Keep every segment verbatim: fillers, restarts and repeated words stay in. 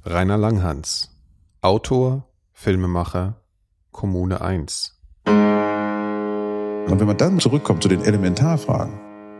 Rainer Langhans, Autor, Filmemacher, Kommune eins. Und wenn man dann zurückkommt zu den Elementarfragen,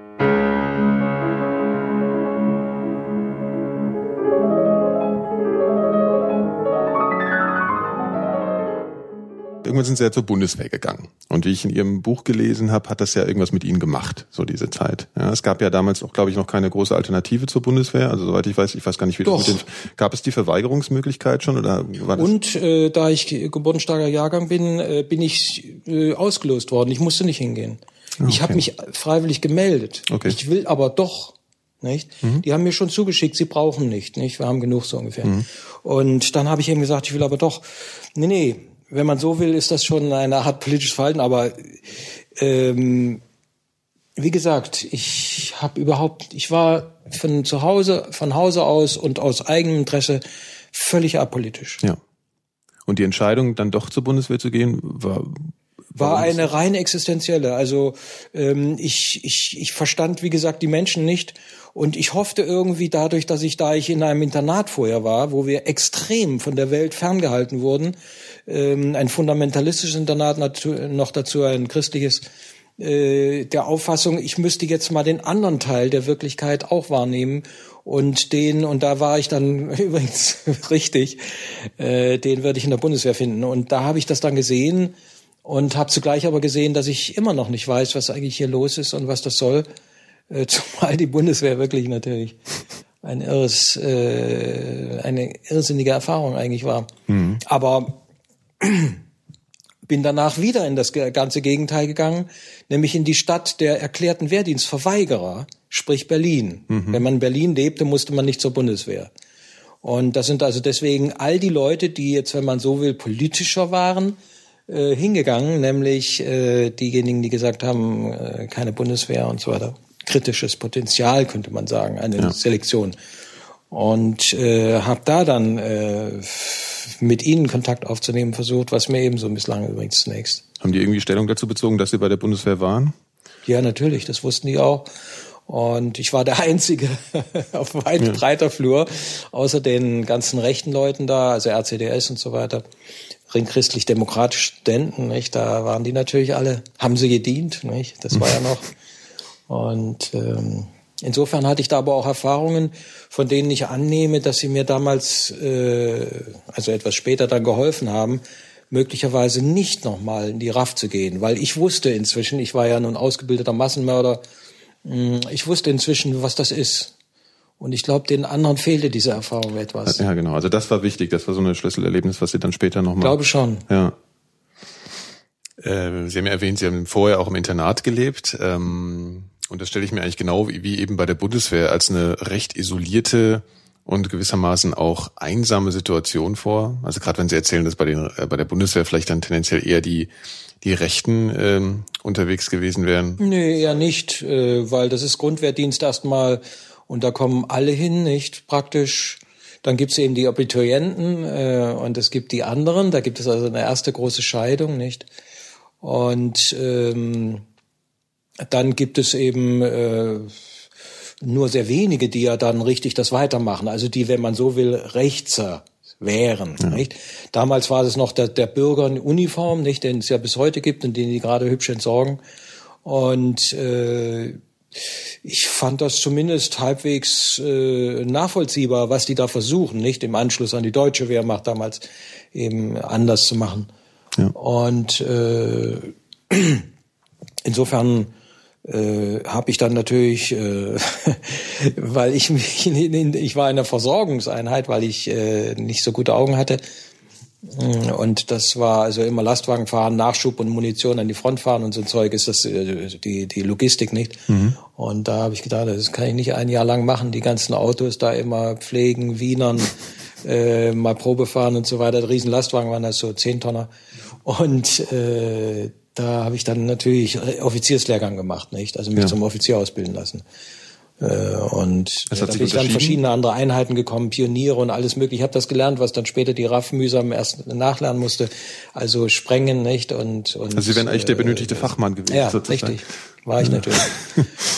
irgendwann sind sie ja zur Bundeswehr gegangen. Und wie ich in Ihrem Buch gelesen habe, hat das ja irgendwas mit Ihnen gemacht, so diese Zeit. Ja, es gab ja damals auch, glaube ich, noch keine große Alternative zur Bundeswehr. Also soweit ich weiß, ich weiß gar nicht, wie Doch. das mit den, gab es die Verweigerungsmöglichkeit schon oder war das? Und äh, da ich geburtenstarker Jahrgang bin, äh, bin ich äh, ausgelost worden. Ich musste nicht hingehen. Okay. Ich habe mich freiwillig gemeldet. Okay. Ich will aber doch. Nicht? Mhm. Die haben mir schon zugeschickt, sie brauchen nicht. Nicht? Wir haben genug so ungefähr. Mhm. Und dann habe ich eben gesagt, ich will aber doch. Nee, nee. Wenn man so will, ist das schon eine Art politisches Verhalten, aber ähm, wie gesagt, ich habe überhaupt, ich war von zu Hause, von Hause aus und aus eigenem Interesse völlig apolitisch. Ja. Und die Entscheidung, dann doch zur Bundeswehr zu gehen, war war eine rein existenzielle. Also ähm, ich ich ich verstand, wie gesagt, die Menschen nicht und ich hoffte irgendwie dadurch, dass ich, da ich in einem Internat vorher war, wo wir extrem von der Welt ferngehalten wurden, ähm, ein fundamentalistisches Internat, noch dazu ein christliches, äh, der Auffassung, ich müsste jetzt mal den anderen Teil der Wirklichkeit auch wahrnehmen und den, und da war ich dann übrigens richtig, äh, den würde ich in der Bundeswehr finden. Und da habe ich das dann gesehen und habe zugleich aber gesehen, dass ich immer noch nicht weiß, was eigentlich hier los ist und was das soll. Äh, zumal die Bundeswehr wirklich natürlich ein irres, äh, eine irrsinnige Erfahrung eigentlich war. Mhm. Aber bin danach wieder in das ganze Gegenteil gegangen, nämlich in die Stadt der erklärten Wehrdienstverweigerer, sprich Berlin. Mhm. Wenn man in Berlin lebte, musste man nicht zur Bundeswehr. Und das sind also deswegen all die Leute, die jetzt, wenn man so will, politischer waren, äh, hingegangen, nämlich äh, diejenigen, die gesagt haben, äh, keine Bundeswehr und so weiter. Kritisches Potenzial, könnte man sagen, eine ja. Selektion. Und äh, habe da dann äh, mit ihnen Kontakt aufzunehmen versucht, was mir ebenso misslang übrigens zunächst. Haben die irgendwie Stellung dazu bezogen, dass sie bei der Bundeswehr waren? Ja, natürlich, das wussten die auch. Und ich war der Einzige auf weit ja. breiter Flur, außer den ganzen rechten Leuten da, also R C D S und so weiter, christlich-demokratische Studenten, nicht? Da waren die natürlich alle, haben sie gedient, nicht? Das war ja noch. Und ähm, insofern hatte ich da aber auch Erfahrungen, von denen ich annehme, dass sie mir damals, äh, also etwas später dann geholfen haben, möglicherweise nicht nochmal in die R A F zu gehen. Weil ich wusste inzwischen, ich war ja nun ausgebildeter Massenmörder, ich wusste inzwischen, was das ist. Und ich glaube, den anderen fehlte diese Erfahrung etwas. Ja, genau. Also das war wichtig. Das war so ein Schlüsselerlebnis, was Sie dann später nochmal... Ich glaube schon. Ja. Äh, Sie haben ja erwähnt, Sie haben vorher auch im Internat gelebt. Ähm, und das stelle ich mir eigentlich genau wie, wie eben bei der Bundeswehr als eine recht isolierte und gewissermaßen auch einsame Situation vor. Also gerade wenn Sie erzählen, dass bei, den, äh, bei der Bundeswehr vielleicht dann tendenziell eher die die Rechten ähm, unterwegs gewesen wären? Nee, eher nicht, äh, weil das ist Grundwehrdienst erstmal und da kommen alle hin, nicht praktisch. Dann gibt's eben die Abiturienten äh, und es gibt die anderen. Da gibt es also eine erste große Scheidung, nicht? Und ähm, dann gibt es eben äh, nur sehr wenige, die ja dann richtig das weitermachen. Also die, wenn man so will, Rechtser wären, ja. nicht? Damals war das noch der, der Bürger in Uniform, nicht, den es ja bis heute gibt und den die gerade hübsch entsorgen. Und äh, ich fand das zumindest halbwegs äh, nachvollziehbar, was die da versuchen, nicht im Anschluss an die deutsche Wehrmacht damals eben anders zu machen. Ja. Und äh, insofern äh, habe ich dann natürlich, äh, weil ich mich, in, in, ich war in der Versorgungseinheit, weil ich äh, nicht so gute Augen hatte. Und das war also immer Lastwagen fahren, Nachschub und Munition an die Front fahren und so ein Zeug ist das äh, die die Logistik, nicht? Mhm. Und da habe ich gedacht, das kann ich nicht ein Jahr lang machen, die ganzen Autos da immer pflegen, wienern, äh, mal Probe fahren und so weiter. Die riesen Lastwagen waren das so zehn Tonner. Und äh, da habe ich dann natürlich Offizierslehrgang gemacht, nicht? Also mich ja. zum Offizier ausbilden lassen. Äh, und das ja, da bin ich dann verschiedene andere Einheiten gekommen, Pioniere und alles mögliche. Ich habe das gelernt, was dann später die R A F mühsam erst nachlernen musste. Also Sprengen, nicht? Und, und also Sie wären eigentlich der benötigte äh, Fachmann gewesen. Ja, sozusagen. Richtig. War ich natürlich.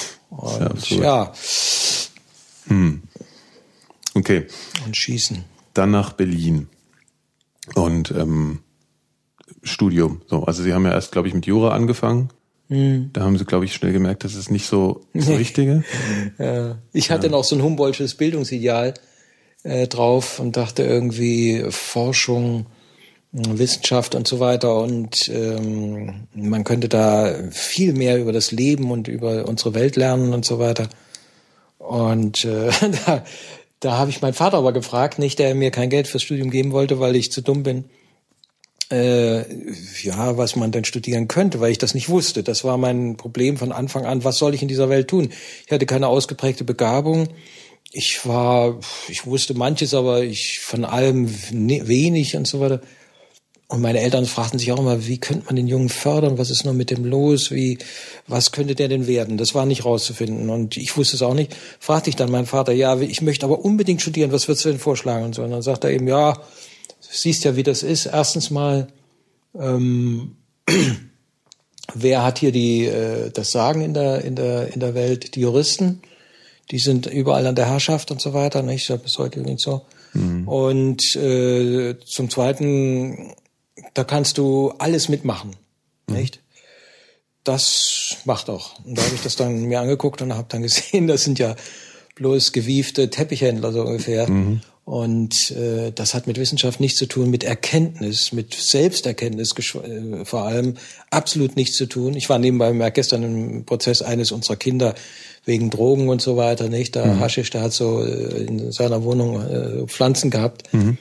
Und ja. ja. Hm. Okay. Und schießen. dann nach Berlin und ähm, Studium. So, also Sie haben ja erst, glaube ich, mit Jura angefangen. Hm. Da haben Sie, glaube ich, schnell gemerkt, das ist nicht so das Richtige. Ja. Ich hatte ja. noch so ein Humboldtsches Bildungsideal äh, drauf und dachte irgendwie Forschung, Wissenschaft und so weiter, und ähm, man könnte da viel mehr über das Leben und über unsere Welt lernen und so weiter. Und äh, da, da habe ich meinen Vater aber gefragt, nicht, der mir kein Geld fürs Studium geben wollte, weil ich zu dumm bin, äh, ja, was man denn studieren könnte, weil ich das nicht wusste. Das war mein Problem von Anfang an. Was soll ich in dieser Welt tun? Ich hatte keine ausgeprägte Begabung. Ich war, ich wusste manches, aber ich von allem wenig und so weiter. Und meine Eltern fragten sich auch immer, wie könnte man den Jungen fördern? Was ist nur mit dem los? Wie, was könnte der denn werden? Das war nicht rauszufinden. Und ich wusste es auch nicht. Fragte ich dann meinen Vater, ja, ich möchte aber unbedingt studieren. Was würdest du denn vorschlagen? Und so. Und dann sagt er eben, ja, siehst ja, wie das ist. Erstens mal, ähm, wer hat hier die, äh, das Sagen in der, in der, in der Welt? Die Juristen. Die sind überall an der Herrschaft und so weiter. Nicht? Das ist bis heute übrigens so. Mhm. Und äh, zum Zweiten, da kannst du alles mitmachen, mhm. nicht? Das macht auch. Und da habe ich das dann mir angeguckt und habe dann gesehen, das sind ja bloß gewiefte Teppichhändler so ungefähr. Mhm. Und äh, das hat mit Wissenschaft nichts zu tun, mit Erkenntnis, mit Selbsterkenntnis äh, vor allem absolut nichts zu tun. Ich war nebenbei merk gestern im Prozess eines unserer Kinder wegen Drogen und so weiter, nicht? Der mhm. Haschisch, der hat so äh, in seiner Wohnung äh, Pflanzen gehabt. Mhm.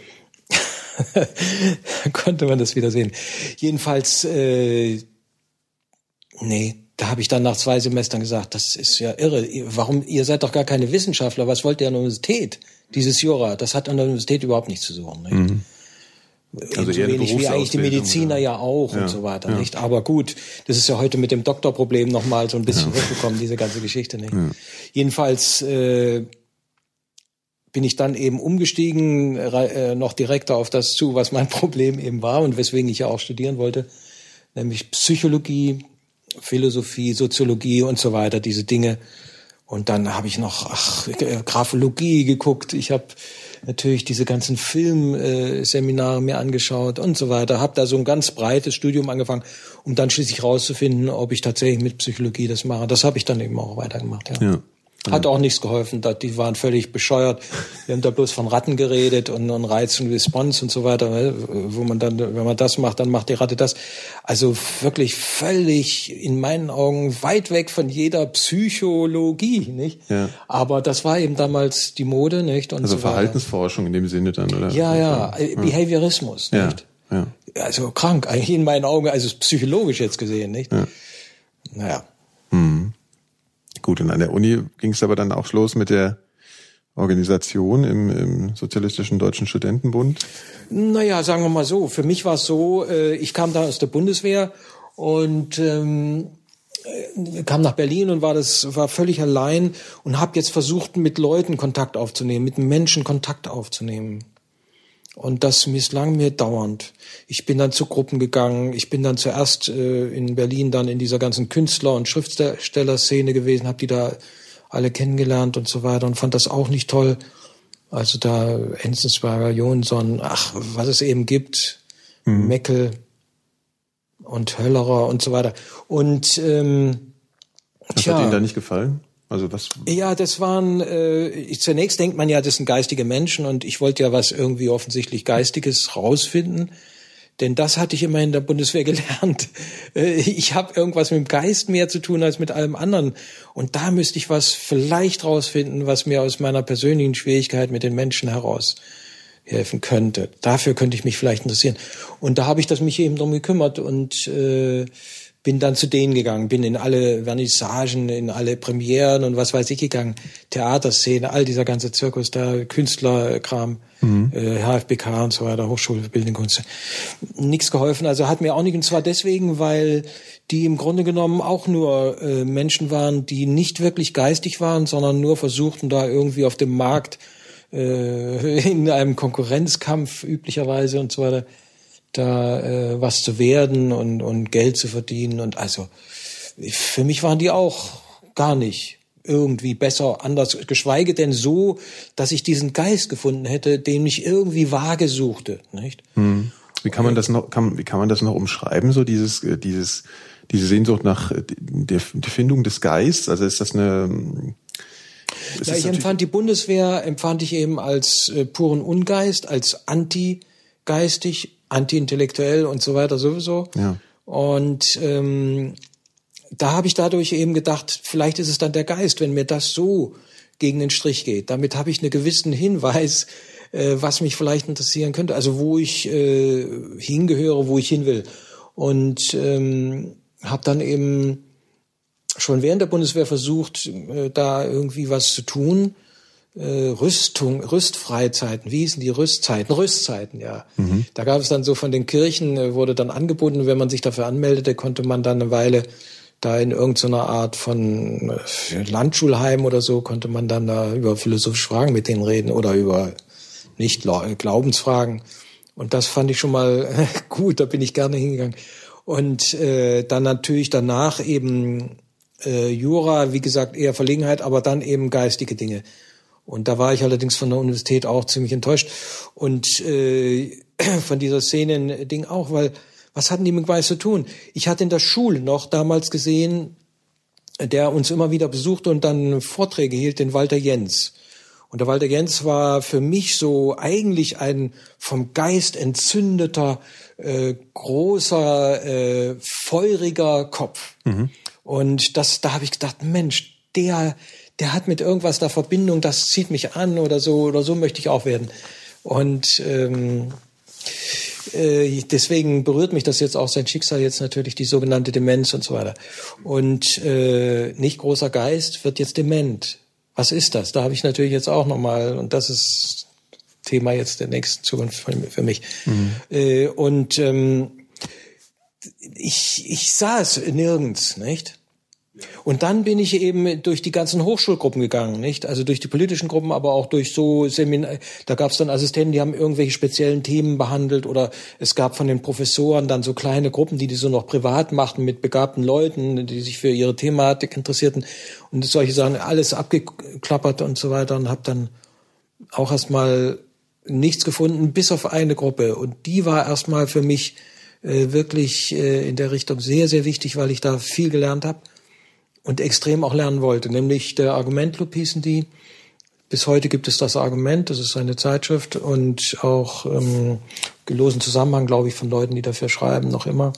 Konnte man das wieder sehen. Jedenfalls, äh, nee, da habe ich dann nach zwei Semestern gesagt, das ist ja irre. Warum, ihr seid doch gar keine Wissenschaftler, was wollt ihr an der Universität? Dieses Jura, das hat an der Universität überhaupt nichts zu suchen. Nicht? Mhm. Also so wenig wie eigentlich die Mediziner ja, ja auch ja, und so weiter, ja. nicht? Aber gut, das ist ja heute mit dem Doktorproblem nochmal so ein bisschen ja. weggekommen, diese ganze Geschichte, nicht? Ja. Jedenfalls äh, bin ich dann eben umgestiegen, äh, noch direkter auf das zu, was mein Problem eben war und weswegen ich ja auch studieren wollte, nämlich Psychologie, Philosophie, Soziologie und so weiter, diese Dinge. Und dann habe ich noch ach, Graphologie geguckt. Ich habe natürlich diese ganzen Filmseminare mir angeschaut und so weiter. Habe da so ein ganz breites Studium angefangen, um dann schließlich rauszufinden, ob ich tatsächlich mit Psychologie das mache. Das habe ich dann eben auch weitergemacht. Ja. Ja. Hat auch nichts geholfen. Die waren völlig bescheuert. Wir haben da bloß von Ratten geredet und, und Reiz und Response und so weiter. Wo man dann, wenn man das macht, dann macht die Ratte das. Also wirklich völlig in meinen Augen weit weg von jeder Psychologie, nicht? Ja. Aber das war eben damals die Mode, nicht? Und also so Verhaltensforschung in dem Sinne dann, oder? Ja, ja. ja. Behaviorismus, ja. nicht? Ja. Also krank, eigentlich in meinen Augen, also psychologisch jetzt gesehen, nicht? Ja. Naja. Hm. Gut, und an der Uni ging es aber dann auch los mit der Organisation im, im Sozialistischen Deutschen Studentenbund? Naja, sagen wir mal so. Für mich war es so, äh, ich kam da aus der Bundeswehr und ähm, kam nach Berlin und war das war völlig allein und habe jetzt versucht, mit Leuten Kontakt aufzunehmen, mit Menschen Kontakt aufzunehmen. Und das misslang mir dauernd. Ich bin dann zu Gruppen gegangen. Ich bin dann zuerst äh, in Berlin dann in dieser ganzen Künstler- und Schriftstellerszene gewesen, habe die da alle kennengelernt und so weiter und fand das auch nicht toll. Also da Enzensberger, Jonsson, ach, was es eben gibt, mhm. Meckel und Höllerer und so weiter. Und ähm, Was tja, hat Ihnen da nicht gefallen? Also was? Ja, das waren, äh, zunächst denkt man ja, das sind geistige Menschen und ich wollte ja was irgendwie offensichtlich Geistiges rausfinden, denn das hatte ich immer in der Bundeswehr gelernt. Äh, ich habe irgendwas mit dem Geist mehr zu tun als mit allem anderen und da müsste ich was vielleicht rausfinden, was mir aus meiner persönlichen Schwierigkeit mit den Menschen heraus helfen könnte. Dafür könnte ich mich vielleicht interessieren. Und da habe ich das mich eben drum gekümmert und äh, bin dann zu denen gegangen, bin in alle Vernissagen, in alle Premieren und was weiß ich gegangen, Theaterszene, all dieser ganze Zirkus, da Künstlerkram, mhm. äh, H F B K und so weiter, Hochschule für Bildende Kunst. Nichts geholfen, also hat mir auch nicht, und zwar deswegen, weil die im Grunde genommen auch nur äh, Menschen waren, die nicht wirklich geistig waren, sondern nur versuchten, da irgendwie auf dem Markt äh, in einem Konkurrenzkampf üblicherweise und so weiter, da äh, was zu werden und und Geld zu verdienen und also für mich waren die auch gar nicht irgendwie besser, anders, geschweige denn so, dass ich diesen Geist gefunden hätte, den ich irgendwie vage suchte, nicht? Hm. Wie kann man das noch, kann, wie kann man das noch umschreiben, so dieses, dieses, diese Sehnsucht nach der, der Findung des Geistes? Also ist das eine, Ja, ich empfand die Bundeswehr, empfand ich eben als äh, puren Ungeist, als anti-geistig, anti-intellektuell und so weiter sowieso. Ja. Und ähm, da habe ich dadurch eben gedacht, vielleicht ist es dann der Geist, wenn mir das so gegen den Strich geht. Damit habe ich einen gewissen Hinweis, äh, was mich vielleicht interessieren könnte, also wo ich äh, hingehöre, wo ich hin will. Und ähm, habe dann eben schon während der Bundeswehr versucht, äh, da irgendwie was zu tun. Äh, Rüstung, Rüstfreizeiten, wie hießen die Rüstzeiten? Rüstzeiten, ja. Mhm. Da gab es dann so von den Kirchen, äh, wurde dann angeboten, wenn man sich dafür anmeldete, konnte man dann eine Weile da in irgendeiner Art von äh, Landschulheim oder so, konnte man dann da über philosophische Fragen mit denen reden oder über nicht Glaubensfragen. Und das fand ich schon mal gut, da bin ich gerne hingegangen. Und äh, dann natürlich danach eben äh, Jura, wie gesagt, eher Verlegenheit, aber dann eben geistige Dinge. Und da war ich allerdings von der Universität auch ziemlich enttäuscht. Und äh, von dieser Szenen-Ding auch, weil was hatten die mit Geist zu tun? Ich hatte in der Schule noch damals gesehen, der uns immer wieder besuchte und dann Vorträge hielt, den Walter Jens. Und der Walter Jens war für mich so eigentlich ein vom Geist entzündeter, äh, großer, äh, feuriger Kopf. Mhm. Und das, da habe ich gedacht, Mensch, der, der hat mit irgendwas da Verbindung, das zieht mich an oder so, oder so möchte ich auch werden. Und ähm, äh, deswegen berührt mich das jetzt auch, sein Schicksal jetzt natürlich, die sogenannte Demenz und so weiter. Und äh, nicht großer Geist wird jetzt dement. Was ist das? Da habe ich natürlich jetzt auch nochmal, und das ist Thema jetzt der nächsten Zukunft für mich. Mhm. Äh, und ähm, ich, ich sah es nirgends, nicht? Und dann bin ich eben durch die ganzen Hochschulgruppen gegangen, nicht? Also durch die politischen Gruppen, aber auch durch so Seminar. Da gab es dann Assistenten, die haben irgendwelche speziellen Themen behandelt, oder es gab von den Professoren dann so kleine Gruppen, die die so noch privat machten mit begabten Leuten, die sich für ihre Thematik interessierten, und solche Sachen, alles abgeklappert und so weiter, und habe dann auch erstmal nichts gefunden, bis auf eine Gruppe, und die war erstmal für mich äh, wirklich äh, in der Richtung sehr, sehr wichtig, weil ich da viel gelernt habe. Und extrem auch lernen wollte, nämlich der Argumentclub hießen die. Bis heute gibt es das Argument, das ist eine Zeitschrift und auch ähm, losen Zusammenhang, glaube ich, von Leuten, die dafür schreiben, noch immer.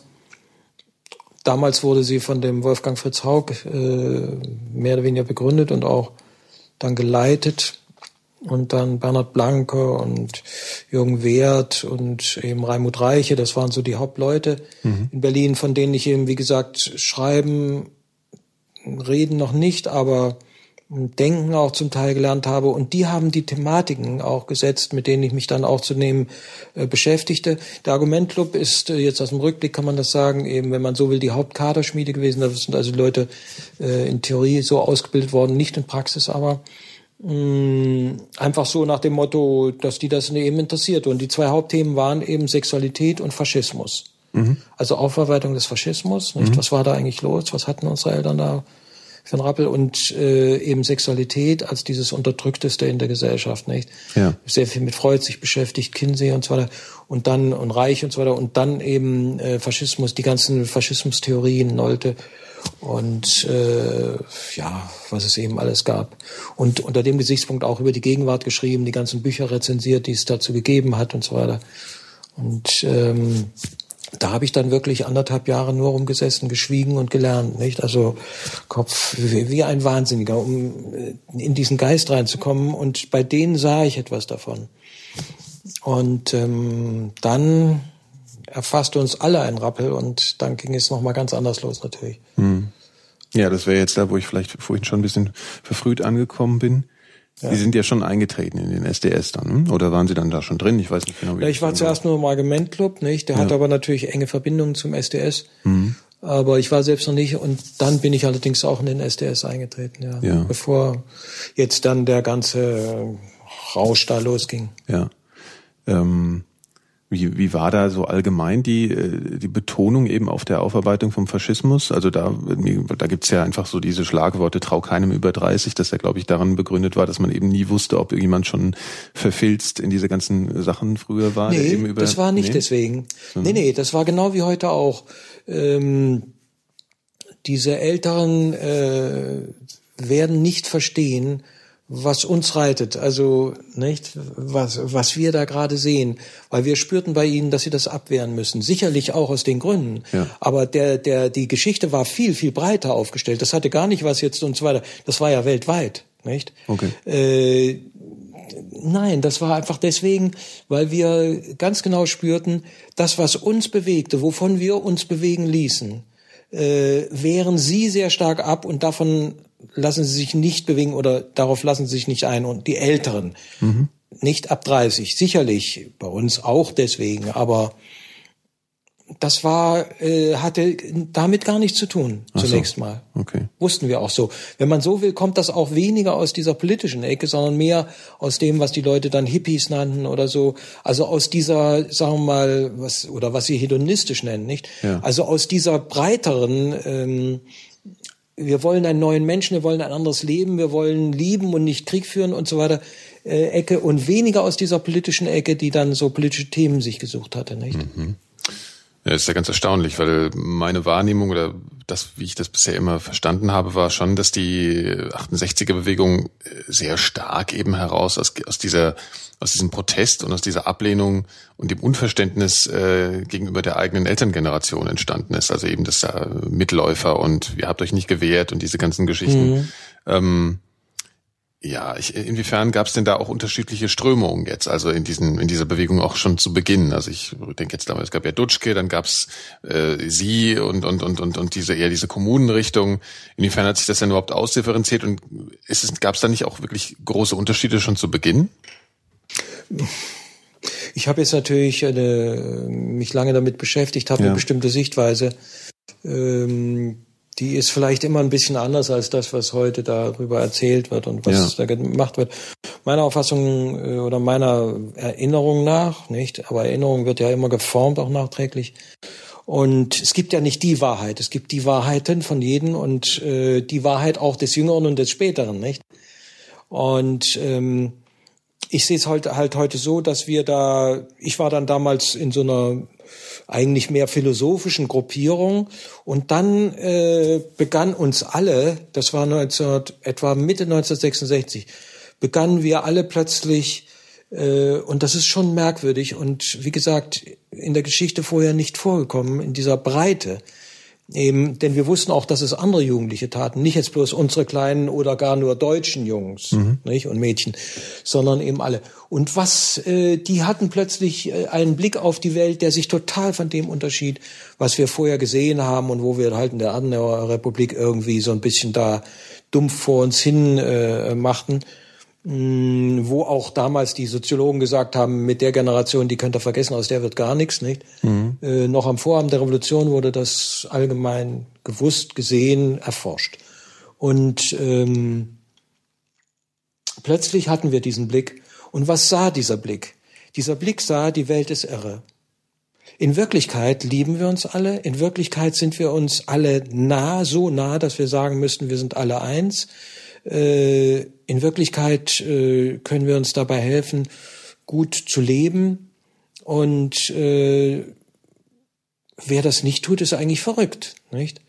Damals wurde sie von dem Wolfgang Fritz Haug äh, mehr oder weniger begründet und auch dann geleitet. Und dann Bernhard Blanke und Jürgen Wehrt und eben Raimund Reiche, das waren so die Hauptleute mhm. in Berlin, von denen ich eben, wie gesagt, schreiben, reden noch nicht, aber denken auch zum Teil gelernt habe. Und die haben die Thematiken auch gesetzt, mit denen ich mich dann auch zunehmend äh, beschäftigte. Der Argumentclub ist äh, jetzt aus dem Rückblick, kann man das sagen, eben, wenn man so will, die Hauptkaderschmiede gewesen. Da sind also Leute äh, in Theorie so ausgebildet worden, nicht in Praxis, aber mh, einfach so nach dem Motto, dass die das eben interessiert. Und die zwei Hauptthemen waren eben Sexualität und Faschismus. Mhm. Also Aufarbeitung des Faschismus, nicht? Mhm. Was war da eigentlich los? Was hatten unsere Eltern da für einen Rappel? Und äh, eben Sexualität als dieses Unterdrückteste in der Gesellschaft, nicht? Ja. Sehr viel mit Freud sich beschäftigt, Kinsey und so weiter. Und dann, und Reich und so weiter. Und dann eben äh, Faschismus, die ganzen Faschismustheorien, Nolte und äh, ja, was es eben alles gab. Und unter dem Gesichtspunkt auch über die Gegenwart geschrieben, die ganzen Bücher rezensiert, die es dazu gegeben hat und so weiter. Und ähm, da habe ich dann wirklich anderthalb Jahre nur rumgesessen, geschwiegen und gelernt, nicht? Also Kopf wie ein Wahnsinniger, um in diesen Geist reinzukommen. Und bei denen sah ich etwas davon. Und ähm, dann erfasste uns alle ein Rappel und dann ging es nochmal ganz anders los natürlich. Hm. Ja, das wäre jetzt da, wo ich vielleicht vorhin schon ein bisschen verfrüht angekommen bin. Ja. Sie sind ja schon eingetreten in den S D S dann, oder waren Sie dann da schon drin? Ich weiß nicht genau, wie ja, ich war zuerst nur im Argumentclub, nicht? Der ja. hat aber natürlich enge Verbindungen zum S D S. Mhm. Aber ich war selbst noch nicht, und dann bin ich allerdings auch in den S D S eingetreten, ja. ja. Bevor jetzt dann der ganze Rausch da losging. Ja. Ähm, Wie, wie war da so allgemein die, die Betonung eben auf der Aufarbeitung vom Faschismus? Also da, da gibt's ja einfach so diese Schlagworte, trau keinem über dreißig, das ja, glaube ich, daran begründet war, dass man eben nie wusste, ob jemand schon verfilzt in diese ganzen Sachen früher war. Nee, eben über, das war nicht nee? deswegen. Hm. Nee, nee, das war genau wie heute auch. Ähm, diese Älteren äh, werden nicht verstehen, was uns reitet, also nicht, was was wir da gerade sehen, weil wir spürten bei ihnen, dass sie das abwehren müssen, sicherlich auch aus den Gründen, ja. Aber der der die Geschichte war viel viel breiter aufgestellt. Das hatte gar nicht was jetzt und so weiter. Das war ja weltweit, nicht? Okay. Äh, nein, das war einfach deswegen, weil wir ganz genau spürten, das, was uns bewegte, wovon wir uns bewegen ließen, äh, wehren sie sehr stark ab und davon lassen sie sich nicht bewegen oder darauf lassen sie sich nicht ein. Und die Älteren, mhm. nicht ab dreißig, sicherlich bei uns auch deswegen, aber das war, äh, hatte damit gar nichts zu tun, Ach zunächst so. mal. Okay. Wussten wir auch so. Wenn man so will, kommt das auch weniger aus dieser politischen Ecke, sondern mehr aus dem, was die Leute dann Hippies nannten oder so. Also aus dieser, sagen wir mal, was, oder was sie hedonistisch nennen, nicht? Ja. Also aus dieser breiteren, ähm, wir wollen einen neuen Menschen, wir wollen ein anderes Leben, wir wollen lieben und nicht Krieg führen und so weiter, äh, Ecke und weniger aus dieser politischen Ecke, die dann so politische Themen sich gesucht hatte, nicht? Mhm. Ja, das ist ja ganz erstaunlich, weil meine Wahrnehmung oder das, wie ich das bisher immer verstanden habe, war schon, dass die achtundsechziger-Bewegung sehr stark eben heraus aus, aus dieser, aus diesem Protest und aus dieser Ablehnung und dem Unverständnis äh, gegenüber der eigenen Elterngeneration entstanden ist. Also eben das da Mitläufer und ihr habt euch nicht gewehrt und diese ganzen Geschichten. Mhm. Ähm, Ja, ich, inwiefern gab es denn da auch unterschiedliche Strömungen jetzt, also in diesen in dieser Bewegung auch schon zu Beginn? Also ich denke jetzt damals, es gab ja Dutschke, dann gab es äh, Sie und und und und und diese eher diese Kommunenrichtung. Inwiefern hat sich das denn überhaupt ausdifferenziert und ist es gab es da nicht auch wirklich große Unterschiede schon zu Beginn? Ich habe jetzt natürlich eine, mich lange damit beschäftigt, habe ja. eine bestimmte Sichtweise. Ähm, Die ist vielleicht immer ein bisschen anders als das, was heute darüber erzählt wird und was ja. da gemacht wird. Meiner Auffassung oder meiner Erinnerung nach, nicht? Aber Erinnerung wird ja immer geformt, auch nachträglich. Und es gibt ja nicht die Wahrheit. Es gibt die Wahrheiten von jedem und äh, die Wahrheit auch des Jüngeren und des Späteren, nicht? Und ähm, ich sehe es halt, halt heute so, dass wir da, ich war dann damals in so einer eigentlich mehr philosophischen Gruppierung und dann äh, begann uns alle, das war neunzehn, etwa Mitte neunzehnhundertsechsundsechzig, begannen wir alle plötzlich, äh, und das ist schon merkwürdig und wie gesagt, in der Geschichte vorher nicht vorgekommen, in dieser Breite. Eben, denn wir wussten auch, dass es andere Jugendliche taten, nicht jetzt bloß unsere kleinen oder gar nur deutschen Jungs mhm. nicht, und Mädchen, sondern eben alle. Und was, äh, die hatten plötzlich äh, einen Blick auf die Welt, der sich total von dem unterschied, was wir vorher gesehen haben und wo wir halt in der Adenauer Republik irgendwie so ein bisschen da dumpf vor uns hin äh, machten. Wo auch damals die Soziologen gesagt haben, mit der Generation, die könnt ihr vergessen, aus der wird gar nichts, nicht? Mhm. Äh, noch am Vorabend der Revolution wurde das allgemein gewusst, gesehen, erforscht. Und ähm, plötzlich hatten wir diesen Blick. Und was sah dieser Blick? Dieser Blick sah, die Welt ist irre. In Wirklichkeit lieben wir uns alle. In Wirklichkeit sind wir uns alle nah, so nah, dass wir sagen müssten, wir sind alle eins. In Wirklichkeit können wir uns dabei helfen, gut zu leben. Und äh, wer das nicht tut, ist eigentlich verrückt, nicht?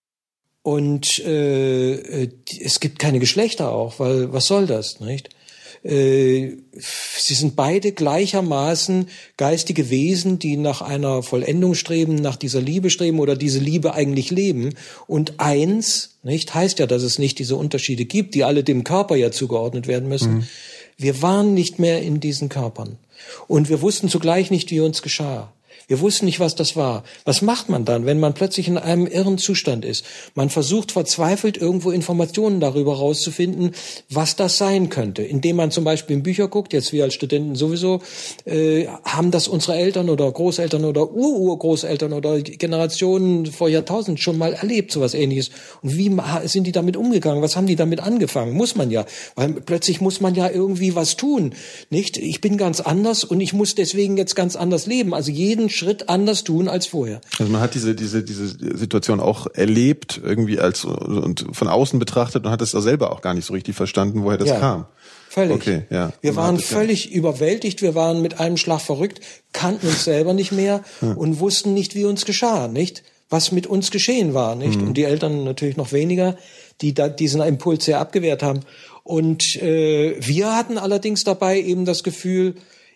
Und äh, es gibt keine Geschlechter auch, weil was soll das, nicht? Äh, sie sind beide gleichermaßen geistige Wesen, die nach einer Vollendung streben, nach dieser Liebe streben oder diese Liebe eigentlich leben. Und eins, nicht, heißt ja, dass es nicht diese Unterschiede gibt, die alle dem Körper ja zugeordnet werden müssen. Mhm. Wir waren nicht mehr in diesen Körpern. Und wir wussten zugleich nicht, wie uns geschah. Wir wussten nicht, was das war. Was macht man dann, wenn man plötzlich in einem irren Zustand ist? Man versucht verzweifelt, irgendwo Informationen darüber rauszufinden, was das sein könnte. Indem man zum Beispiel in Bücher guckt, jetzt wir als Studenten sowieso, äh, haben das unsere Eltern oder Großeltern oder Ururgroßeltern oder Generationen vor Jahrtausenden schon mal erlebt, sowas Ähnliches. Und wie sind die damit umgegangen? Was haben die damit angefangen? Muss man ja. Weil plötzlich muss man ja irgendwie was tun, nicht? Ich bin ganz anders und ich muss deswegen jetzt ganz anders leben. Also jeden Schritt anders tun als vorher. Also man hat diese diese diese Situation auch erlebt irgendwie als und von außen betrachtet und hat es auch selber auch gar nicht so richtig verstanden, woher das ja, kam. Völlig. Okay, ja. Wir man waren völlig ja. überwältigt, wir waren mit einem Schlag verrückt, kannten uns selber nicht mehr ja. und wussten nicht, wie uns geschah, nicht? Was mit uns geschehen war, nicht? Mhm. Und die Eltern natürlich noch weniger, die da diesen Impuls sehr abgewehrt haben. Und äh, wir hatten allerdings dabei eben das Gefühl,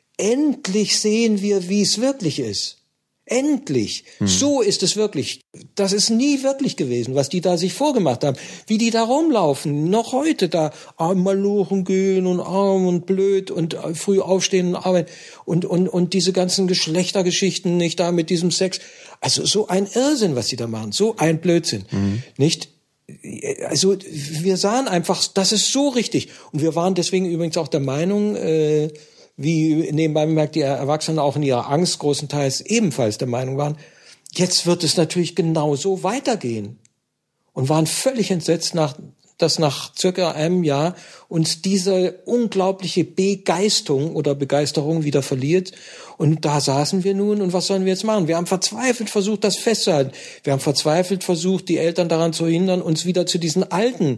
endlich sehen wir, wie es wirklich ist. Endlich. Hm. So ist es wirklich. Das ist nie wirklich gewesen, was die da sich vorgemacht haben. Wie die da rumlaufen, noch heute da einmal lochen gehen und arm und blöd und früh aufstehen und arbeiten und, und, und diese ganzen Geschlechtergeschichten nicht da mit diesem Sex. Also so ein Irrsinn, was die da machen. So ein Blödsinn. Hm. Nicht? Also wir sahen einfach, das ist so richtig. Und wir waren deswegen übrigens auch der Meinung, äh, wie nebenbei bemerkt die Erwachsenen auch in ihrer Angst großenteils ebenfalls der Meinung waren, jetzt wird es natürlich genau so weitergehen. Und waren völlig entsetzt, nach, dass nach circa einem Jahr uns diese unglaubliche Begeisterung oder Begeisterung wieder verliert. Und da saßen wir nun und was sollen wir jetzt machen? Wir haben verzweifelt versucht, das festzuhalten. Wir haben verzweifelt versucht, die Eltern daran zu hindern, uns wieder zu diesen alten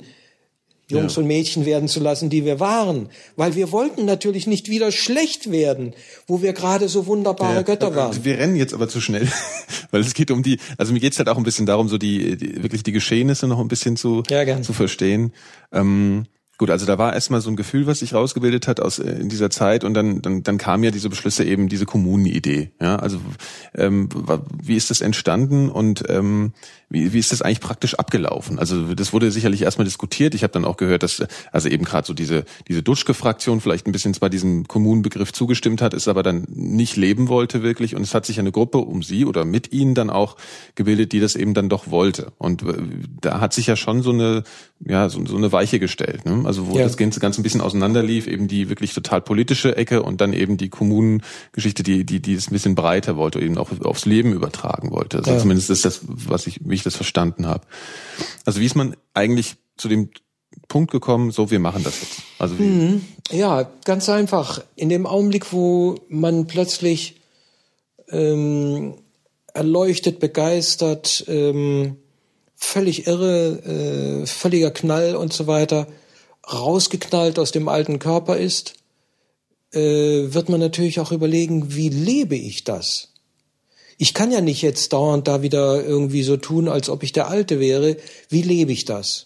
Jungs ja. und Mädchen werden zu lassen, die wir waren. Weil wir wollten natürlich nicht wieder schlecht werden, wo wir gerade so wunderbare ja, Götter waren. Wir rennen jetzt aber zu schnell, weil es geht um die, also mir geht's halt auch ein bisschen darum, so die, die wirklich die Geschehnisse noch ein bisschen zu, ja, zu verstehen. Ähm, Gut, also da war erstmal so ein Gefühl, was sich rausgebildet hat aus in dieser Zeit und dann dann, dann kamen ja diese Beschlüsse eben, diese Kommunenidee. Ja, also ähm, wie ist das entstanden und ähm, wie, wie ist das eigentlich praktisch abgelaufen? Also das wurde sicherlich erstmal diskutiert. Ich habe dann auch gehört, dass also eben gerade so diese diese Dutschke-Fraktion vielleicht ein bisschen zwar diesem Kommunenbegriff zugestimmt hat, es aber dann nicht leben wollte wirklich und es hat sich eine Gruppe um sie oder mit ihnen dann auch gebildet, die das eben dann doch wollte. Und da hat sich ja schon so eine ja so, so eine Weiche gestellt, ne? Also wo ja. das Ganze ganz ein bisschen auseinanderlief, eben die wirklich total politische Ecke und dann eben die Kommunengeschichte, die die die es ein bisschen breiter wollte, eben auch aufs Leben übertragen wollte. Also ja. zumindest ist das, was ich, wie ich das verstanden habe. Also wie ist man eigentlich zu dem Punkt gekommen, so wir machen das jetzt? Also wie? Mhm. Ja, ganz einfach. In dem Augenblick, wo man plötzlich ähm, erleuchtet, begeistert, ähm, völlig irre, äh, völliger Knall und so weiter, rausgeknallt aus dem alten Körper ist, äh, wird man natürlich auch überlegen, wie lebe ich das? Ich kann ja nicht jetzt dauernd da wieder irgendwie so tun, als ob ich der Alte wäre. Wie lebe ich das?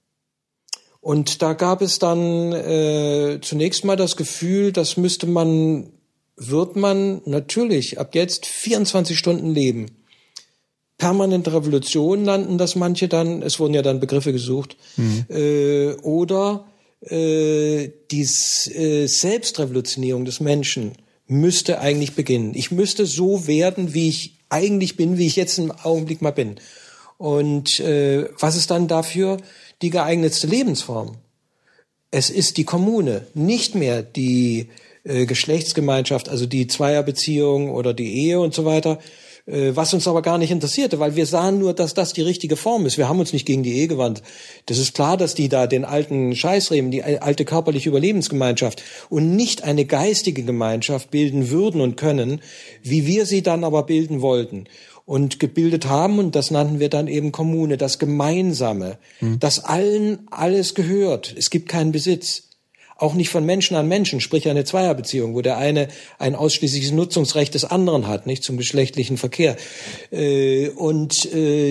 Und da gab es dann äh, zunächst mal das Gefühl, das müsste man, wird man natürlich ab jetzt vierundzwanzig Stunden leben. Permanente Revolution nannten das manche dann, es wurden ja dann Begriffe gesucht, mhm. äh, oder äh, die äh, Selbstrevolutionierung des Menschen müsste eigentlich beginnen. Ich müsste so werden, wie ich eigentlich bin, wie ich jetzt im Augenblick mal bin. Und äh, was ist dann dafür die geeignetste Lebensform? Es ist die Kommune, nicht mehr die äh, Geschlechtsgemeinschaft, also die Zweierbeziehung oder die Ehe und so weiter, was uns aber gar nicht interessierte, weil wir sahen nur, dass das die richtige Form ist. Wir haben uns nicht gegen die Ehe gewandt. Das ist klar, dass die da den alten Scheiß reden, die alte körperliche Überlebensgemeinschaft und nicht eine geistige Gemeinschaft bilden würden und können, wie wir sie dann aber bilden wollten und gebildet haben. Und das nannten wir dann eben Kommune, das Gemeinsame, hm. das allen alles gehört. Es gibt keinen Besitz. Auch nicht von Menschen an Menschen, sprich eine Zweierbeziehung, wo der eine ein ausschließliches Nutzungsrecht des anderen hat, nicht zum geschlechtlichen Verkehr. Und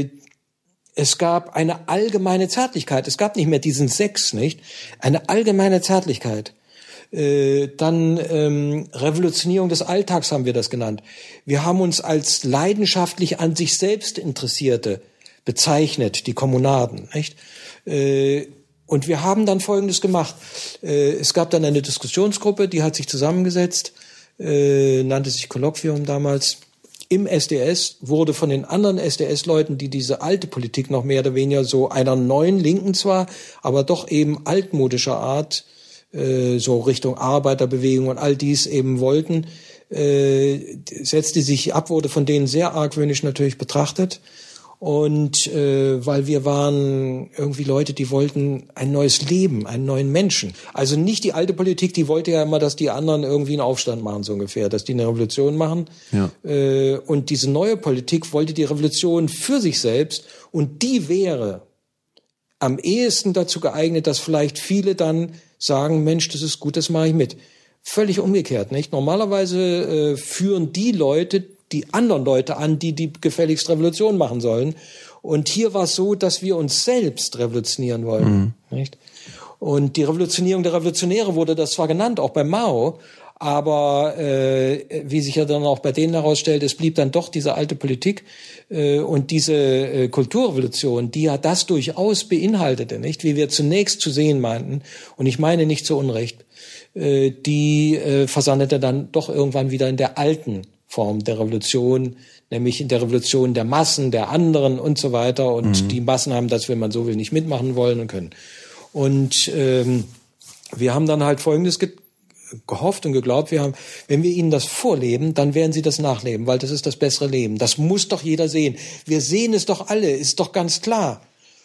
es gab eine allgemeine Zärtlichkeit. Es gab nicht mehr diesen Sex, nicht? Eine allgemeine Zärtlichkeit. Dann ähm, Revolutionierung des Alltags haben wir das genannt. Wir haben uns als leidenschaftlich an sich selbst Interessierte bezeichnet, die Kommunaden, nicht? Äh, Und wir haben dann Folgendes gemacht. Es gab dann eine Diskussionsgruppe, die hat sich zusammengesetzt, nannte sich Kolloquium damals. im S D S wurde von den anderen S D S-Leuten, die diese alte Politik noch mehr oder weniger so einer neuen Linken zwar, aber doch eben altmodischer Art, äh, so Richtung Arbeiterbewegung und all dies eben wollten, äh, setzte sich ab, wurde von denen sehr argwöhnisch natürlich betrachtet. Und äh, weil wir waren irgendwie Leute, die wollten ein neues Leben, einen neuen Menschen. Also nicht die alte Politik, die wollte ja immer, dass die anderen irgendwie einen Aufstand machen, so ungefähr, dass die eine Revolution machen. Ja. Äh, und diese neue Politik wollte die Revolution für sich selbst, und die wäre am ehesten dazu geeignet, dass vielleicht viele dann sagen, Mensch, das ist gut, das mache ich mit. Völlig umgekehrt, nicht? Normalerweise äh, führen die Leute die anderen Leute an, die die gefälligst Revolution machen sollen. Und hier war es so, dass wir uns selbst revolutionieren wollen. Mhm. Nicht? Und die Revolutionierung der Revolutionäre wurde das zwar genannt, auch bei Mao, aber äh, wie sich ja dann auch bei denen herausstellt, es blieb dann doch diese alte Politik äh, und diese äh, Kulturrevolution, die ja das durchaus beinhaltete, nicht? Wie wir zunächst zu sehen meinten, und ich meine nicht zu Unrecht, äh, die äh, versandete dann doch irgendwann wieder in der alten Form der Revolution, nämlich in der Revolution der Massen, der anderen und so weiter. Und mhm. die Massen haben das, wenn man so will, nicht mitmachen wollen und können. Und ähm, wir haben dann halt Folgendes ge- gehofft und geglaubt, wir haben, wenn wir ihnen das vorleben, dann werden sie das nachleben, weil das ist das bessere Leben. Das muss doch jeder sehen. Wir sehen es doch alle, ist doch ganz klar.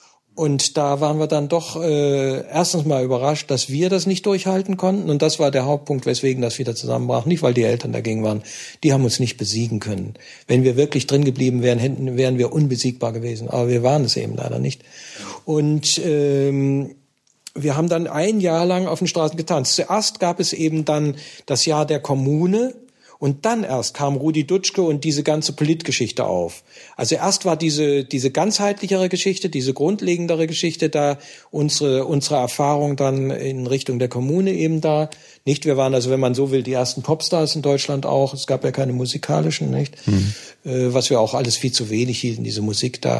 Und da waren wir dann doch äh, erstens mal überrascht, dass wir das nicht durchhalten konnten. Und das war der Hauptpunkt, weswegen das wieder zusammenbrach. Nicht, weil die Eltern dagegen waren. Die haben uns nicht besiegen können. Wenn wir wirklich drin geblieben wären, hätten, wären wir unbesiegbar gewesen. Aber wir waren es eben leider nicht. Und ähm, wir haben dann ein Jahr lang auf den Straßen getanzt. Zuerst gab es eben dann das Jahr der Kommune. Und dann erst kam Rudi Dutschke und diese ganze Politgeschichte auf. Also erst war diese diese ganzheitlichere Geschichte, diese grundlegendere Geschichte da, unsere unsere Erfahrung dann in Richtung der Kommune eben da. Nicht, wir waren also, wenn man so will, die ersten Popstars in Deutschland auch. Es gab ja keine musikalischen, nicht? Mhm. Äh, was wir auch alles viel zu wenig hielten, diese Musik da.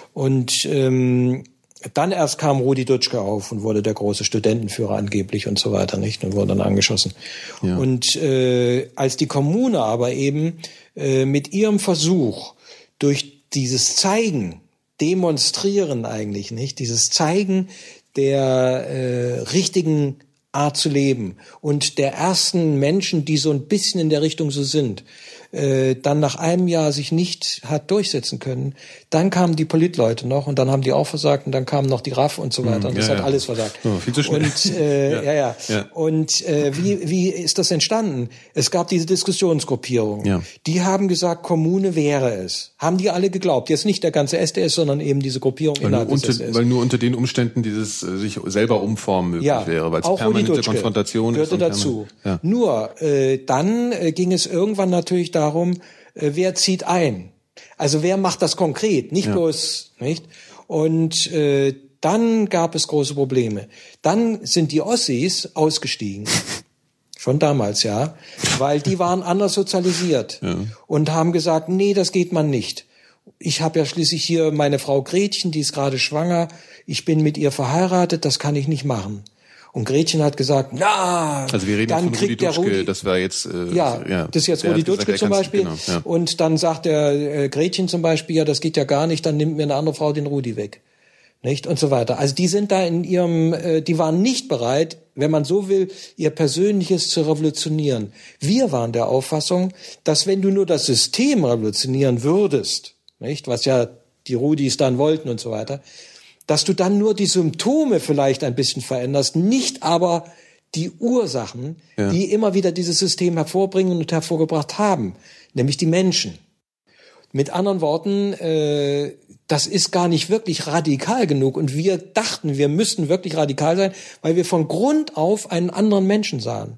Und ähm, dann erst kam Rudi Dutschke auf und wurde der große Studentenführer angeblich und so weiter, nicht? Und wurde dann angeschossen. Ja. Und äh, als die Kommune aber eben äh, mit ihrem Versuch durch dieses Zeigen, Demonstrieren eigentlich, nicht? Dieses Zeigen der äh, richtigen Art zu leben und der ersten Menschen, die so ein bisschen in der Richtung so sind, äh, dann nach einem Jahr sich nicht hat durchsetzen können, dann kamen die Politleute noch und dann haben die auch versagt und dann kamen noch die R A F und so weiter und das ja, hat ja. alles versagt. Oh, viel zu schnell. Und äh, ja. Ja, ja. ja. Und äh, wie wie ist das entstanden? Es gab diese Diskussionsgruppierung. Ja. Die haben gesagt, Kommune wäre es. Haben die alle geglaubt? Jetzt nicht der ganze S D S, sondern eben diese Gruppierung weil innerhalb nur unter, des S D S. Weil nur unter den Umständen dieses äh, sich selber umformen möglich ja, wäre, weil es auch permanente Konfrontation gehörte ist. dazu. Ja. Nur äh, dann äh, ging es irgendwann natürlich darum, äh, wer zieht ein? Also wer macht das konkret? Nicht ja. bloß, nicht? Und äh, dann gab es große Probleme. Dann sind die Ossis ausgestiegen. Schon damals, ja. Weil die waren anders sozialisiert. Ja. Und haben gesagt, nee, das geht man nicht. Ich habe ja schließlich hier meine Frau Gretchen, die ist gerade schwanger. Ich bin mit ihr verheiratet, das kann ich nicht machen. Und Gretchen hat gesagt, na, also wir reden dann von kriegt Rudi der Dutschke, Rudi, das war jetzt äh, ja, ja, das ist jetzt Rudi Dutschke gesagt, zum Beispiel. Genau, ja. Und dann sagt der äh, Gretchen zum Beispiel, ja, das geht ja gar nicht, dann nimmt mir eine andere Frau den Rudi weg, nicht und so weiter. Also die sind da in ihrem, äh, die waren nicht bereit, wenn man so will, ihr Persönliches zu revolutionieren. Wir waren der Auffassung, dass wenn du nur das System revolutionieren würdest, nicht, was ja die Rudis dann wollten und so weiter, dass du dann nur die Symptome vielleicht ein bisschen veränderst, nicht aber die Ursachen, ja. die immer wieder dieses System hervorbringen und hervorgebracht haben, nämlich die Menschen. Mit anderen Worten, äh, das ist gar nicht wirklich radikal genug und wir dachten, wir müssten wirklich radikal sein, weil wir von Grund auf einen anderen Menschen sahen.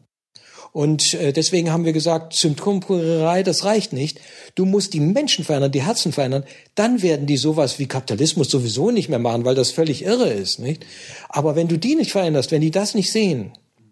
Und äh, deswegen haben wir gesagt, Symptomkurierei, das reicht nicht. Du musst die Menschen verändern, die Herzen verändern. Dann werden die sowas wie Kapitalismus sowieso nicht mehr machen, weil das völlig irre ist, nicht? Aber wenn du die nicht veränderst, wenn die das nicht sehen,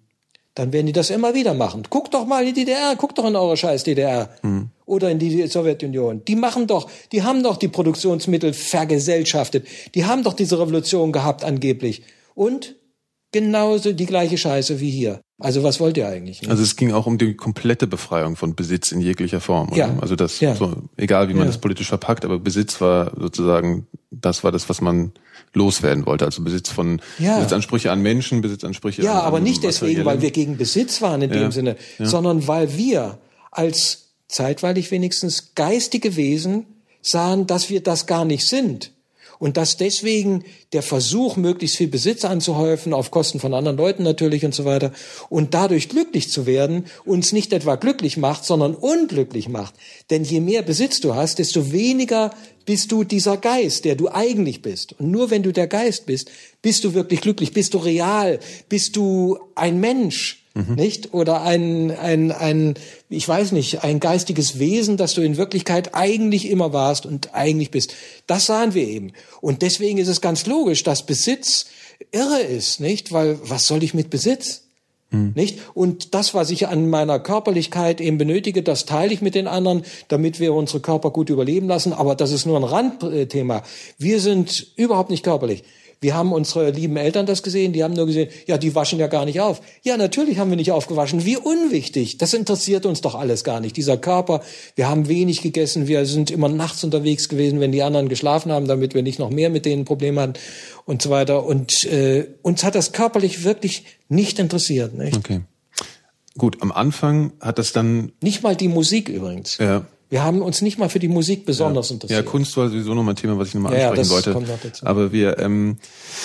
dann werden die das immer wieder machen. Guck doch mal in die D D R, guck doch in eure scheiß D D R. Hm. Oder in die Sowjetunion. Die machen doch, die haben doch die Produktionsmittel vergesellschaftet. Die haben doch diese Revolution gehabt angeblich. Und genauso die gleiche Scheiße wie hier. Also was wollt ihr eigentlich? Ne? Also es ging auch um die komplette Befreiung von Besitz in jeglicher Form. Oder? Ja. Also das, ja. so, egal wie man ja. das politisch verpackt, aber Besitz war sozusagen, das war das, was man loswerden wollte. Also Besitz von ja. Besitzansprüche an Menschen, Besitzansprüche ja, an Ja, aber nicht deswegen, weil wir gegen Besitz waren in ja. dem Sinne, ja. sondern weil wir als zeitweilig wenigstens geistige Wesen sahen, dass wir das gar nicht sind. Und dass deswegen der Versuch, möglichst viel Besitz anzuhäufen, auf Kosten von anderen Leuten natürlich und so weiter, und dadurch glücklich zu werden, uns nicht etwa glücklich macht, sondern unglücklich macht. Denn je mehr Besitz du hast, desto weniger bist du dieser Geist, der du eigentlich bist. Und nur wenn du der Geist bist, bist du wirklich glücklich, bist du real, bist du ein Mensch. Mhm. Nicht? Oder ein, ein, ein, ich weiß nicht, ein geistiges Wesen, das du in Wirklichkeit eigentlich immer warst und eigentlich bist. Das sahen wir eben. Und deswegen ist es ganz logisch, dass Besitz irre ist, nicht? Weil, was soll ich mit Besitz? Mhm. Nicht? Und das, was ich an meiner Körperlichkeit eben benötige, das teile ich mit den anderen, damit wir unsere Körper gut überleben lassen. Aber das ist nur ein Randthema. Wir sind überhaupt nicht körperlich. Wir haben unsere lieben Eltern das gesehen, die haben nur gesehen, ja, die waschen ja gar nicht auf. Ja, natürlich haben wir nicht aufgewaschen. Wie unwichtig. Das interessiert uns doch alles gar nicht. Dieser Körper, wir haben wenig gegessen, wir sind immer nachts unterwegs gewesen, wenn die anderen geschlafen haben, damit wir nicht noch mehr mit denen Probleme hatten und so weiter. Und äh, uns hat das körperlich wirklich nicht interessiert. Nicht? Okay. Gut, am Anfang hat das dann... Nicht mal die Musik übrigens. Ja. Wir haben uns nicht mal für die Musik besonders ja. interessiert. Ja, Kunst war sowieso nochmal ein Thema, was ich nochmal ja, ansprechen ja, das wollte. Kommt noch dazu. Aber wir, ähm,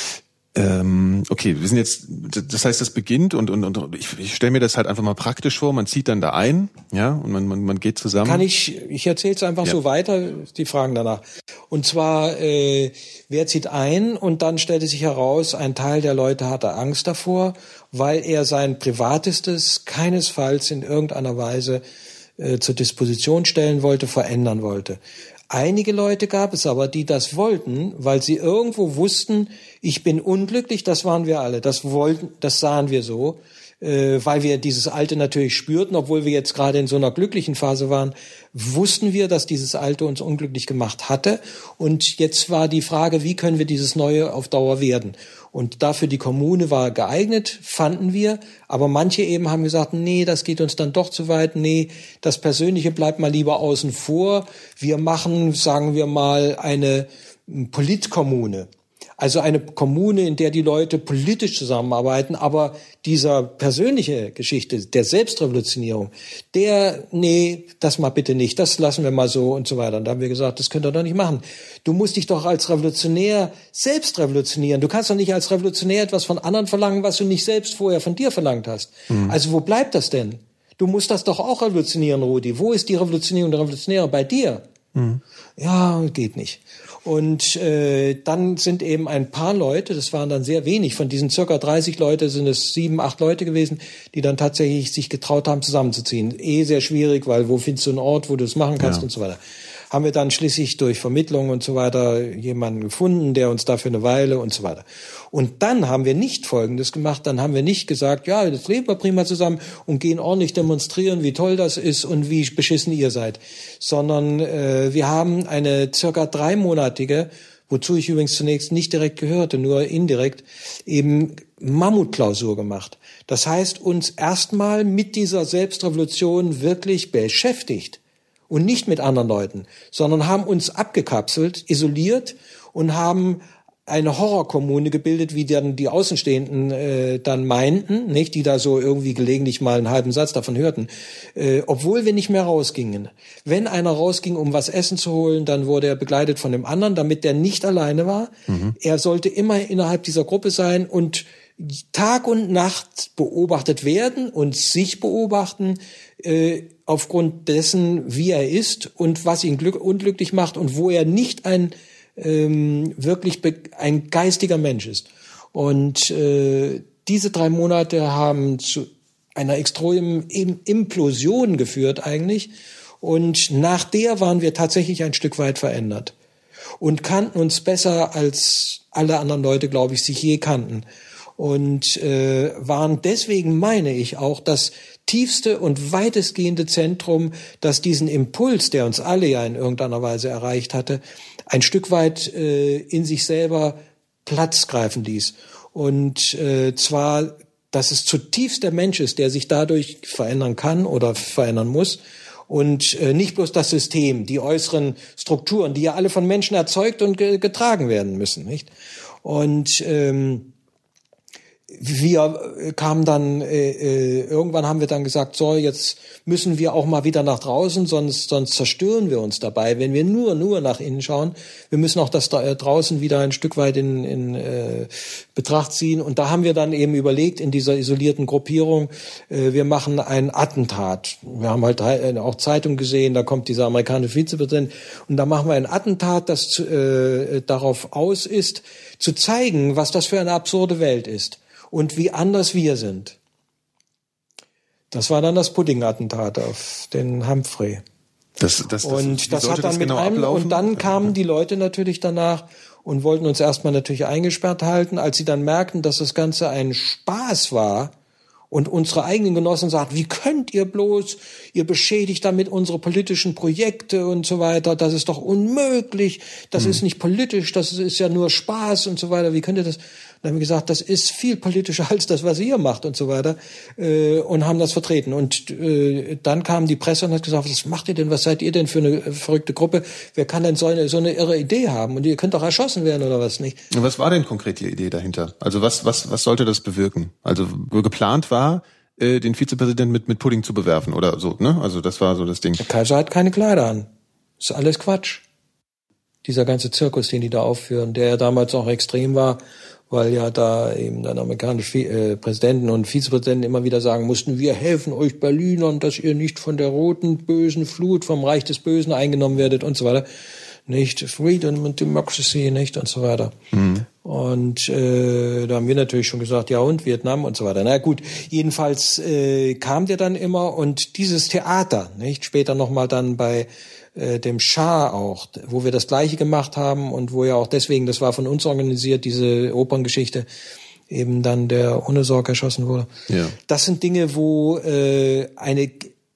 ähm, okay, wir sind jetzt, das heißt, das beginnt und und und ich, ich stelle mir das halt einfach mal praktisch vor. Man zieht dann da ein, ja, und man man, man geht zusammen. Kann ich? Ich erzähle es einfach ja. so weiter. Die Fragen danach. Und zwar, äh, wer zieht ein? Und dann stellte sich heraus, ein Teil der Leute hatte Angst davor, weil er sein Privatestes keinesfalls in irgendeiner Weise zur Disposition stellen wollte, verändern wollte. Einige Leute gab es aber, die das wollten, weil sie irgendwo wussten, ich bin unglücklich, das waren wir alle, das wollten, das sahen wir so, äh, weil wir dieses Alte natürlich spürten, obwohl wir jetzt gerade in so einer glücklichen Phase waren, wussten wir, dass dieses Alte uns unglücklich gemacht hatte. Und jetzt war die Frage, wie können wir dieses Neue auf Dauer werden? Und dafür die Kommune war geeignet, fanden wir. Aber manche eben haben gesagt, nee, das geht uns dann doch zu weit. Nee, das Persönliche bleibt mal lieber außen vor. Wir machen, sagen wir mal, eine Politkommune. Also eine Kommune, in der die Leute politisch zusammenarbeiten, aber dieser persönliche Geschichte, der Selbstrevolutionierung, der, nee, das mal bitte nicht, das lassen wir mal so und so weiter. Und da haben wir gesagt, das könnt ihr doch nicht machen. Du musst dich doch als Revolutionär selbst revolutionieren. Du kannst doch nicht als Revolutionär etwas von anderen verlangen, was du nicht selbst vorher von dir verlangt hast. Mhm. Also wo bleibt das denn? Du musst das doch auch revolutionieren, Rudi. Wo ist die Revolutionierung der Revolutionäre? Bei dir? Mhm. Ja, geht nicht. Und äh, dann sind eben ein paar Leute, das waren dann sehr wenig, von diesen circa dreißig Leute sind es sieben, acht Leute gewesen, die dann tatsächlich sich getraut haben, zusammenzuziehen. Eh sehr schwierig, weil wo findest du einen Ort, wo du es machen kannst ja. und so weiter. Haben wir dann schließlich durch Vermittlung und so weiter jemanden gefunden, der uns dafür eine Weile und so weiter. Und dann haben wir nicht Folgendes gemacht, dann haben wir nicht gesagt, ja, jetzt leben wir prima zusammen und gehen ordentlich demonstrieren, wie toll das ist und wie beschissen ihr seid, sondern äh, wir haben eine circa dreimonatige, wozu ich übrigens zunächst nicht direkt gehörte, nur indirekt, eben Mammutklausur gemacht. Das heißt, uns erstmal mit dieser Selbstrevolution wirklich beschäftigt. Und nicht mit anderen Leuten, sondern haben uns abgekapselt, isoliert und haben eine Horrorkommune gebildet, wie dann die Außenstehenden äh, dann meinten, nicht, die da so irgendwie gelegentlich mal einen halben Satz davon hörten, äh, obwohl wir nicht mehr rausgingen. Wenn einer rausging, um was Essen zu holen, dann wurde er begleitet von dem anderen, damit der nicht alleine war. Mhm. Er sollte immer innerhalb dieser Gruppe sein und Tag und Nacht beobachtet werden und sich beobachten, äh, aufgrund dessen, wie er ist und was ihn glück- unglücklich macht und wo er nicht ein ähm, wirklich be- ein geistiger Mensch ist. Und äh, diese drei Monate haben zu einer extremen Implosion geführt eigentlich. Und nach der waren wir tatsächlich ein Stück weit verändert und kannten uns besser als alle anderen Leute, glaube ich, sich je kannten. Und äh, waren deswegen, meine ich, auch das tiefste und weitestgehende Zentrum, das diesen Impuls, der uns alle ja in irgendeiner Weise erreicht hatte, ein Stück weit äh, in sich selber Platz greifen ließ. Und äh, zwar dass es zutiefst der Mensch ist, der sich dadurch verändern kann oder verändern muss. Und äh, nicht bloß das System, die äußeren Strukturen, die ja alle von Menschen erzeugt und ge- getragen werden müssen, nicht? Und ähm, wir kamen dann, äh, äh, irgendwann haben wir dann gesagt, so, jetzt müssen wir auch mal wieder nach draußen, sonst, sonst zerstören wir uns dabei, wenn wir nur, nur nach innen schauen. Wir müssen auch das da, äh, draußen wieder ein Stück weit in, in äh, Betracht ziehen. Und da haben wir dann eben überlegt, in dieser isolierten Gruppierung, äh, wir machen ein Attentat. Wir haben halt äh, auch Zeitung gesehen, da kommt dieser amerikanische Vizepräsident, und da machen wir ein Attentat, das äh, darauf aus ist, zu zeigen, was das für eine absurde Welt ist. Und wie anders wir sind. Das war dann das Pudding-Attentat auf den Humphrey. Das, das, das, und das hat dann das mit genau einem, ablaufen? Und dann kamen die Leute natürlich danach und wollten uns erstmal natürlich eingesperrt halten. Als sie dann merkten, dass das Ganze ein Spaß war und unsere eigenen Genossen sagten, wie könnt ihr bloß, ihr beschädigt damit unsere politischen Projekte und so weiter, das ist doch unmöglich, das hm. ist nicht politisch, das ist ja nur Spaß und so weiter, wie könnt ihr das? Dann haben wir gesagt, das ist viel politischer als das, was ihr macht und so weiter, äh, und haben das vertreten. Und äh, dann kam die Presse und hat gesagt, was macht ihr denn, was seid ihr denn für eine verrückte Gruppe? Wer kann denn so eine, so eine irre Idee haben? Und ihr könnt doch erschossen werden oder was nicht? Und was war denn konkret die Idee dahinter? Also was, was, was sollte das bewirken? Also geplant war, äh, den Vizepräsidenten mit, mit Pudding zu bewerfen oder so, ne? Also das war so das Ding. Der Kaiser hat keine Kleider an. Das ist alles Quatsch. Dieser ganze Zirkus, den die da aufführen, der ja damals auch extrem war, weil ja da eben dann amerikanische äh, Präsidenten und Vizepräsidenten immer wieder sagen mussten, wir helfen euch Berlinern, dass ihr nicht von der roten, bösen Flut, vom Reich des Bösen eingenommen werdet und so weiter. Nicht Freedom and Democracy, nicht und so weiter. Mhm. Und äh, da haben wir natürlich schon gesagt, ja und Vietnam und so weiter. Na gut, jedenfalls äh, kam der dann immer und dieses Theater, nicht später nochmal dann bei äh, dem Schah auch, wo wir das Gleiche gemacht haben und wo ja auch deswegen, das war von uns organisiert, diese Operngeschichte, eben dann der ohne Sorg erschossen wurde. Ja. Das sind Dinge, wo äh, eine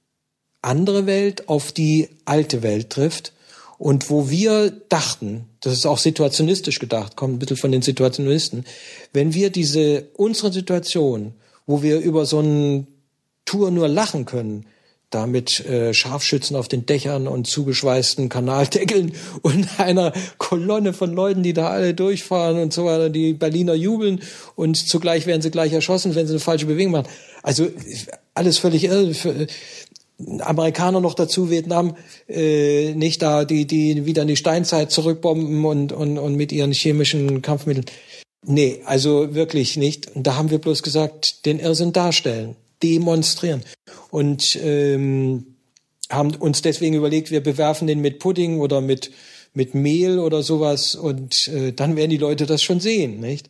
andere Welt auf die alte Welt trifft. Und wo wir dachten, das ist auch situationistisch gedacht, kommt ein bisschen von den Situationisten, wenn wir diese, unsere Situation, wo wir über so eine Tour nur lachen können, da mit äh, Scharfschützen auf den Dächern und zugeschweißten Kanaldeckeln und einer Kolonne von Leuten, die da alle durchfahren und so weiter, die Berliner jubeln und zugleich werden sie gleich erschossen, wenn sie eine falsche Bewegung machen. Also alles völlig irre. Für, Amerikaner noch dazu, Vietnam, äh, nicht da, die, die wieder in die Steinzeit zurückbomben und, und, und mit ihren chemischen Kampfmitteln. Nee, also wirklich nicht. Und da haben wir bloß gesagt, den Irrsinn darstellen, demonstrieren. Und ähm, haben uns deswegen überlegt, wir bewerfen den mit Pudding oder mit, mit Mehl oder sowas und äh, dann werden die Leute das schon sehen, nicht?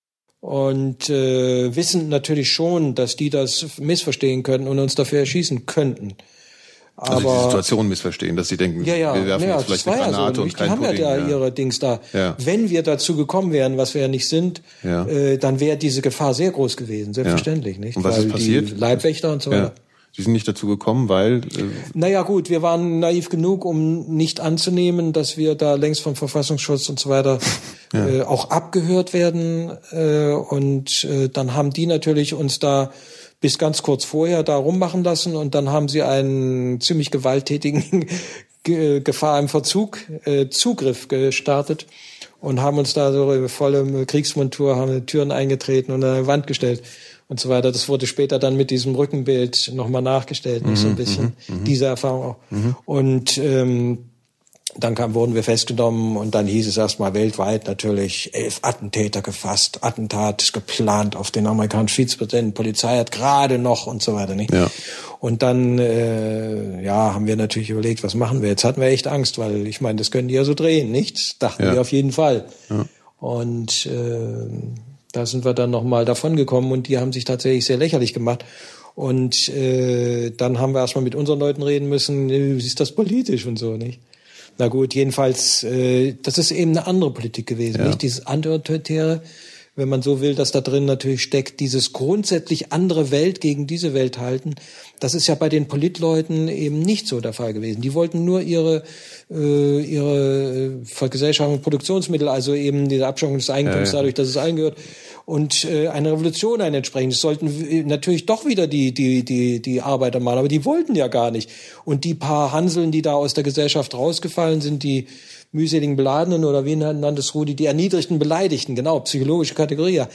Und äh, wissen natürlich schon, dass die das missverstehen können und uns dafür erschießen könnten. Aber also die Situation missverstehen, dass sie denken, ja, ja, wir werfen ja, jetzt vielleicht eine ja Granate so, und kein Die haben Pudding, ja da ja. ihre Dings da. Ja. Wenn wir dazu gekommen wären, was wir ja nicht sind, ja. äh, dann wäre diese Gefahr sehr groß gewesen, selbstverständlich. Ja. Nicht? Und was Weil ist passiert? Die Leibwächter und so weiter. Ja. Sie sind nicht dazu gekommen, weil... Äh naja gut, wir waren naiv genug, um nicht anzunehmen, dass wir da längst vom Verfassungsschutz und so weiter ja. äh, auch abgehört werden. Äh, und äh, dann haben die natürlich uns da bis ganz kurz vorher da rummachen lassen und dann haben sie einen ziemlich gewalttätigen Ge- Gefahr im Verzug, äh, Zugriff gestartet und haben uns da so volle Kriegsmontur, haben Türen eingetreten und an eine Wand gestellt. Und so weiter. Das wurde später dann mit diesem Rückenbild nochmal nachgestellt, nicht mhm, so ein bisschen, mhm, diese Erfahrung auch. Mhm. Und ähm, dann kam, wurden wir festgenommen und dann hieß es erstmal weltweit natürlich, elf Attentäter gefasst, Attentat ist geplant auf den amerikanischen Vizepräsidenten, Polizei hat gerade noch und so weiter. Nicht? Ja. Und dann äh, ja, haben wir natürlich überlegt, was machen wir? Jetzt hatten wir echt Angst, weil ich meine, das können die ja so drehen, nicht? Das dachten ja. wir auf jeden Fall. Ja. Und äh, da sind wir dann nochmal davon gekommen und die haben sich tatsächlich sehr lächerlich gemacht. Und äh, dann haben wir erstmal mit unseren Leuten reden müssen, wie ist das politisch und so, nicht? Na gut, jedenfalls, äh, das ist eben eine andere Politik gewesen, ja. nicht? Dieses Antiautoritäre, wenn man so will, dass da drin natürlich steckt, dieses grundsätzlich andere Welt gegen diese Welt halten. Das ist ja bei den Politleuten eben nicht so der Fall gewesen. Die wollten nur ihre äh, ihre Vergesellschaftung Produktionsmittel, also eben diese Abschaffung des Eigentums, ja, ja. dadurch, dass es allen gehört. und äh, eine Revolution ein entsprechendes. Sollten natürlich doch wieder die die die die Arbeiter machen, aber die wollten ja gar nicht. Und die paar Hanseln, die da aus der Gesellschaft rausgefallen sind, die mühseligen Beladenen oder wie nannte es Rudi, die erniedrigten Beleidigten, genau, psychologische Kategorie. Ja,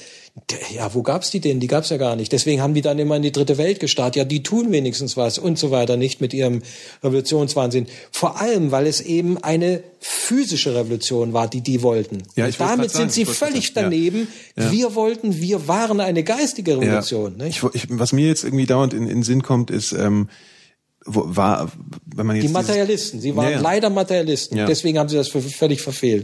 ja wo gab's die denn? Die gab's ja gar nicht. Deswegen haben die dann immer in die dritte Welt gestarrt. Ja, die tun wenigstens was und so weiter, nicht mit ihrem Revolutionswahnsinn. Vor allem, weil es eben eine physische Revolution war, die die wollten. Ja, ich damit sagen, sind sie völlig daneben. Ja. Ja. Wir wollten, wir waren eine geistige Revolution. Ja. Nicht? Ich, ich, was mir jetzt irgendwie dauernd in, in den Sinn kommt, ist, ähm, wo, war, wenn man jetzt die Materialisten, sie waren ja, ja. leider Materialisten. Ja. Deswegen haben sie das für, völlig verfehlt.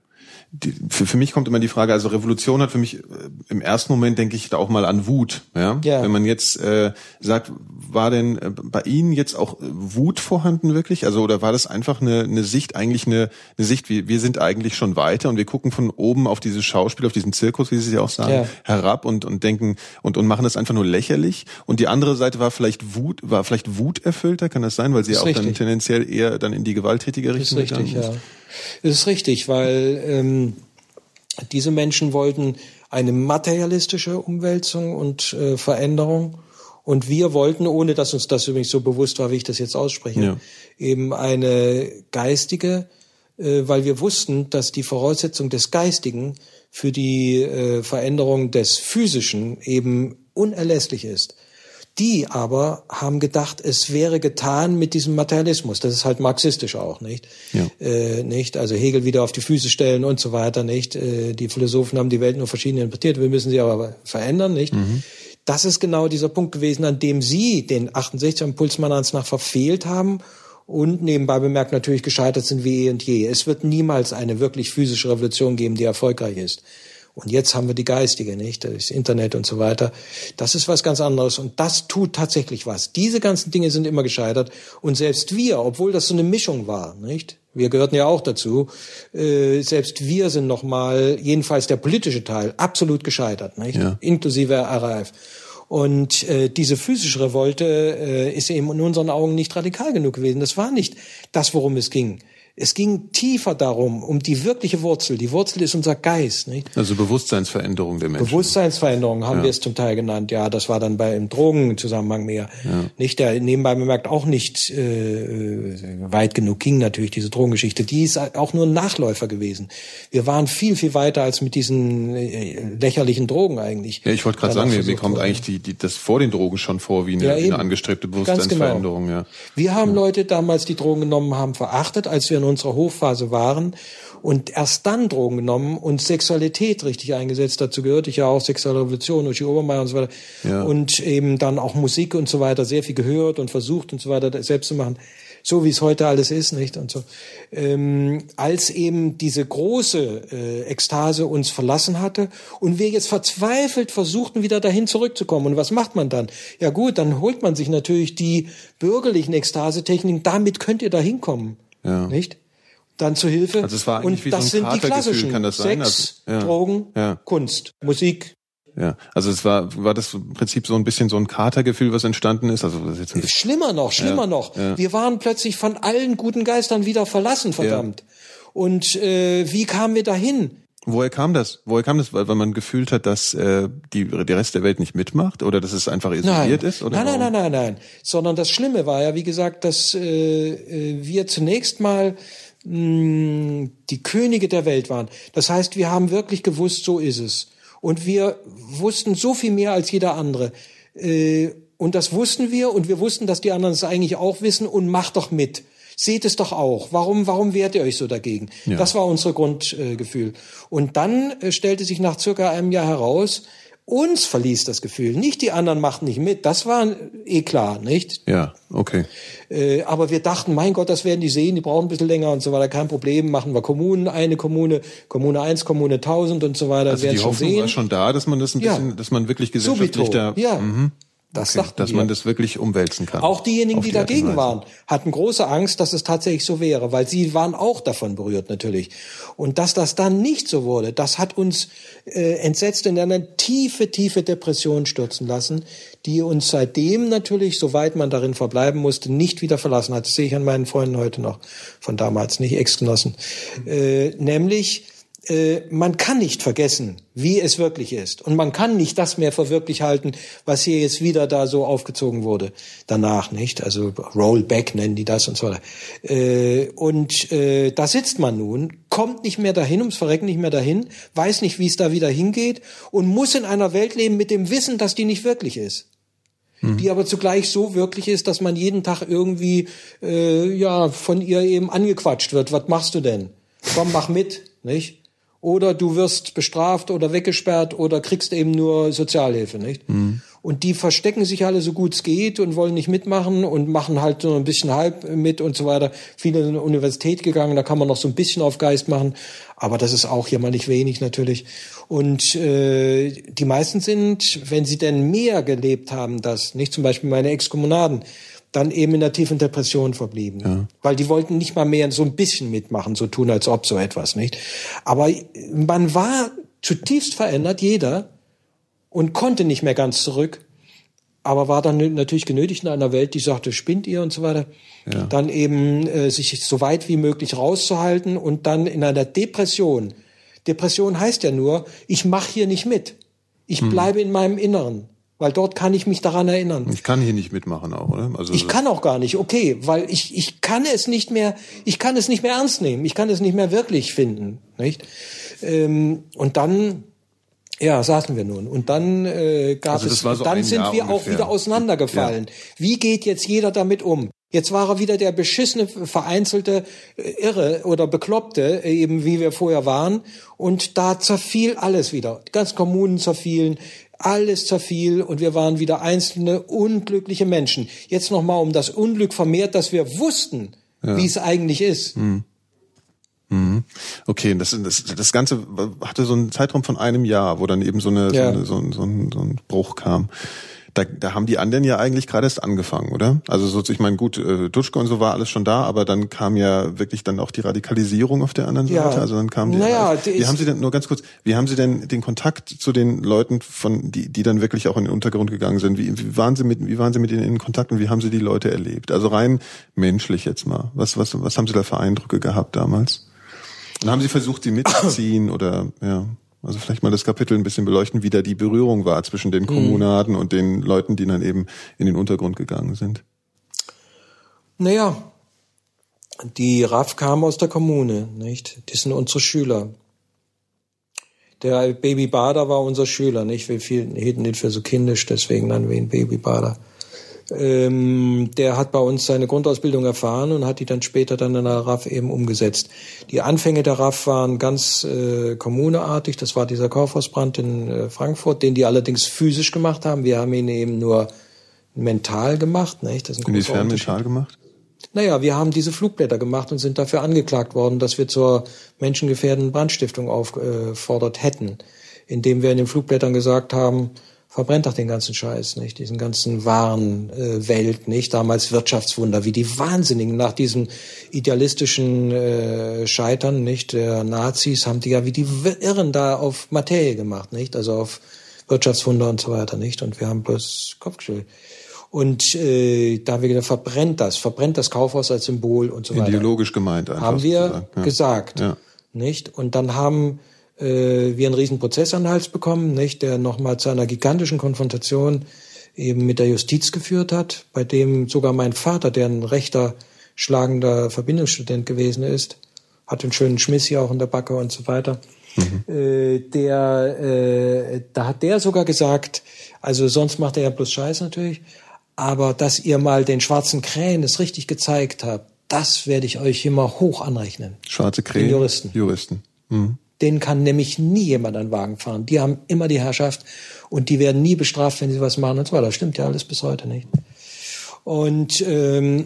Die, für, für mich kommt immer die Frage, also Revolution hat für mich, äh, im ersten Moment denke ich da auch mal an Wut. Ja? Ja. Wenn man jetzt äh, sagt, war denn äh, bei Ihnen jetzt auch äh, Wut vorhanden wirklich? Also oder war das einfach eine, eine Sicht, eigentlich eine, eine Sicht, wie wir sind eigentlich schon weiter und wir gucken von oben auf dieses Schauspiel, auf diesen Zirkus, wie Sie es auch sagen, ja. herab und und denken und und machen das einfach nur lächerlich. Und die andere Seite war vielleicht Wut, war vielleicht wuterfüllter, kann das sein, weil sie ja auch richtig. Dann tendenziell eher dann in die gewalttätige Richtung gegangen ist? Richtig, ja. Das ist richtig, weil ähm, diese Menschen wollten eine materialistische Umwälzung und äh, Veränderung und wir wollten, ohne dass uns das übrigens so bewusst war, wie ich das jetzt ausspreche, ja. eben eine geistige, äh, weil wir wussten, dass die Voraussetzung des Geistigen für die äh, Veränderung des Physischen eben unerlässlich ist. Die aber haben gedacht, es wäre getan mit diesem Materialismus. Das ist halt marxistisch auch, nicht? Ja. Äh, nicht? Also Hegel wieder auf die Füße stellen und so weiter, nicht? Äh, die Philosophen haben die Welt nur verschieden interpretiert. Wir müssen sie aber verändern, nicht? Mhm. Das ist genau dieser Punkt gewesen, an dem sie den achtundsechziger Impuls meiner Ansicht nach verfehlt haben und nebenbei bemerkt natürlich gescheitert sind wie eh und je. Es wird niemals eine wirklich physische Revolution geben, die erfolgreich ist. Und jetzt haben wir die geistige, nicht? Das Internet und so weiter. Das ist was ganz anderes und das tut tatsächlich was. Diese ganzen Dinge sind immer gescheitert und selbst wir, obwohl das so eine Mischung war, nicht? Wir gehörten ja auch dazu. Äh, selbst wir sind nochmal, jedenfalls der politische Teil, absolut gescheitert, nicht? Ja. Inklusive R A F. Und äh, diese physische Revolte äh, ist eben in unseren Augen nicht radikal genug gewesen. Das war nicht das, worum es ging. Es ging tiefer darum, um die wirkliche Wurzel. Die Wurzel ist unser Geist, nicht? Also Bewusstseinsveränderung der Menschen. Bewusstseinsveränderung haben ja. wir es zum Teil genannt. Ja, das war dann bei im Drogenzusammenhang mehr. Ja. Nicht, der nebenbei bemerkt auch nicht äh, weit genug ging natürlich diese Drogengeschichte. Die ist auch nur ein Nachläufer gewesen. Wir waren viel, viel weiter als mit diesen äh, lächerlichen Drogen eigentlich. Ja, ich wollte gerade sagen, mir, mir kommt eigentlich die, die, das vor den Drogen schon vor, wie eine, ja, wie eine angestrebte Bewusstseinsveränderung. Genau. Ja. Wir haben ja. Leute damals, die Drogen genommen haben, verachtet, als wir in unserer Hochphase waren und erst dann Drogen genommen und Sexualität richtig eingesetzt. Dazu gehörte ich ja auch Sexuelle Revolution, Uschi Obermeier und so weiter. Ja. Und eben dann auch Musik und so weiter sehr viel gehört und versucht und so weiter selbst zu machen. So wie es heute alles ist, nicht? Und so. Ähm, als eben diese große äh, Ekstase uns verlassen hatte und wir jetzt verzweifelt versuchten, wieder dahin zurückzukommen. Und was macht man dann? Ja gut, dann holt man sich natürlich die bürgerlichen Ekstasetechniken. Damit könnt ihr da hinkommen. Ja. Nicht? Dann zur Hilfe. Also es war eigentlich und wie das so ein sind die klassischen. Kann das sein? Sex, also, ja. Drogen, ja. Kunst, Musik. Ja, also es war war das im Prinzip so ein bisschen so ein Katergefühl, was entstanden ist. Also das ist jetzt schlimmer noch, schlimmer ja. noch. Ja. Wir waren plötzlich von allen guten Geistern wieder verlassen, verdammt. Ja. Und äh, wie kamen wir dahin? Woher kam das? Woher kam das? Weil, weil man gefühlt hat, dass äh, die der Rest der Welt nicht mitmacht oder dass es einfach isoliert nein. ist? Oder nein, nein, nein, nein, nein. Sondern das Schlimme war ja, wie gesagt, dass äh, wir zunächst mal mh, die Könige der Welt waren. Das heißt, wir haben wirklich gewusst, so ist es. Und wir wussten so viel mehr als jeder andere. Äh, und das wussten wir und wir wussten, dass die anderen es eigentlich auch wissen und macht doch mit. Seht es doch auch. Warum, warum wehrt ihr euch so dagegen? Ja. Das war unser Grundgefühl. Äh, und dann äh, stellte sich nach circa einem Jahr heraus, uns verließ das Gefühl. Nicht die anderen machten nicht mit. Das war eh klar, nicht? Ja, okay. Äh, aber wir dachten, mein Gott, das werden die sehen, die brauchen ein bisschen länger und so weiter. Kein Problem, machen wir Kommunen, eine Kommune, Kommune eins, Kommune tausend und so weiter. Also die Hoffnung sehen. war schon da, dass man das ein bisschen, ja. dass man wirklich gesellschaftlich da... Ja. Mhm. Das okay, dass wir. man das wirklich umwälzen kann. Auch diejenigen, die, die dagegen waren, hatten große Angst, dass es tatsächlich so wäre, weil sie waren auch davon berührt natürlich. Und dass das dann nicht so wurde, das hat uns äh, entsetzt in eine tiefe, tiefe Depression stürzen lassen, die uns seitdem natürlich, soweit man darin verbleiben musste, nicht wieder verlassen hat. Das sehe ich an meinen Freunden heute noch von damals, nicht Ex-Genossen. Äh, nämlich äh, man kann nicht vergessen, wie es wirklich ist. Und man kann nicht das mehr für wirklich halten, was hier jetzt wieder da so aufgezogen wurde. Danach, nicht? Also Rollback nennen die das und so weiter. Äh, und äh, da sitzt man nun, kommt nicht mehr dahin, ums Verrecken nicht mehr dahin, weiß nicht, wie es da wieder hingeht und muss in einer Welt leben mit dem Wissen, dass die nicht wirklich ist. Mhm. Die aber zugleich so wirklich ist, dass man jeden Tag irgendwie äh, ja von ihr eben angequatscht wird. Was machst du denn? Komm, mach mit, nicht? Oder du wirst bestraft oder weggesperrt oder kriegst eben nur Sozialhilfe, nicht? Mhm. Und die verstecken sich alle so gut es geht und wollen nicht mitmachen und machen halt so ein bisschen halb mit und so weiter. Viele sind in die Universität gegangen, da kann man noch so ein bisschen auf Geist machen, aber das ist auch hier mal nicht wenig natürlich. Und äh, die meisten sind, wenn sie denn mehr gelebt haben, das, nicht zum Beispiel meine Exkommunaden, dann eben in der tiefen Depression verblieben. Ja. Weil die wollten nicht mal mehr so ein bisschen mitmachen, so tun, als ob so etwas, nicht? Aber man war zutiefst verändert, jeder, und konnte nicht mehr ganz zurück, aber war dann natürlich genötigt in einer Welt, die sagte, spinnt ihr und so weiter, ja. Dann eben äh, sich so weit wie möglich rauszuhalten und dann in einer Depression. Depression heißt ja nur, ich mache hier nicht mit. Ich hm. bleibe in meinem Inneren. Weil dort kann ich mich daran erinnern. Ich kann hier nicht mitmachen auch, oder? Also ich kann auch gar nicht, okay, weil ich ich kann es nicht mehr, ich kann es nicht mehr ernst nehmen, ich kann es nicht mehr wirklich finden, nicht? Ähm, und dann, ja, saßen wir nun. Und dann äh, gab also es, so dann sind Jahr wir ungefähr. auch wieder auseinandergefallen. Ja. Wie geht jetzt jeder damit um? Jetzt war er wieder der beschissene, vereinzelte Irre oder Bekloppte, eben wie wir vorher waren. Und da zerfiel alles wieder. Die ganzen Kommunen zerfielen. Alles zerfiel und wir waren wieder einzelne unglückliche Menschen. Jetzt nochmal um das Unglück vermehrt, dass wir wussten, ja. wie es eigentlich ist. Mhm. Mhm. Okay, das, das, das Ganze hatte so einen Zeitraum von einem Jahr, wo dann eben so, eine, ja. so, eine, so, ein, so, ein, so ein Bruch kam. Da, da haben die anderen ja eigentlich gerade erst angefangen, oder? Also so, ich meine, gut, äh, Duschko und so war alles schon da, aber dann kam ja wirklich dann auch die Radikalisierung auf der anderen Seite. Ja. Also dann kam die. Naja, die wie haben Sie denn nur ganz kurz? Wie haben Sie denn den Kontakt zu den Leuten, von die, die dann wirklich auch in den Untergrund gegangen sind? Wie, wie waren Sie mit, wie waren Sie mit ihnen in Kontakt und wie haben Sie die Leute erlebt? Also rein menschlich jetzt mal. Was, was, was haben Sie da für Eindrücke gehabt damals? Und haben Sie versucht, sie mitzuziehen oder ja? Also vielleicht mal das Kapitel ein bisschen beleuchten, wie da die Berührung war zwischen den Kommunaden mhm. und den Leuten, die dann eben in den Untergrund gegangen sind. Naja, die R A F kam aus der Kommune, nicht? Die sind unsere Schüler. Der Baby Bader war unser Schüler, nicht? Wir hielten den für so kindisch, deswegen nennen wir ihn Baby Bader. Ähm, der hat bei uns seine Grundausbildung erfahren und hat die dann später dann in der R A F eben umgesetzt. Die Anfänge der R A F waren ganz äh, kommuneartig. Das war dieser Kaufhausbrand in äh, Frankfurt, den die allerdings physisch gemacht haben. Wir haben ihn eben nur mental gemacht. Nicht? Das ist ein Inwiefern mental gemacht? Naja, wir haben diese Flugblätter gemacht und sind dafür angeklagt worden, dass wir zur menschengefährdenden Brandstiftung aufgefordert hätten, indem wir in den Flugblättern gesagt haben, verbrennt doch den ganzen Scheiß, nicht? Diesen ganzen Warenwelt, äh, nicht? Damals Wirtschaftswunder, wie die Wahnsinnigen nach diesem idealistischen äh, Scheitern, nicht? Der Nazis haben die ja wie die Irren da auf Materie gemacht, nicht? Also auf Wirtschaftswunder und so weiter, nicht? Und wir haben bloß Kopfgeschüttelt. Und äh, da haben wir gesagt, verbrennt das, verbrennt das Kaufhaus als Symbol und so weiter. Ideologisch gemeint einfach. Haben wir ja. gesagt, ja. nicht? Und dann haben äh, wir einen riesen Prozess an den Hals bekommen, nicht? Der nochmal zu einer gigantischen Konfrontation eben mit der Justiz geführt hat, bei dem sogar mein Vater, der ein rechter, schlagender Verbindungsstudent gewesen ist, hat einen schönen Schmiss hier auch in der Backe und so weiter. Mhm. Äh, der, äh, da hat der sogar gesagt, also sonst macht er ja bloß Scheiß natürlich, aber dass ihr mal den schwarzen Krähen es richtig gezeigt habt, das werde ich euch immer hoch anrechnen. Schwarze Krähen? Den Juristen. Juristen. Mhm. Denen kann nämlich nie jemand einen Wagen fahren. Die haben immer die Herrschaft und die werden nie bestraft, wenn sie was machen und so weiter. Das stimmt ja alles bis heute nicht. Und ähm,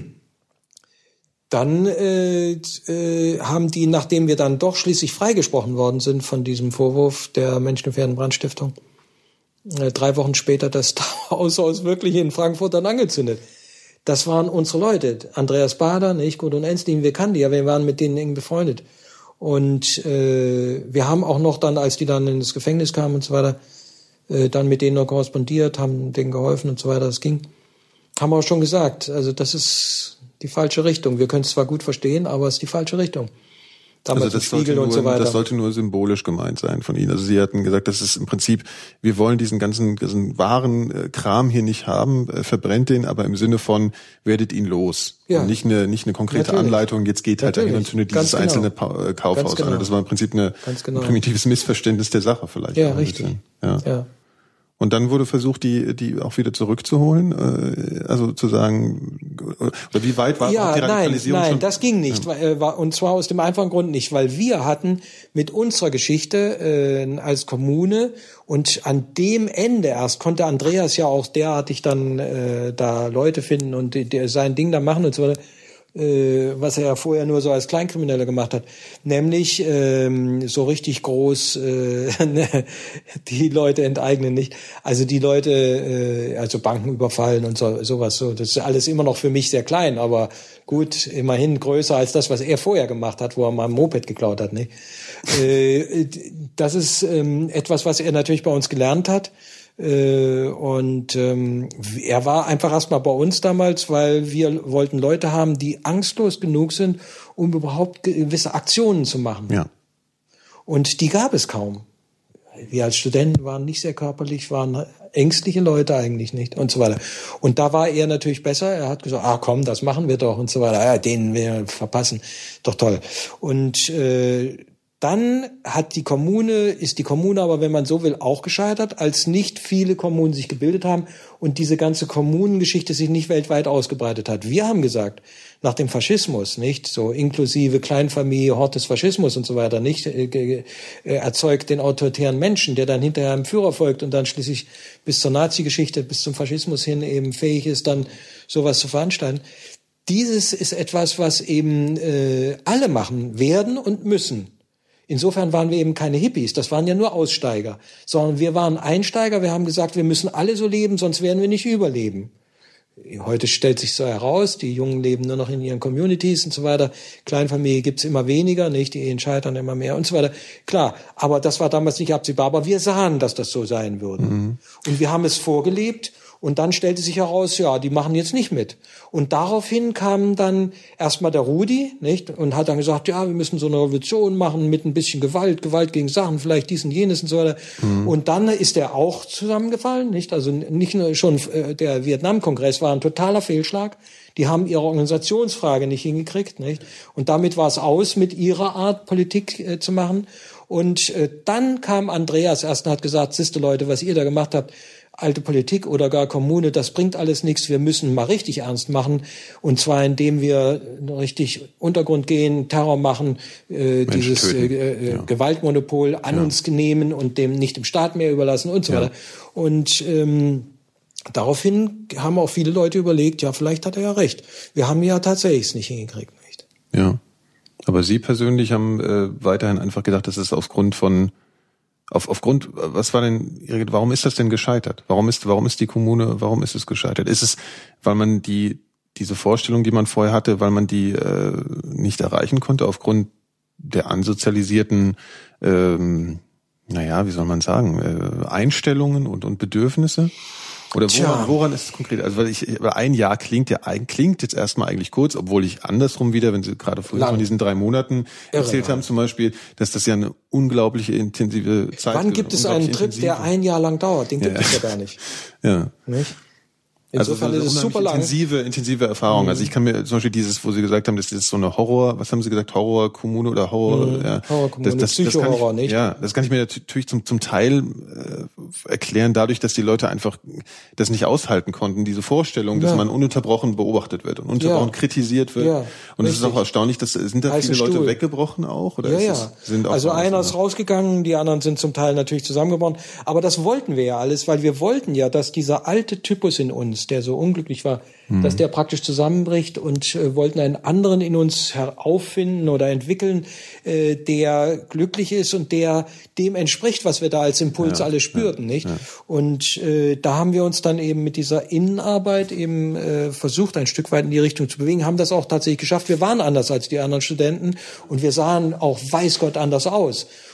dann äh, äh, haben die, nachdem wir dann doch schließlich freigesprochen worden sind von diesem Vorwurf der menschengefährdenden Brandstiftung, äh, drei Wochen später das Haus wirklich in Frankfurt dann angezündet. Das waren unsere Leute. Andreas Bader, nicht Gudrun Ensslin, wir kannten die, ja, wir waren mit denen eng befreundet. Und äh, wir haben auch noch dann, als die dann ins Gefängnis kamen und so weiter, äh, dann mit denen noch korrespondiert, haben denen geholfen und so weiter, das ging. Haben wir auch schon gesagt, also das ist die falsche Richtung. Wir können es zwar gut verstehen, aber es ist die falsche Richtung. damals also im Spiegel nur, und so weiter. Das sollte nur symbolisch gemeint sein von Ihnen. Also Sie hatten gesagt, das ist im Prinzip, wir wollen diesen ganzen, diesen wahren äh, Kram hier nicht haben, äh, verbrennt den, aber im Sinne von, werdet ihn los. Ja. Und nicht eine, nicht eine konkrete Natürlich. Anleitung, jetzt geht halt dahin und zündet dieses genau. einzelne pa- äh, Kaufhaus genau. an. Das war im Prinzip eine, genau. ein primitives Missverständnis der Sache vielleicht. Ja, richtig. Ja. ja. Und dann wurde versucht, die die auch wieder zurückzuholen, äh, also zu sagen, oder wie weit war ja, die Radikalisierung? Nein, nein, schon? das ging nicht, ja. Und zwar aus dem einfachen Grund nicht, weil wir hatten mit unserer Geschichte äh, als Kommune und an dem Ende erst konnte Andreas ja auch derartig dann äh, da Leute finden und die, die sein Ding da machen und so weiter, was er ja vorher nur so als Kleinkrimineller gemacht hat, nämlich ähm, so richtig groß äh, die Leute enteignen nicht, also die Leute, äh, also Banken überfallen und so sowas. So, das ist alles immer noch für mich sehr klein, aber gut, immerhin größer als das, was er vorher gemacht hat, wo er mal ein Moped geklaut hat. Ne? äh, das ist ähm, etwas, was er natürlich bei uns gelernt hat. Und ähm, er war einfach erstmal bei uns damals, weil wir wollten Leute haben, die angstlos genug sind, um überhaupt gewisse Aktionen zu machen. Ja. Und die gab es kaum. Wir als Studenten waren nicht sehr körperlich, waren ängstliche Leute eigentlich nicht und so weiter. Und da war er natürlich besser. Er hat gesagt, ah komm, das machen wir doch und so weiter. Ja, den wir verpassen. Doch toll. Und äh, dann hat die Kommune, ist die Kommune aber, wenn man so will, auch gescheitert, als nicht viele Kommunen sich gebildet haben und diese ganze Kommunengeschichte sich nicht weltweit ausgebreitet hat. Wir haben gesagt, nach dem Faschismus, nicht, so inklusive Kleinfamilie, Hort des Faschismus und so weiter, nicht, äh, äh, erzeugt den autoritären Menschen, der dann hinterher einem Führer folgt und dann schließlich bis zur Nazi-Geschichte, bis zum Faschismus hin eben fähig ist, dann sowas zu veranstalten. Dieses ist etwas, was eben äh, alle machen werden und müssen. Insofern waren wir eben keine Hippies, das waren ja nur Aussteiger, sondern wir waren Einsteiger, wir haben gesagt, wir müssen alle so leben, sonst werden wir nicht überleben. Heute stellt sich so heraus, die Jungen leben nur noch in ihren Communities und so weiter, Kleinfamilie gibt's immer weniger, nicht, die Ehen scheitern immer mehr und so weiter. Klar, aber das war damals nicht absehbar, aber wir sahen, dass das so sein würde. Mhm. Und wir haben es vorgelebt. Und dann stellte sich heraus, ja, die machen jetzt nicht mit. Und daraufhin kam dann erstmal der Rudi, nicht? Und hat dann gesagt, ja, wir müssen so eine Revolution machen mit ein bisschen Gewalt, Gewalt gegen Sachen, vielleicht dies und jenes und so weiter. Mhm. Und dann ist er auch zusammengefallen, nicht? Also nicht nur schon äh, der Vietnam-Kongress war ein totaler Fehlschlag. Die haben ihre Organisationsfrage nicht hingekriegt, nicht? Und damit war es aus, mit ihrer Art Politik äh, zu machen. Und äh, dann kam Andreas erst und hat gesagt, siehste Leute, was ihr da gemacht habt, alte Politik oder gar Kommune, das bringt alles nichts. Wir müssen mal richtig ernst machen. Und zwar, indem wir richtig Untergrund gehen, Terror machen, äh, dieses äh, ja. Gewaltmonopol an ja. uns nehmen und dem nicht dem Staat mehr überlassen und so ja. weiter. Und ähm, daraufhin haben auch viele Leute überlegt, ja, vielleicht hat er ja recht. Wir haben ja tatsächlich es nicht hingekriegt. Nicht? Ja, aber Sie persönlich haben äh, weiterhin einfach gedacht, das ist aufgrund von Auf, aufgrund, was war denn, warum ist das denn gescheitert? Warum ist, warum ist die Kommune, warum ist es gescheitert? Ist es, weil man die, diese Vorstellung, die man vorher hatte, weil man die äh, nicht erreichen konnte aufgrund der ansozialisierten, ähm, naja, wie soll man sagen, äh, Einstellungen und, und Bedürfnisse? Oder woran, woran ist es konkret? Also weil ich, ein Jahr klingt ja klingt jetzt erstmal eigentlich kurz, obwohl ich andersrum wieder, wenn Sie gerade vorhin von diesen drei Monaten Irre, erzählt haben, zum Beispiel, dass das ja eine unglaubliche intensive Zeit ist. Wann gibt es einen Trip, intensive. der ein Jahr lang dauert? Den gibt ja. es ja gar nicht. Ja. Nicht? Insofern also ist es super lang. Intensive, intensive Erfahrung. Mhm. Also ich kann mir zum Beispiel dieses, wo Sie gesagt haben, das ist so eine Horror, was haben Sie gesagt, Horrorkommune oder Horror, mhm. ja. Horrorkommune, das, das, Psycho-Horror, das nicht? Ja, das kann ich mir natürlich zum, zum Teil äh, erklären, dadurch, dass die Leute einfach das nicht aushalten konnten, diese Vorstellung, dass ja. man ununterbrochen beobachtet wird und ununterbrochen ja. kritisiert wird. Ja, und es ist auch erstaunlich, dass sind da viele Leute Stuhl. weggebrochen auch? Oder ja, ist ja. Es, sind auch also einer ist rausgegangen, die anderen sind zum Teil natürlich zusammengebrochen. Aber das wollten wir ja alles, weil wir wollten ja, dass dieser alte Typus in uns, der so unglücklich war, mhm. dass der praktisch zusammenbricht und äh, wollten einen anderen in uns herauffinden oder entwickeln, äh, der glücklich ist und der dem entspricht, was wir da als Impuls ja, alle spürten, ja, nicht? Ja. Und äh, da haben wir uns dann eben mit dieser Innenarbeit eben äh, versucht, ein Stück weit in die Richtung zu bewegen, haben das auch tatsächlich geschafft. Wir waren anders als die anderen Studenten und wir sahen auch, weiß Gott, anders aus.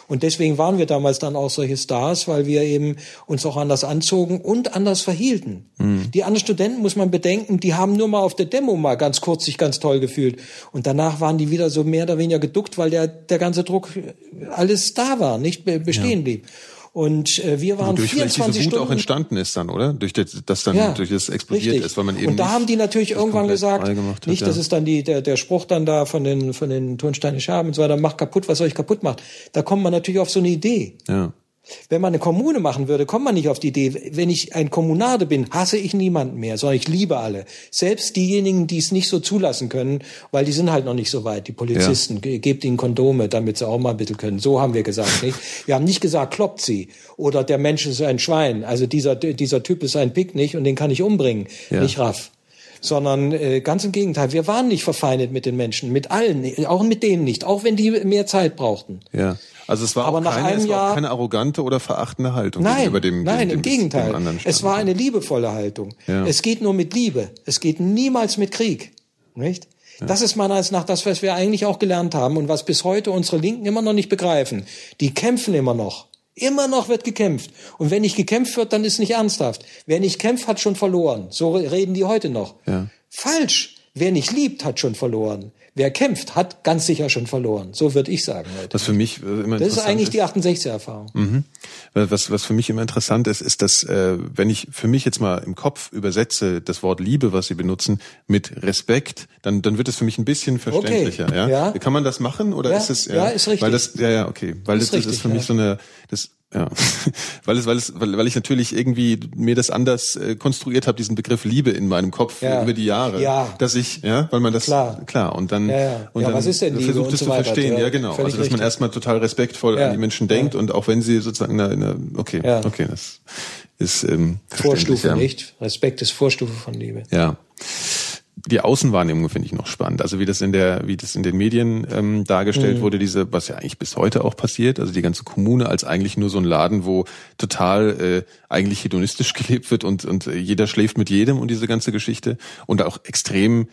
Und deswegen waren wir damals dann auch solche Stars, weil wir eben uns auch anders anzogen und anders verhielten. Mhm. Die anderen Studenten, muss man bedenken, die haben nur mal auf der Demo mal ganz kurz sich ganz toll gefühlt. Und danach waren die wieder so mehr oder weniger geduckt, weil der, der ganze Druck alles da war, nicht bestehen ja. blieb. Und äh, wir waren durch vierundzwanzig diese Wut Stunden auch entstanden ist dann, oder? Durch das, das dann ja, durch das explodiert richtig. ist, weil man eben und da haben die natürlich irgendwann gesagt, hat, nicht, ja. das ist dann die der der Spruch dann da von den von den Turnsteine Scherben und so weiter, macht kaputt, was euch kaputt macht. Da kommt man natürlich auf so eine Idee. Ja. Wenn man eine Kommune machen würde, kommt man nicht auf die Idee. Wenn ich ein Kommunade bin, hasse ich niemanden mehr, sondern ich liebe alle. Selbst diejenigen, die es nicht so zulassen können, weil die sind halt noch nicht so weit. Die Polizisten, ja. gebt ihnen Kondome, damit sie auch mal ein bisschen können. So haben wir gesagt, nicht? Wir haben nicht gesagt, kloppt sie. Oder der Mensch ist ein Schwein. Also dieser, dieser Typ ist ein Pick nicht und den kann ich umbringen. Ja. Nicht Raff. Sondern äh, ganz im Gegenteil. Wir waren nicht verfeindet mit den Menschen, mit allen, auch mit denen nicht, auch wenn die mehr Zeit brauchten. Ja. Also es war, aber auch, nach keine, einem es war Jahr, auch keine arrogante oder verachtende Haltung nein, gegenüber dem, nein, dem, im dem, Gegenteil. dem anderen es war eine liebevolle Haltung. Ja. Es geht nur mit Liebe. Es geht niemals mit Krieg. Nicht? Ja. Das ist meiner Ansicht nach das, was wir eigentlich auch gelernt haben und was bis heute unsere Linken immer noch nicht begreifen. Die kämpfen immer noch. Immer noch wird gekämpft. Und wenn nicht gekämpft wird, dann ist nicht ernsthaft. Wer nicht kämpft, hat schon verloren. So reden die heute noch. Ja. Falsch. Wer nicht liebt, hat schon verloren. Wer kämpft, hat ganz sicher schon verloren. So würde ich sagen heute. Was für mich äh, immer Das ist eigentlich ist, die achtundsechziger-Erfahrung. Mhm. Was, was für mich immer interessant ist, ist, dass äh, wenn ich für mich jetzt mal im Kopf übersetze das Wort Liebe, was Sie benutzen, mit Respekt, dann dann wird es für mich ein bisschen verständlicher. Okay. Ja? Ja. Kann man das machen oder ja, ist es? Ja, ja, ist richtig. Weil das, ja, ja, okay, weil ist das, richtig, das ist für mich ja. so eine, das ja, weil es, weil es, weil, weil ich natürlich irgendwie mir das anders äh, konstruiert habe, diesen Begriff Liebe in meinem Kopf ja. über die Jahre, ja. dass ich, ja, weil man das klar, klar und dann ja, ja. und ja, dann was ist denn Liebe versucht es so zu verstehen, ja, ja genau, also dass richtig. man erstmal total respektvoll ja. an die Menschen denkt ja. und auch wenn sie sozusagen eine, eine okay, ja. okay, das ist ähm, Vorstufe, ja. nicht? Respekt ist Vorstufe von Liebe. Ja. Die Außenwahrnehmung finde ich noch spannend. Also wie das in der, wie das in den Medien ähm, dargestellt mhm. wurde, diese, was ja eigentlich bis heute auch passiert, also die ganze Kommune als eigentlich nur so ein Laden, wo total äh, eigentlich hedonistisch gelebt wird und und jeder schläft mit jedem und diese ganze Geschichte und auch extrem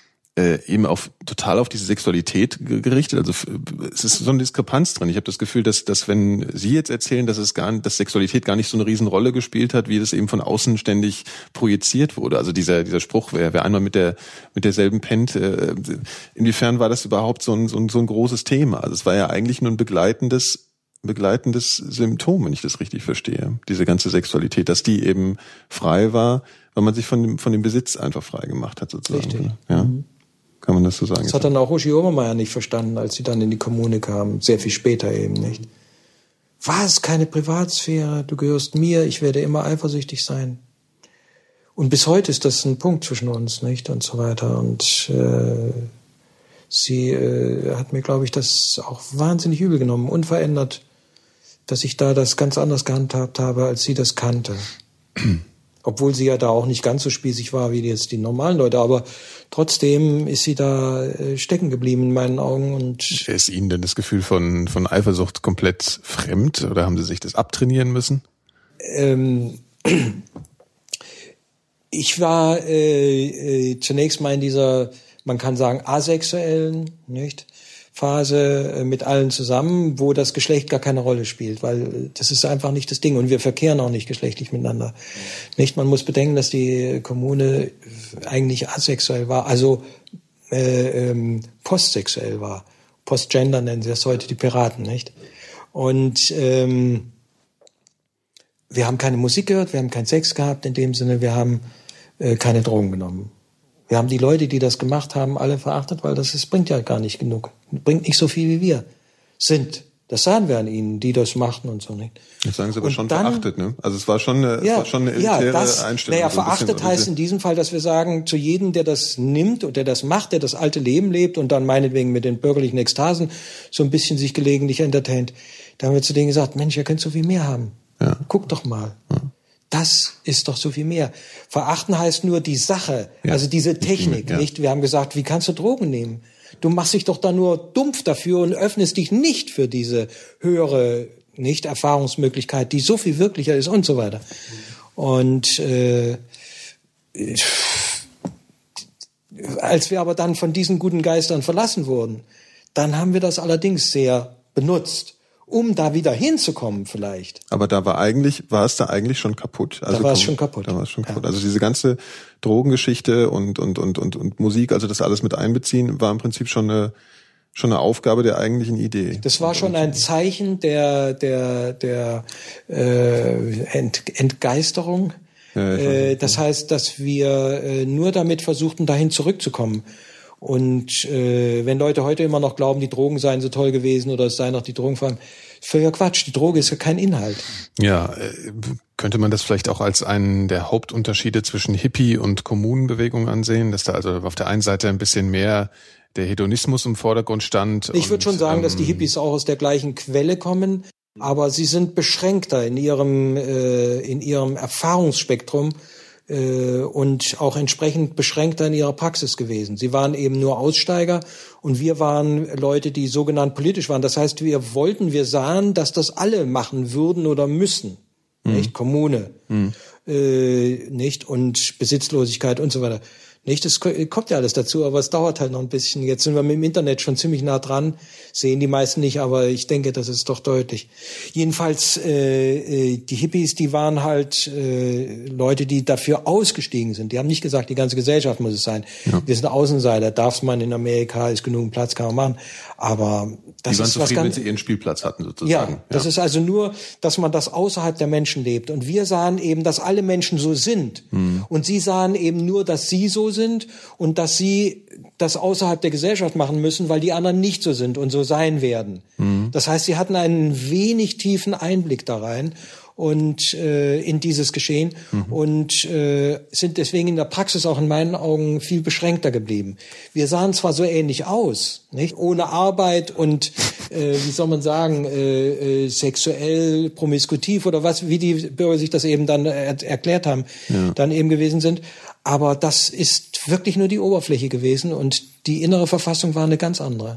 äh, eben auf total auf diese Sexualität gerichtet. Also es ist so eine Diskrepanz drin. Ich habe das Gefühl, dass dass wenn Sie jetzt erzählen, dass es gar dass Sexualität gar nicht so eine Riesenrolle gespielt hat, wie das eben von außen ständig projiziert wurde. Also dieser dieser Spruch, wer, wer einmal mit der mit derselben pennt, äh, inwiefern war das überhaupt so ein, so ein so ein großes Thema? Also es war ja eigentlich nur ein begleitendes begleitendes Symptom, wenn ich das richtig verstehe. Diese ganze Sexualität, dass die eben frei war, weil man sich von dem von dem Besitz einfach frei gemacht hat sozusagen. Richtig. Ja. Mhm. Kann man das so sagen? Das hat dann auch Uschi Obermeier nicht verstanden, als sie dann in die Kommune kam. Sehr viel später eben, nicht? Was? Keine Privatsphäre? Du gehörst mir, ich werde immer eifersüchtig sein. Und bis heute ist das ein Punkt zwischen uns, nicht? Und so weiter. Und äh, sie äh, hat mir, glaube ich, das auch wahnsinnig übel genommen, unverändert, dass ich da das ganz anders gehandhabt habe, als sie das kannte. Obwohl sie ja da auch nicht ganz so spießig war wie jetzt die normalen Leute, aber trotzdem ist sie da stecken geblieben in meinen Augen. Und ist Ihnen denn das Gefühl von von Eifersucht komplett fremd oder haben Sie sich das abtrainieren müssen? Ähm, ich war äh, äh, zunächst mal in dieser, man kann sagen, asexuellen, nicht? Phase mit allen zusammen, wo das Geschlecht gar keine Rolle spielt, weil das ist einfach nicht das Ding und wir verkehren auch nicht geschlechtlich miteinander. Nicht? Man muss bedenken, dass die Kommune eigentlich asexuell war, also äh, ähm, postsexuell war. Postgender nennen sie das heute die Piraten, nicht? Und ähm, wir haben keine Musik gehört, wir haben keinen Sex gehabt in dem Sinne, wir haben äh, keine Drogen genommen. Wir haben die Leute, die das gemacht haben, alle verachtet, weil das, das bringt ja gar nicht genug. Bringt nicht so viel, wie wir sind. Das sahen wir an ihnen, die das machten und so nicht. Das sagen Sie aber und schon dann, verachtet, ne? Also es war schon eine, ja, es war schon eine elitäre ja, das, Einstellung. Naja, so ein verachtet bisschen, heißt in diesem Fall, dass wir sagen, zu jedem, der das nimmt und der das macht, der das alte Leben lebt und dann meinetwegen mit den bürgerlichen Ekstasen so ein bisschen sich gelegentlich entertaint, da haben wir zu denen gesagt, Mensch, ihr könnt so viel mehr haben. Ja. Guck doch mal. Ja. Das ist doch so viel mehr. Verachten heißt nur die Sache, ja. also diese Technik, ja. nicht? Wir haben gesagt, wie kannst du Drogen nehmen? Du machst dich doch da nur dumpf dafür und öffnest dich nicht für diese höhere, nicht Erfahrungsmöglichkeit, die so viel wirklicher ist und so weiter. Und äh, als wir aber dann von diesen guten Geistern verlassen wurden, dann haben wir das allerdings sehr benutzt um da wieder hinzukommen vielleicht. Aber da war eigentlich, war es da eigentlich schon kaputt. Also da war es schon kaputt. Da war es schon kaputt. Ja. Also diese ganze Drogengeschichte und, und, und, und, und Musik, also das alles mit einbeziehen, war im Prinzip schon eine, schon eine Aufgabe der eigentlichen Idee. Das war schon ein Zeichen der, der, der, äh, Ent, Entgeisterung. Ja, äh, das heißt, dass wir äh, nur damit versuchten, dahin zurückzukommen. Und äh, wenn Leute heute immer noch glauben, die Drogen seien so toll gewesen oder es seien noch die Drogen vor allem, völliger Quatsch. Die Droge ist ja kein Inhalt. Ja, äh, könnte man das vielleicht auch als einen der Hauptunterschiede zwischen Hippie- und Kommunenbewegung ansehen, dass da also auf der einen Seite ein bisschen mehr der Hedonismus im Vordergrund stand? Ich würde schon sagen, ähm, dass die Hippies auch aus der gleichen Quelle kommen, aber sie sind beschränkter in ihrem äh, in ihrem Erfahrungsspektrum äh, und auch entsprechend beschränkter in ihrer Praxis gewesen. Sie waren eben nur Aussteiger und wir waren Leute, die sogenannt politisch waren. Das heißt, wir wollten, wir sahen, dass das alle machen würden oder müssen. Mhm. Nicht? Kommune, mhm. äh, nicht? Und Besitzlosigkeit und so weiter. Nicht, das kommt ja alles dazu, aber es dauert halt noch ein bisschen. Jetzt sind wir mit dem Internet schon ziemlich nah dran, sehen die meisten nicht, aber ich denke, das ist doch deutlich. Jedenfalls, äh, die Hippies, die waren halt äh, Leute, die dafür ausgestiegen sind. Die haben nicht gesagt, die ganze Gesellschaft muss es sein. Ja. Wir sind Außenseiter, darf man in Amerika, ist genug Platz, kann man machen. Aber das die waren ist zufrieden, was ganz, wenn sie ihren Spielplatz hatten, sozusagen. Ja, ja, das ist also nur, dass man das außerhalb der Menschen lebt. Und wir sahen eben, dass alle Menschen so sind. Hm. Und sie sahen eben nur, dass sie so sind und dass sie das außerhalb der Gesellschaft machen müssen, weil die anderen nicht so sind und so sein werden. Mhm. Das heißt, sie hatten einen wenig tiefen Einblick da rein und äh, in dieses Geschehen mhm. und äh, sind deswegen in der Praxis auch in meinen Augen viel beschränkter geblieben. Wir sahen zwar so ähnlich aus, nicht? Ohne Arbeit und äh, wie soll man sagen, äh, äh, sexuell promiskutiv oder was, wie die Bürger sich das eben dann er- erklärt haben, ja. dann eben gewesen sind. Aber das ist wirklich nur die Oberfläche gewesen und die innere Verfassung war eine ganz andere.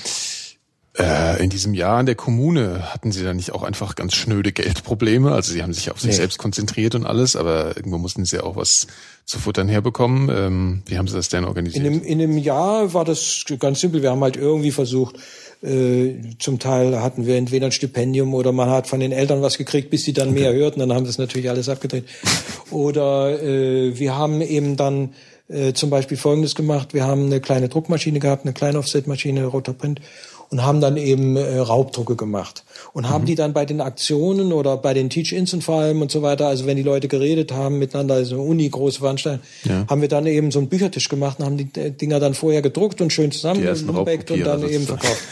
Äh, in diesem Jahr in der Kommune hatten Sie da nicht auch einfach ganz schnöde Geldprobleme? Also Sie haben sich auf sich nee. selbst konzentriert und alles, aber irgendwo mussten Sie auch was zu futtern herbekommen. Ähm, wie haben Sie das denn organisiert? In dem, in dem Jahr war das ganz simpel. Wir haben halt irgendwie versucht, äh, zum Teil hatten wir entweder ein Stipendium oder man hat von den Eltern was gekriegt, bis die dann okay. mehr hörten. Dann haben sie es natürlich alles abgedreht. Oder äh, wir haben eben dann äh, zum Beispiel Folgendes gemacht. Wir haben eine kleine Druckmaschine gehabt, eine kleine Offsetmaschine, roter Print, und haben dann eben äh, Raubdrucke gemacht und haben mhm. die dann bei den Aktionen oder bei den Teach-Ins und vor allem und so weiter, also wenn die Leute geredet haben miteinander, also Uni, große Veranstaltungen, ja. haben wir dann eben so einen Büchertisch gemacht und haben die äh, Dinger dann vorher gedruckt und schön zusammengepackt und dann eben verkauft.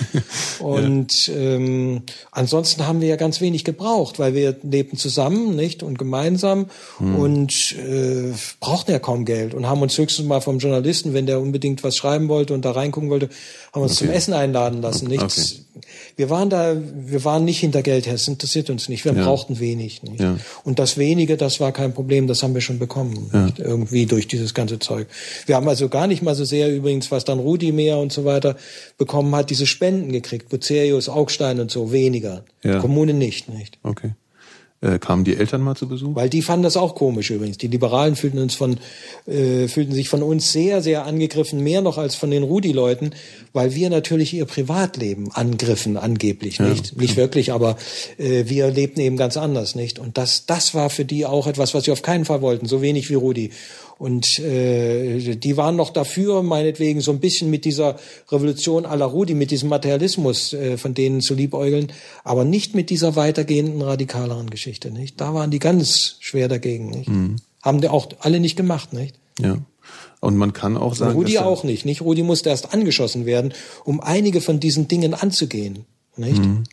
Und ja. ähm, ansonsten haben wir ja ganz wenig gebraucht, weil wir lebten zusammen, nicht, und gemeinsam mhm. und äh, brauchten ja kaum Geld und haben uns höchstens mal vom Journalisten, wenn der unbedingt was schreiben wollte und da reingucken wollte, haben uns okay. zum Essen einladen lassen. Nichts. Okay. Wir waren da, wir waren nicht hinter Geld her, das interessiert uns nicht. Wir ja. brauchten wenig. Nicht? Ja. Und das Wenige, das war kein Problem, das haben wir schon bekommen. Ja. Nicht? Irgendwie durch dieses ganze Zeug. Wir haben also gar nicht mal so sehr übrigens, was dann Rudi mehr und so weiter bekommen hat, diese Spenden gekriegt. Bucerius, Augstein und so, weniger. Ja. Kommune nicht, nicht. Okay. Äh, kamen die Eltern mal zu Besuch? Weil die fanden das auch komisch übrigens. Die Liberalen fühlten uns von, äh, fühlten sich von uns sehr, sehr angegriffen, mehr noch als von den Rudi-Leuten, weil wir natürlich ihr Privatleben angriffen, angeblich, ja, nicht? Nicht ja. wirklich, aber äh, wir lebten eben ganz anders, nicht? Und das, das war für die auch etwas, was sie auf keinen Fall wollten, so wenig wie Rudi. Und äh, die waren noch dafür, meinetwegen so ein bisschen mit dieser Revolution à la Rudi, mit diesem Materialismus äh, von denen zu liebäugeln, aber nicht mit dieser weitergehenden, radikaleren Geschichte, nicht? Da waren die ganz schwer dagegen, nicht? Mhm. Haben die auch alle nicht gemacht, nicht? Ja. Und man kann auch sagen, und Rudi auch nicht, nicht? Rudi musste erst angeschossen werden, um einige von diesen Dingen anzugehen, nicht? Mhm.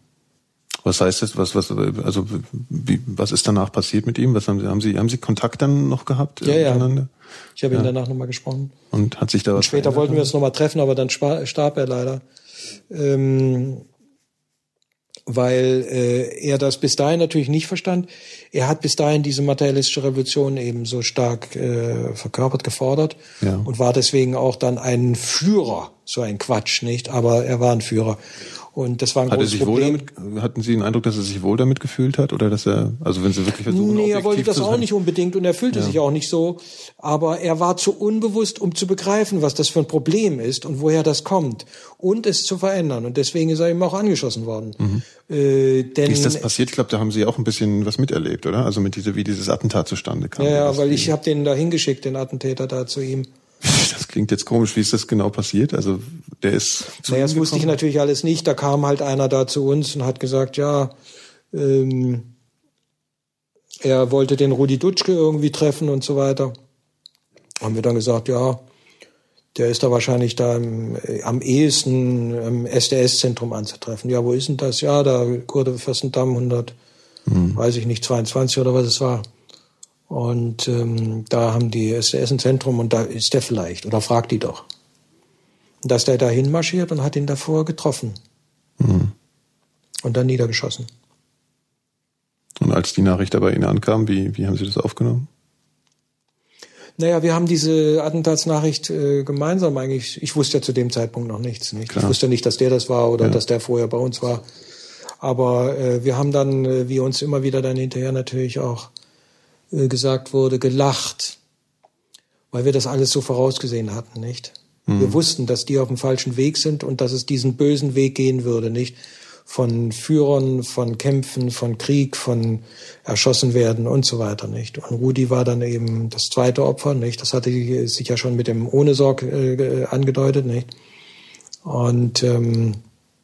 Was heißt das? Was, was, also, wie, was ist danach passiert mit ihm? Was haben Sie, haben Sie, haben Sie Kontakt dann noch gehabt? Ja, ja. Ich habe ihn ja. danach nochmal gesprochen. Und hat sich da was und später wollten wir uns nochmal treffen, aber dann starb er leider. Ähm, weil äh, er das bis dahin natürlich nicht verstand. Er hat bis dahin diese materialistische Revolution eben so stark äh, verkörpert, gefordert ja. und war deswegen auch dann ein Führer, so ein Quatsch, nicht? Aber er war ein Führer. Und das war ein Hat er großes sich Problem. wohl damit, hatten Sie den Eindruck, dass er sich wohl damit gefühlt hat? Oder dass er, also wenn Sie wirklich versuchen, Nee, er wollte das zu auch sein? nicht unbedingt und er fühlte Ja. sich auch nicht so. Aber er war zu unbewusst, um zu begreifen, was das für ein Problem ist und woher das kommt. Und es zu verändern. Und deswegen ist er eben auch angeschossen worden. Mhm. Äh, denn, Wie ist das passiert? Ich glaube, da haben Sie auch ein bisschen was miterlebt, oder? Also mit dieser, wie dieses Attentat zustande kam. Ja, ja, Das weil wie- ich habe den da hingeschickt, den Attentäter da zu ihm. Das klingt jetzt komisch. Wie ist das genau passiert? Also der ist zu Naja, Ihnen das wusste ich gekommen? natürlich alles nicht. Da kam halt einer da zu uns und hat gesagt, ja, ähm, er wollte den Rudi Dutschke irgendwie treffen und so weiter. Haben wir dann gesagt, ja, der ist da wahrscheinlich da im, äh, am ehesten im S D S-Zentrum anzutreffen. Ja, wo ist denn das? Ja, da Kurve Fürstendamm hundert, hm. weiß ich nicht, zweiundzwanzig oder was es war. Und ähm, da haben die S D S ein Zentrum und da ist der vielleicht. Oder fragt die doch. Und dass der da hinmarschiert und hat ihn davor getroffen. Mhm. Und dann niedergeschossen. Und als die Nachricht bei Ihnen ankam, wie, wie haben Sie das aufgenommen? Naja, wir haben diese Attentatsnachricht äh, gemeinsam eigentlich, ich wusste ja zu dem Zeitpunkt noch nichts. Nicht? Klar. Ich wusste nicht, dass der das war oder Ja. dass der vorher bei uns war. Aber äh, wir haben dann, äh, wie uns immer wieder dann hinterher natürlich auch äh, gesagt wurde, gelacht, weil wir das alles so vorausgesehen hatten, nicht? Mhm. Wir wussten, dass die auf dem falschen Weg sind und dass es diesen bösen Weg gehen würde, nicht? Von Führern, von Kämpfen, von Krieg, von erschossen werden und so weiter, nicht? Und Rudi war dann eben das zweite Opfer, nicht? Das hatte sich ja schon mit dem Ohnesorg äh, angedeutet, nicht? Und ähm,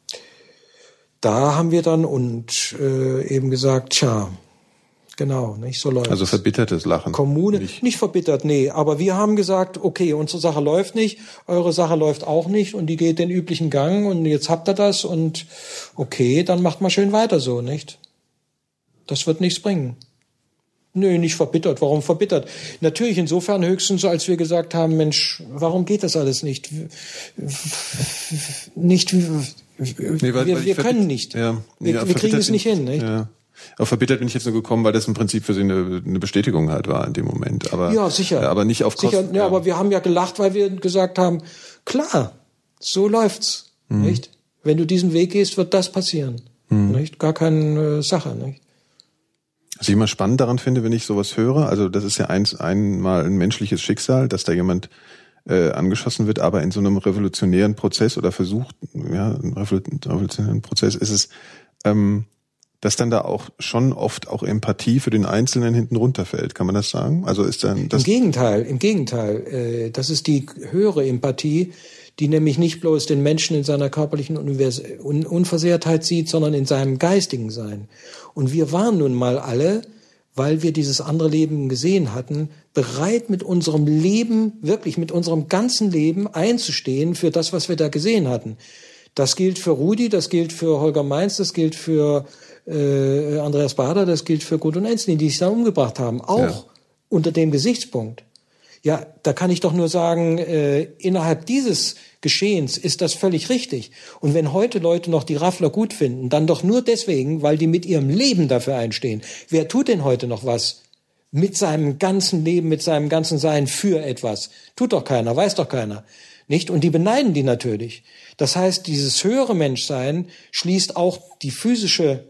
da haben wir dann und äh, eben gesagt, tja, genau, nicht so läuft. Also verbittertes Lachen. Kommune, nicht. nicht verbittert, nee, aber wir haben gesagt, okay, unsere Sache läuft nicht, eure Sache läuft auch nicht und die geht den üblichen Gang und jetzt habt ihr das und okay, dann macht mal schön weiter so, nicht? Das wird nichts bringen. Nö, nicht verbittert. Warum verbittert? Natürlich insofern höchstens, als wir gesagt haben, Mensch, warum geht das alles nicht? Nicht, Nee, weil, wir, weil wir können nicht. Ja, wir ja, wir kriegen es nicht hin, nicht? Ja. Auf verbittert bin ich jetzt nur gekommen, weil das im Prinzip für Sie eine, eine Bestätigung halt war in dem Moment. Aber, ja, sicher. Aber nicht auf Kosten. Sicher, ja, ja, aber wir haben ja gelacht, weil wir gesagt haben, klar, so läuft's, mhm. nicht? Wenn du diesen Weg gehst, wird das passieren, mhm. nicht? Gar keine äh, Sache, nicht? Was ich immer spannend daran finde, wenn ich sowas höre, also das ist ja eins, einmal ein menschliches Schicksal, dass da jemand äh, angeschossen wird, aber in so einem revolutionären Prozess oder versucht, ja, ein revolutionären Prozess ist es, ähm, dass dann da auch schon oft auch Empathie für den Einzelnen hinten runterfällt. Kann man das sagen? Also ist dann das Im Gegenteil, im Gegenteil. Äh, das ist die höhere Empathie, die nämlich nicht bloß den Menschen in seiner körperlichen Unvers- Un- Unversehrtheit sieht, sondern in seinem geistigen Sein. Und wir waren nun mal alle, weil wir dieses andere Leben gesehen hatten, bereit mit unserem Leben, wirklich mit unserem ganzen Leben einzustehen für das, was wir da gesehen hatten. Das gilt für Rudi, das gilt für Holger Mainz, das gilt für äh, Andreas Baader, das gilt für Gudrun Ensslin, die sich da umgebracht haben. Auch ja. unter dem Gesichtspunkt. Ja, da kann ich doch nur sagen, äh, innerhalb dieses Geschehens ist das völlig richtig. Und wenn heute Leute noch die Raffler gut finden, dann doch nur deswegen, weil die mit ihrem Leben dafür einstehen. Wer tut denn heute noch was mit seinem ganzen Leben, mit seinem ganzen Sein für etwas? Tut doch keiner, weiß doch keiner. Nicht? Und die beneiden die natürlich. Das heißt, dieses höhere Menschsein schließt auch die physische,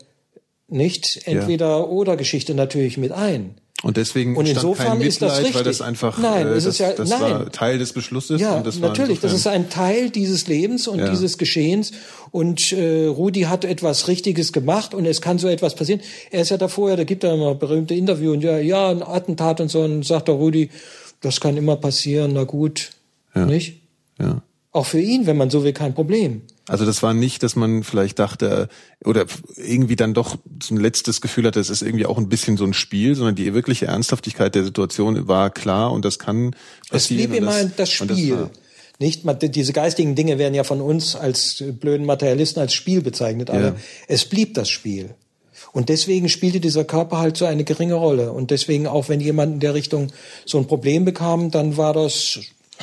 nicht Entweder-oder-Geschichte natürlich mit ein. Und deswegen und stand insofern kein Mitleid, ist das richtig. Weil das einfach nein, äh, es das, ist ja, das nein. war Teil des Beschlusses. Ja, und das war natürlich, insofern, das ist ein Teil dieses Lebens und ja. dieses Geschehens. Und äh, Rudi hat etwas Richtiges gemacht und es kann so etwas passieren. Er ist ja da vorher, da gibt er immer berühmte Interview und ja, ja, ein Attentat und so. Und sagt der Rudi, das kann immer passieren, na gut, ja. nicht? Ja. Auch für ihn, wenn man so will, kein Problem. Also das war nicht, dass man vielleicht dachte oder irgendwie dann doch so ein letztes Gefühl hatte, es ist irgendwie auch ein bisschen so ein Spiel, sondern die wirkliche Ernsthaftigkeit der Situation war klar und das kann passieren. Es blieb immer das, das Spiel. Das nicht, diese geistigen Dinge werden ja von uns als blöden Materialisten als Spiel bezeichnet, aber ja. es blieb das Spiel. Und deswegen spielte dieser Körper halt so eine geringe Rolle. Und deswegen auch, wenn jemand in der Richtung so ein Problem bekam, dann war das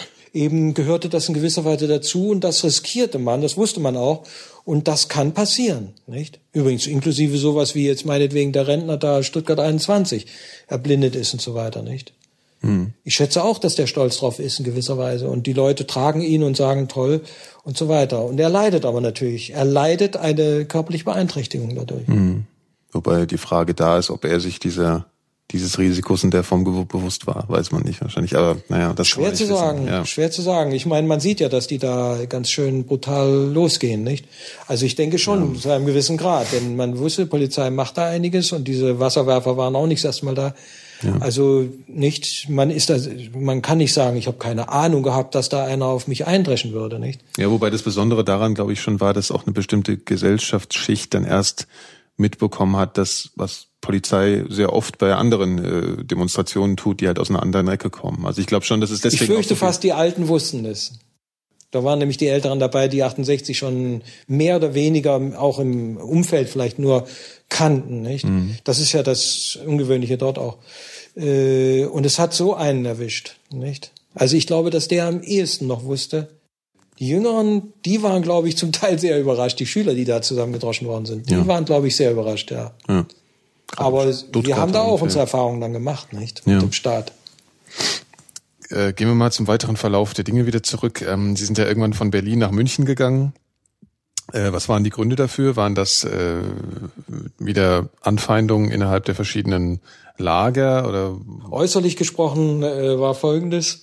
eben gehörte das in gewisser Weise dazu und das riskierte man, das wusste man auch und das kann passieren, nicht? Übrigens inklusive sowas wie jetzt meinetwegen der Rentner da Stuttgart einundzwanzig erblindet ist und so weiter, nicht? Hm. Ich schätze auch, dass der stolz drauf ist in gewisser Weise. Und die Leute tragen ihn und sagen toll und so weiter. Und er leidet aber natürlich. Er leidet eine körperliche Beeinträchtigung dadurch. Hm. Wobei die Frage da ist, ob er sich dieser dieses Risikos in der Form bewusst war, weiß man nicht wahrscheinlich. Aber naja, das schwer zu sagen. Ja. Schwer zu sagen. Ich meine, man sieht ja, dass die da ganz schön brutal losgehen, nicht? Also ich denke schon ja. zu einem gewissen Grad, denn man wusste, die Polizei macht da einiges und diese Wasserwerfer waren auch nicht das erste Mal da. Ja. Also nicht, man ist da, man kann nicht sagen, ich habe keine Ahnung gehabt, dass da einer auf mich eindreschen würde, nicht? Ja, wobei das Besondere daran, glaube ich, schon war, dass auch eine bestimmte Gesellschaftsschicht dann erst mitbekommen hat, dass was Polizei sehr oft bei anderen äh, Demonstrationen tut, die halt aus einer anderen Ecke kommen. Also ich glaube schon, dass es deswegen. Ich fürchte fast, die Alten wussten es. Da waren nämlich die Älteren dabei, die achtundsechzig schon mehr oder weniger auch im Umfeld vielleicht nur kannten, nicht? Mhm. Das ist ja das Ungewöhnliche dort auch. Äh, und es hat so einen erwischt, nicht? Also ich glaube, dass der am ehesten noch wusste. Die Jüngeren, die waren, glaube ich, zum Teil sehr überrascht. Die Schüler, die da zusammengedroschen worden sind, die ja. waren, glaube ich, sehr überrascht, ja. ja. Aber Stuttgart wir haben da auch unsere Erfahrungen dann gemacht, nicht? Mit ja. dem Staat. Äh, gehen wir mal zum weiteren Verlauf der Dinge wieder zurück. Ähm, Sie sind ja irgendwann von Berlin nach München gegangen. Äh, was waren die Gründe dafür? Waren das äh, wieder Anfeindungen innerhalb der verschiedenen Lager oder? Äußerlich gesprochen äh, war Folgendes.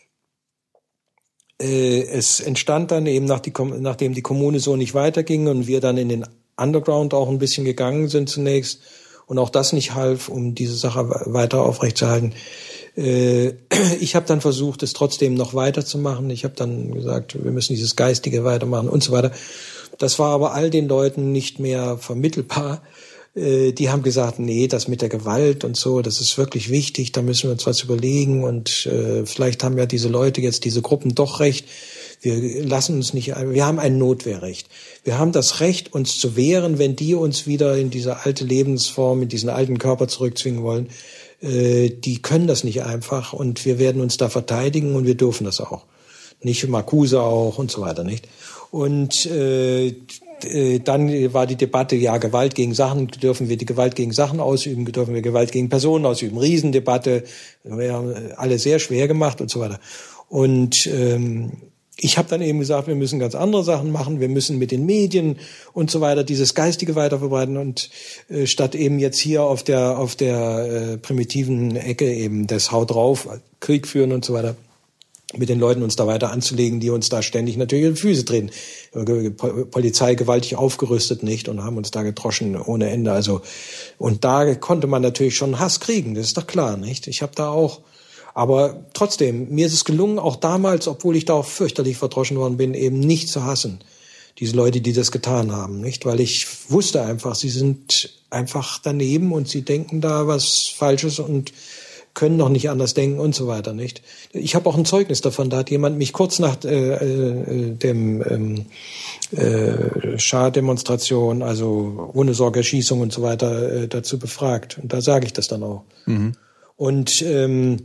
Äh, es entstand dann eben, nach die, nachdem die Kommune so nicht weiterging und wir dann in den Underground auch ein bisschen gegangen sind zunächst und auch das nicht half, um diese Sache weiter aufrechtzuerhalten. Äh, ich habe dann versucht, es trotzdem noch weiterzumachen. Ich habe dann gesagt, wir müssen dieses Geistige weitermachen und so weiter. Das war aber all den Leuten nicht mehr vermittelbar. Äh, die haben gesagt, nee, das mit der Gewalt und so, das ist wirklich wichtig, da müssen wir uns was überlegen und äh, vielleicht haben ja diese Leute jetzt, diese Gruppen doch recht. Wir lassen uns nicht, wir haben ein Notwehrrecht. Wir haben das Recht, uns zu wehren, wenn die uns wieder in diese alte Lebensform, in diesen alten Körper zurückzwingen wollen. Äh, die können das nicht einfach und wir werden uns da verteidigen und wir dürfen das auch. Nicht Marcuse auch und so weiter, nicht? Und äh, dann war die Debatte, ja, Gewalt gegen Sachen, dürfen wir die Gewalt gegen Sachen ausüben, dürfen wir Gewalt gegen Personen ausüben? Riesendebatte, wir haben alle sehr schwer gemacht und so weiter. Und ähm, ich habe dann eben gesagt, wir müssen ganz andere Sachen machen, wir müssen mit den Medien und so weiter dieses Geistige weiterverbreiten und äh, statt eben jetzt hier auf der auf der äh, primitiven Ecke eben das Haut drauf, Krieg führen und so weiter, mit den Leuten uns da weiter anzulegen, die uns da ständig natürlich in die Füße treten. Polizei gewaltig aufgerüstet, nicht, und haben uns da gedroschen ohne Ende. Also und da konnte man natürlich schon Hass kriegen, das ist doch klar, nicht? Ich habe da auch, aber trotzdem, mir ist es gelungen, auch damals, obwohl ich da auch fürchterlich verdroschen worden bin, eben nicht zu hassen, diese Leute, die das getan haben, nicht? Weil ich wusste einfach, sie sind einfach daneben und sie denken da was Falsches und können noch nicht anders denken und so weiter, nicht? Ich habe auch ein Zeugnis davon, da hat jemand mich kurz nach äh, äh, dem ähm, äh, Schah-Demonstration, also ohne Sorgerschießung und so weiter, äh, dazu befragt. Und da sage ich das dann auch. Mhm. Und ähm,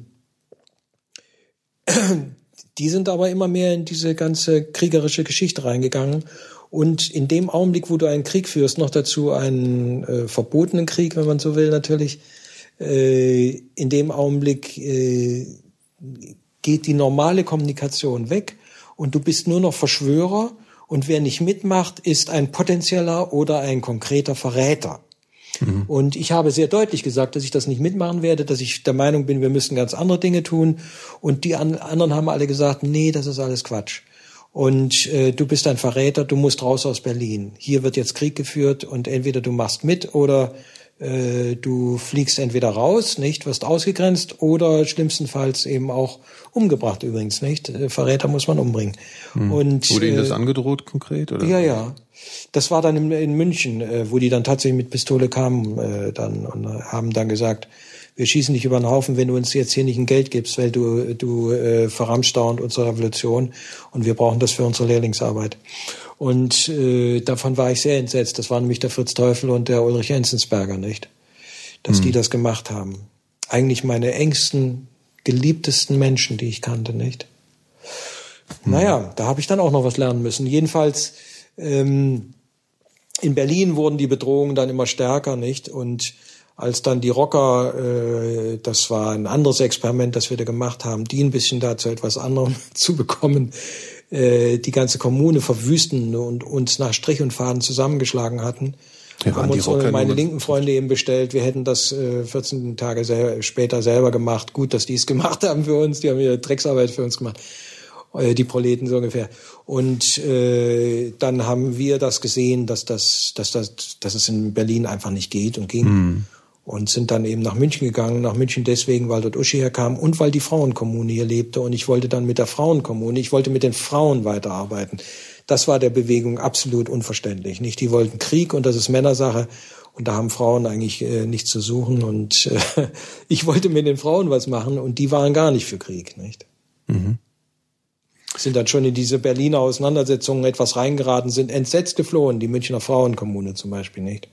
die sind aber immer mehr in diese ganze kriegerische Geschichte reingegangen. Und in dem Augenblick, wo du einen Krieg führst, noch dazu einen äh, verbotenen Krieg, wenn man so will, natürlich, äh, in dem Augenblick äh, geht die normale Kommunikation weg und du bist nur noch Verschwörer und wer nicht mitmacht, ist ein potenzieller oder ein konkreter Verräter. Mhm. Und ich habe sehr deutlich gesagt, dass ich das nicht mitmachen werde, dass ich der Meinung bin, wir müssen ganz andere Dinge tun. Und die anderen haben alle gesagt, nee, das ist alles Quatsch. Und äh, du bist ein Verräter, du musst raus aus Berlin. Hier wird jetzt Krieg geführt und entweder du machst mit oder äh, du fliegst entweder raus, nicht, wirst ausgegrenzt oder schlimmstenfalls eben auch umgebracht übrigens, nicht. Äh, Verräter muss man umbringen. Hm. Und, Wurde Ihnen das angedroht konkret? Oder? Ja, ja. Das war dann in, in München, äh, wo die dann tatsächlich mit Pistole kamen äh, dann und äh, haben dann gesagt, wir schießen dich über den Haufen, wenn du uns jetzt hier nicht ein Geld gibst, weil du du äh, verramschst dauernd unsere Revolution und wir brauchen das für unsere Lehrlingsarbeit. Und äh, davon war ich sehr entsetzt. Das waren nämlich der Fritz Teufel und der Ulrich Enzensberger, nicht? Dass hm. die das gemacht haben. Eigentlich meine engsten, geliebtesten Menschen, die ich kannte, nicht? Hm. Naja, da habe ich dann auch noch was lernen müssen. Jedenfalls ähm, in Berlin wurden die Bedrohungen dann immer stärker, nicht? Und als dann die Rocker, äh, das war ein anderes Experiment, das wir da gemacht haben, die ein bisschen da zu etwas anderem zu bekommen, äh, die ganze Kommune verwüsten und uns nach Strich und Faden zusammengeschlagen hatten. Ja, haben uns meine linken Freunde eben bestellt, wir hätten das äh, vierzehn Tage sel- später selber gemacht. Gut, dass die es gemacht haben für uns, die haben ihre Drecksarbeit für uns gemacht. Äh, die Proleten so ungefähr. Und äh, dann haben wir das gesehen, dass das, dass das, dass es in Berlin einfach nicht geht und ging. Mhm. Und sind dann eben nach München gegangen, nach München deswegen, weil dort Uschi herkam und weil die Frauenkommune hier lebte. Und ich wollte dann mit der Frauenkommune, ich wollte mit den Frauen weiterarbeiten. Das war der Bewegung absolut unverständlich. Nicht, die wollten Krieg und das ist Männersache und da haben Frauen eigentlich äh, nichts zu suchen und äh, ich wollte mit den Frauen was machen und die waren gar nicht für Krieg, nicht? Mhm. Sind dann schon in diese Berliner Auseinandersetzungen etwas reingeraten, sind entsetzt geflohen, die Münchner Frauenkommune zum Beispiel, nicht?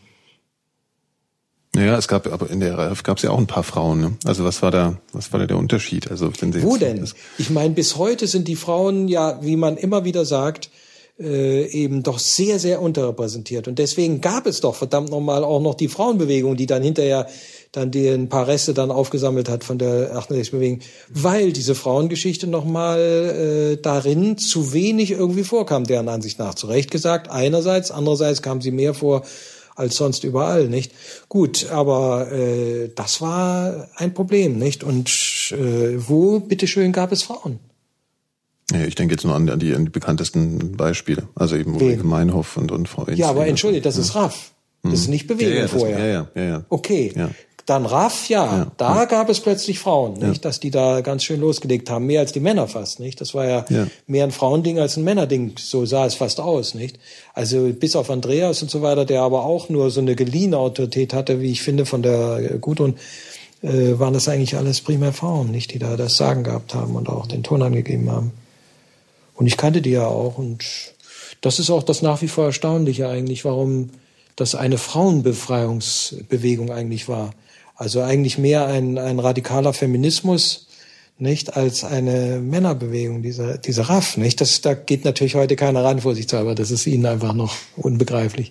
Naja, es gab, aber in der R A F gab es ja auch ein paar Frauen, ne? Also was war da, was war da der Unterschied? Also wenn Sie Wo denn? Ich meine, bis heute sind die Frauen ja, wie man immer wieder sagt, äh, eben doch sehr, sehr unterrepräsentiert. Und deswegen gab es doch verdammt nochmal auch noch die Frauenbewegung, die dann hinterher dann die ein paar Reste dann aufgesammelt hat von der achtundsechziger Bewegung, weil diese Frauengeschichte nochmal äh, darin zu wenig irgendwie vorkam, deren Ansicht nach. Zu Recht gesagt, einerseits, andererseits kam sie mehr vor als sonst überall, nicht? Gut, aber äh, das war ein Problem, nicht? Und äh, wo, bitteschön, gab es Frauen? Ja, ich denke jetzt nur an, an, die, an die bekanntesten Beispiele. Also eben Ulrike Meinhof und, und Frau Enz. Ja, aber entschuldigt, das ja. ist R A F. Das ist nicht Bewegung ja, ja, das, vorher. Ja, ja, ja, ja. Okay. Ja. Dann R A F, ja, ja, da ja. gab es plötzlich Frauen, nicht, ja. dass die da ganz schön losgelegt haben, mehr als die Männer fast, nicht? Das war ja, ja mehr ein Frauending als ein Männerding, so sah es fast aus, nicht? Also bis auf Andreas und so weiter, der aber auch nur so eine geliehene Autorität hatte, wie ich finde, von der Gudrun, äh, waren das eigentlich alles primär Frauen, nicht, die da das Sagen gehabt haben und auch den Ton angegeben haben. Und ich kannte die ja auch und das ist auch das nach wie vor Erstaunliche eigentlich, warum das eine Frauenbefreiungsbewegung eigentlich war. Also eigentlich mehr ein, ein radikaler Feminismus, nicht, als eine Männerbewegung, diese, diese R A F, nicht? Das, da geht natürlich heute keiner ran, vorsichtshalber. Das ist ihnen einfach noch unbegreiflich.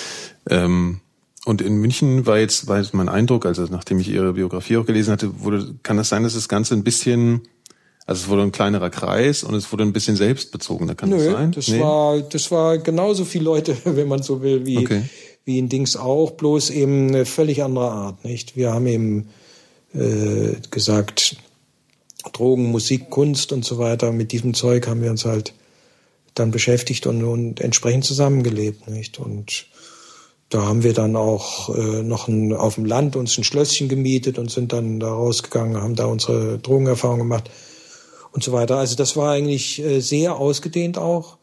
Ähm, und in München war jetzt, war jetzt mein Eindruck, also nachdem ich Ihre Biografie auch gelesen hatte, wurde, kann das sein, dass das Ganze ein bisschen, also es wurde ein kleinerer Kreis und es wurde ein bisschen selbstbezogener, kann Nö, das sein? Das nee? war, das war genauso viele Leute, wenn man so will, wie, okay. wie in Dings auch, bloß eben eine völlig andere Art, nicht? Wir haben eben äh, gesagt, Drogen, Musik, Kunst und so weiter, mit diesem Zeug haben wir uns halt dann beschäftigt und, und entsprechend zusammengelebt, nicht? Und da haben wir dann auch äh, noch ein, auf dem Land uns ein Schlösschen gemietet und sind dann da rausgegangen, haben da unsere Drogenerfahrung gemacht und so weiter. Also das war eigentlich äh, sehr ausgedehnt auch,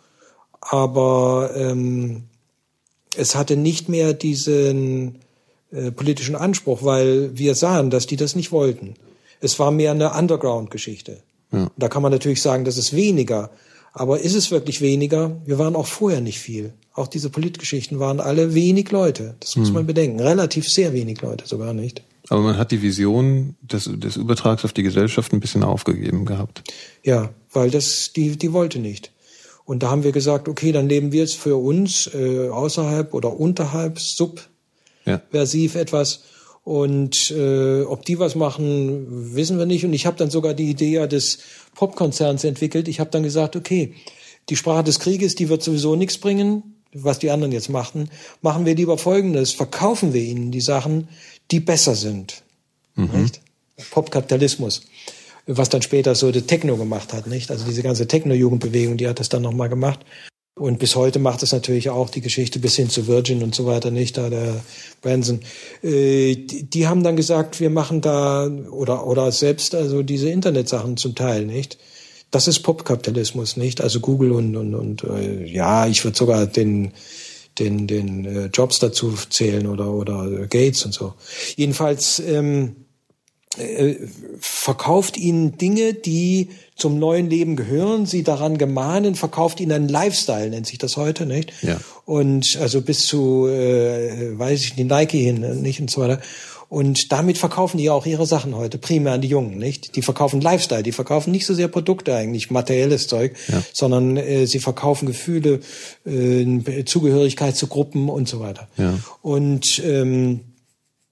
aber ähm, es hatte nicht mehr diesen äh, politischen Anspruch, weil wir sahen, dass die das nicht wollten. Es war mehr eine Underground-Geschichte. Ja. Da kann man natürlich sagen, das ist weniger. Aber ist es wirklich weniger? Wir waren auch vorher nicht viel. Auch diese Politgeschichten waren alle wenig Leute. Das muss hm. man bedenken. Relativ sehr wenig Leute sogar, nicht? Aber man hat die Vision des, des Übertrags auf die Gesellschaft ein bisschen aufgegeben gehabt. Ja, weil das die die wollte nicht. Und da haben wir gesagt, okay, dann leben wir jetzt für uns äh, außerhalb oder unterhalb, subversiv ja. etwas. Und äh, ob die was machen, wissen wir nicht. Und ich habe dann sogar die Idee des Popkonzerns entwickelt. Ich habe dann gesagt, okay, die Sprache des Krieges, die wird sowieso nichts bringen, was die anderen jetzt machten. Machen wir lieber Folgendes, verkaufen wir ihnen die Sachen, die besser sind. Mhm. Nicht? Popkapitalismus, was dann später so die Techno gemacht hat, nicht? Also diese ganze Techno-Jugendbewegung, die hat das dann nochmal gemacht. Und bis heute macht es natürlich auch die Geschichte bis hin zu Virgin und so weiter, nicht? Da der Branson. Äh, die, die haben dann gesagt, wir machen da, oder, oder selbst also diese Internetsachen zum Teil, nicht? Das ist Popkapitalismus, nicht? Also Google und, und, und äh, ja, ich würde sogar den, den, den äh, Jobs dazu zählen oder, oder Gates und so. Jedenfalls, ähm, äh, verkauft ihnen Dinge, die zum neuen Leben gehören, sie daran gemahnen, verkauft ihnen einen Lifestyle, nennt sich das heute, nicht? Ja. Und also bis zu, äh, weiß ich, die Nike hin, nicht? Und so weiter. Und damit verkaufen die auch ihre Sachen heute, primär an die Jungen, nicht? Die verkaufen Lifestyle, die verkaufen nicht so sehr Produkte eigentlich, materielles Zeug, ja. sondern äh, sie verkaufen Gefühle, äh, Zugehörigkeit zu Gruppen und so weiter. Ja. Und ähm,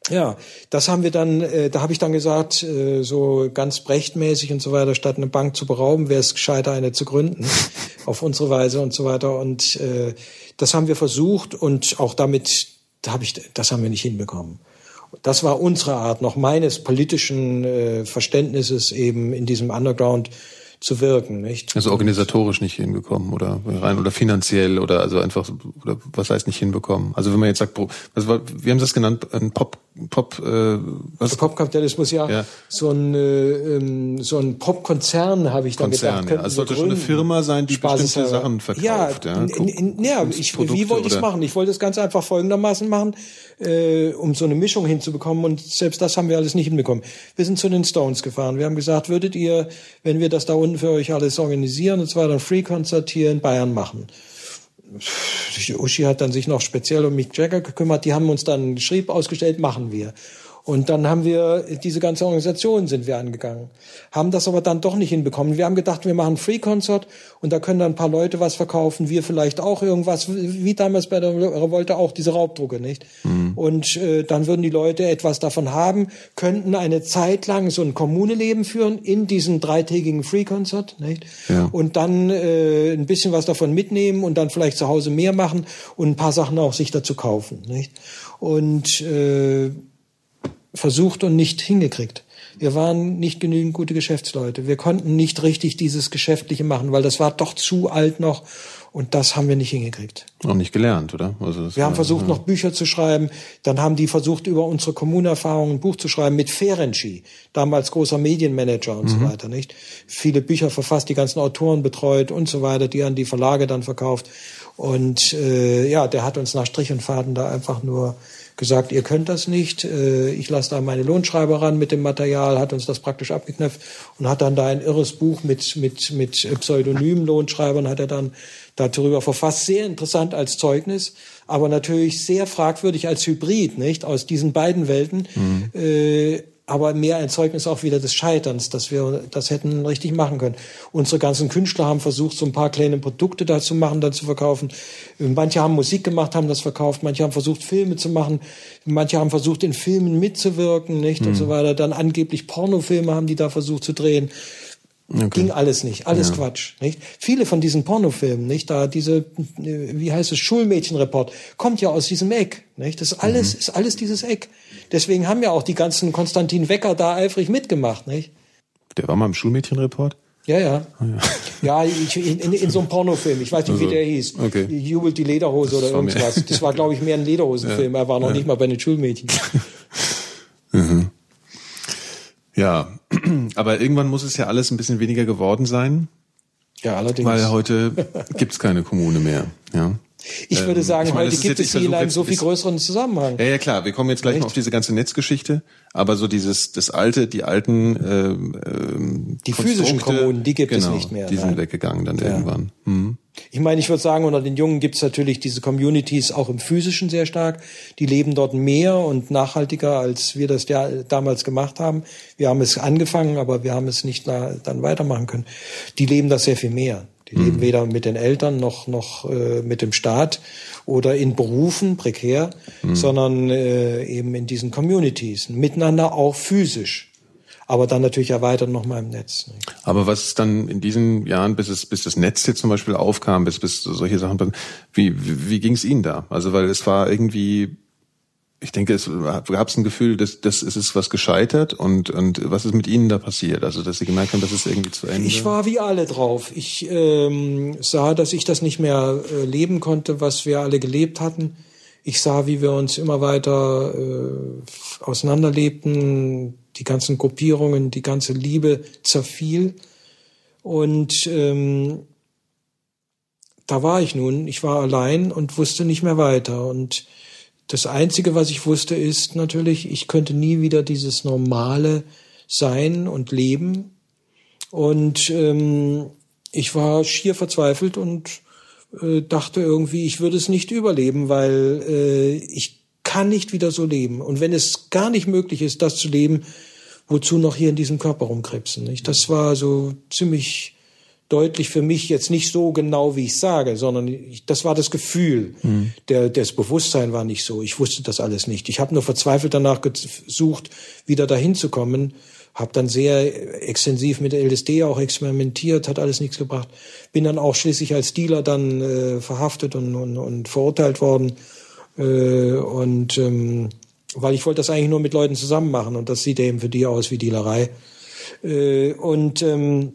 Ja, das haben wir dann, äh, da habe ich dann gesagt, äh, so ganz brechtmäßig und so weiter, statt eine Bank zu berauben, wäre es gescheiter, eine zu gründen, auf unsere Weise und so weiter. Und äh, das haben wir versucht und auch damit, da hab ich, das haben wir nicht hinbekommen. Das war unsere Art, noch meines politischen äh, Verständnisses eben in diesem Underground zu wirken, nicht? Also organisatorisch nicht hinbekommen oder rein oder finanziell oder also einfach oder was heißt nicht hinbekommen? Also wenn man jetzt sagt, was war, wie haben Sie das genannt? Ein Pop Pop äh, was? Der Popkapitalismus, ja, ja. So ein äh, so ein Popkonzern habe ich dann Konzern, gedacht. Ja. Also sollte schon eine Firma sein, die bestimmte Sachen verkauft. Ja, ja, in, in, ja ich, wie wollte ich es machen? Ich wollte es ganz einfach folgendermaßen machen, äh, um so eine Mischung hinzubekommen und selbst das haben wir alles nicht hinbekommen. Wir sind zu den Stones gefahren. Wir haben gesagt, würdet ihr, wenn wir das da unten für euch alles organisieren und zwar dann Free-Konzert hier in Bayern machen. Uschi hat dann sich noch speziell um Mick Jagger gekümmert. Die haben uns dann einen Schrieb ausgestellt, machen wir. Und dann haben wir, diese ganze Organisation sind wir angegangen. Haben das aber dann doch nicht hinbekommen. Wir haben gedacht, wir machen Free-Concert und da können dann ein paar Leute was verkaufen, wir vielleicht auch irgendwas, wie damals bei der Revolte auch diese Raubdrucke, nicht? Mhm. Und äh, dann würden die Leute etwas davon haben, könnten eine Zeit lang so ein Kommuneleben führen in diesem dreitägigen Free-Concert, nicht? Ja. Und dann äh, ein bisschen was davon mitnehmen und dann vielleicht zu Hause mehr machen und ein paar Sachen auch sich dazu kaufen, nicht? Und äh, versucht und nicht hingekriegt. Wir waren nicht genügend gute Geschäftsleute. Wir konnten nicht richtig dieses Geschäftliche machen, weil das war doch zu alt noch und das haben wir nicht hingekriegt. Auch nicht gelernt, oder? Also das wir war, haben versucht, ja. noch Bücher zu schreiben. Dann haben die versucht, über unsere Kommunenerfahrungen ein Buch zu schreiben mit Ferenczi, damals großer Medienmanager und mhm. so weiter, nicht? Viele Bücher verfasst, die ganzen Autoren betreut und so weiter, die an die Verlage dann verkauft. Und äh, ja, der hat uns nach Strich und Faden da einfach nur gesagt, ihr könnt das nicht, ich lasse da meine Lohnschreiber ran mit dem Material, hat uns das praktisch abgeknöpft und hat dann da ein irres Buch mit mit mit pseudonymen Lohnschreibern, hat er dann darüber verfasst, sehr interessant als Zeugnis, aber natürlich sehr fragwürdig als Hybrid, nicht, aus diesen beiden Welten, mhm. äh, aber mehr ein Zeugnis auch wieder des Scheiterns, dass wir das hätten richtig machen können. Unsere ganzen Künstler haben versucht, so ein paar kleine Produkte da zu machen, dann zu verkaufen. Manche haben Musik gemacht, haben das verkauft. Manche haben versucht, Filme zu machen. Manche haben versucht, in Filmen mitzuwirken, nicht, mhm. und so weiter. Dann angeblich Pornofilme haben die da versucht zu drehen. Okay. Ging alles nicht, alles ja. Quatsch, nicht? Viele von diesen Pornofilmen, nicht? Da diese, wie heißt es, Schulmädchenreport, kommt ja aus diesem Eck, nicht? Das ist alles, mhm. ist alles dieses Eck. Deswegen haben ja auch die ganzen Konstantin Wecker da eifrig mitgemacht, nicht? Der war mal im Schulmädchenreport? Ja, ja. Oh, ja, ja ich, in, in, in so einem Pornofilm, ich weiß nicht, also, wie der hieß. Okay. Jubelt die Lederhose das oder irgendwas. Mir. Das war, glaube ich, mehr ein Lederhosenfilm. Ja. Er war noch ja. nicht mal bei den Schulmädchen. mhm. Ja, aber irgendwann muss es ja alles ein bisschen weniger geworden sein. Ja, allerdings. Weil heute gibt's keine Kommune mehr. Ja. Ich würde sagen, ich meine, heute gibt es sie in einem so viel größeren Zusammenhang. Ja, ja, klar. Wir kommen jetzt gleich Echt? noch auf diese ganze Netzgeschichte. Aber so dieses, das alte, die alten, äh, äh, die physischen Kommunen, die gibt genau, es nicht mehr. Die sind nein. weggegangen dann ja. irgendwann. Mhm. Ich meine, ich würde sagen, unter den Jungen gibt es natürlich diese Communities auch im Physischen sehr stark. Die leben dort mehr und nachhaltiger, als wir das ja damals gemacht haben. Wir haben es angefangen, aber wir haben es nicht dann weitermachen können. Die leben das sehr viel mehr. Die mhm. leben weder mit den Eltern noch noch äh, mit dem Staat oder in Berufen, prekär, mhm. sondern äh, eben in diesen Communities, miteinander auch physisch. Aber dann natürlich erweitert nochmal im Netz. Ne? Aber was ist dann in diesen Jahren, bis es, bis das Netz jetzt zum Beispiel aufkam, bis, bis solche Sachen, wie, wie, wie ging es Ihnen da? Also, weil es war irgendwie, ich denke, es gab es ein Gefühl, dass, dass es ist was gescheitert und, und was ist mit Ihnen da passiert? Also, dass Sie gemerkt haben, dass es irgendwie zu Ende. Ich war wie alle drauf. Ich ähm, sah, dass ich das nicht mehr äh, leben konnte, was wir alle gelebt hatten. Ich sah, wie wir uns immer weiter äh, auseinanderlebten, die ganzen Gruppierungen, die ganze Liebe zerfiel. Und ähm, da war ich nun. Ich war allein und wusste nicht mehr weiter. Und das Einzige, was ich wusste, ist natürlich, ich könnte nie wieder dieses Normale sein und leben. Und ähm, ich war schier verzweifelt und äh, dachte irgendwie, ich würde es nicht überleben, weil äh, ich kann nicht wieder so leben. Und wenn es gar nicht möglich ist, das zu leben, wozu noch hier in diesem Körper rumkrebsen, nicht? Das war so ziemlich deutlich für mich, jetzt nicht so genau, wie ich sage, sondern ich, das war das Gefühl. Mhm. Der, das Bewusstsein war nicht so. Ich wusste das alles nicht. Ich habe nur verzweifelt danach gesucht, wieder dahin zu kommen. Habe dann sehr extensiv mit L S D auch experimentiert, hat alles nichts gebracht. Bin dann auch schließlich als Dealer dann äh, verhaftet und, und, und verurteilt worden. Äh, und ähm, weil ich wollte das eigentlich nur mit Leuten zusammen machen und das sieht eben für die aus wie Dealerei. Äh, und ähm,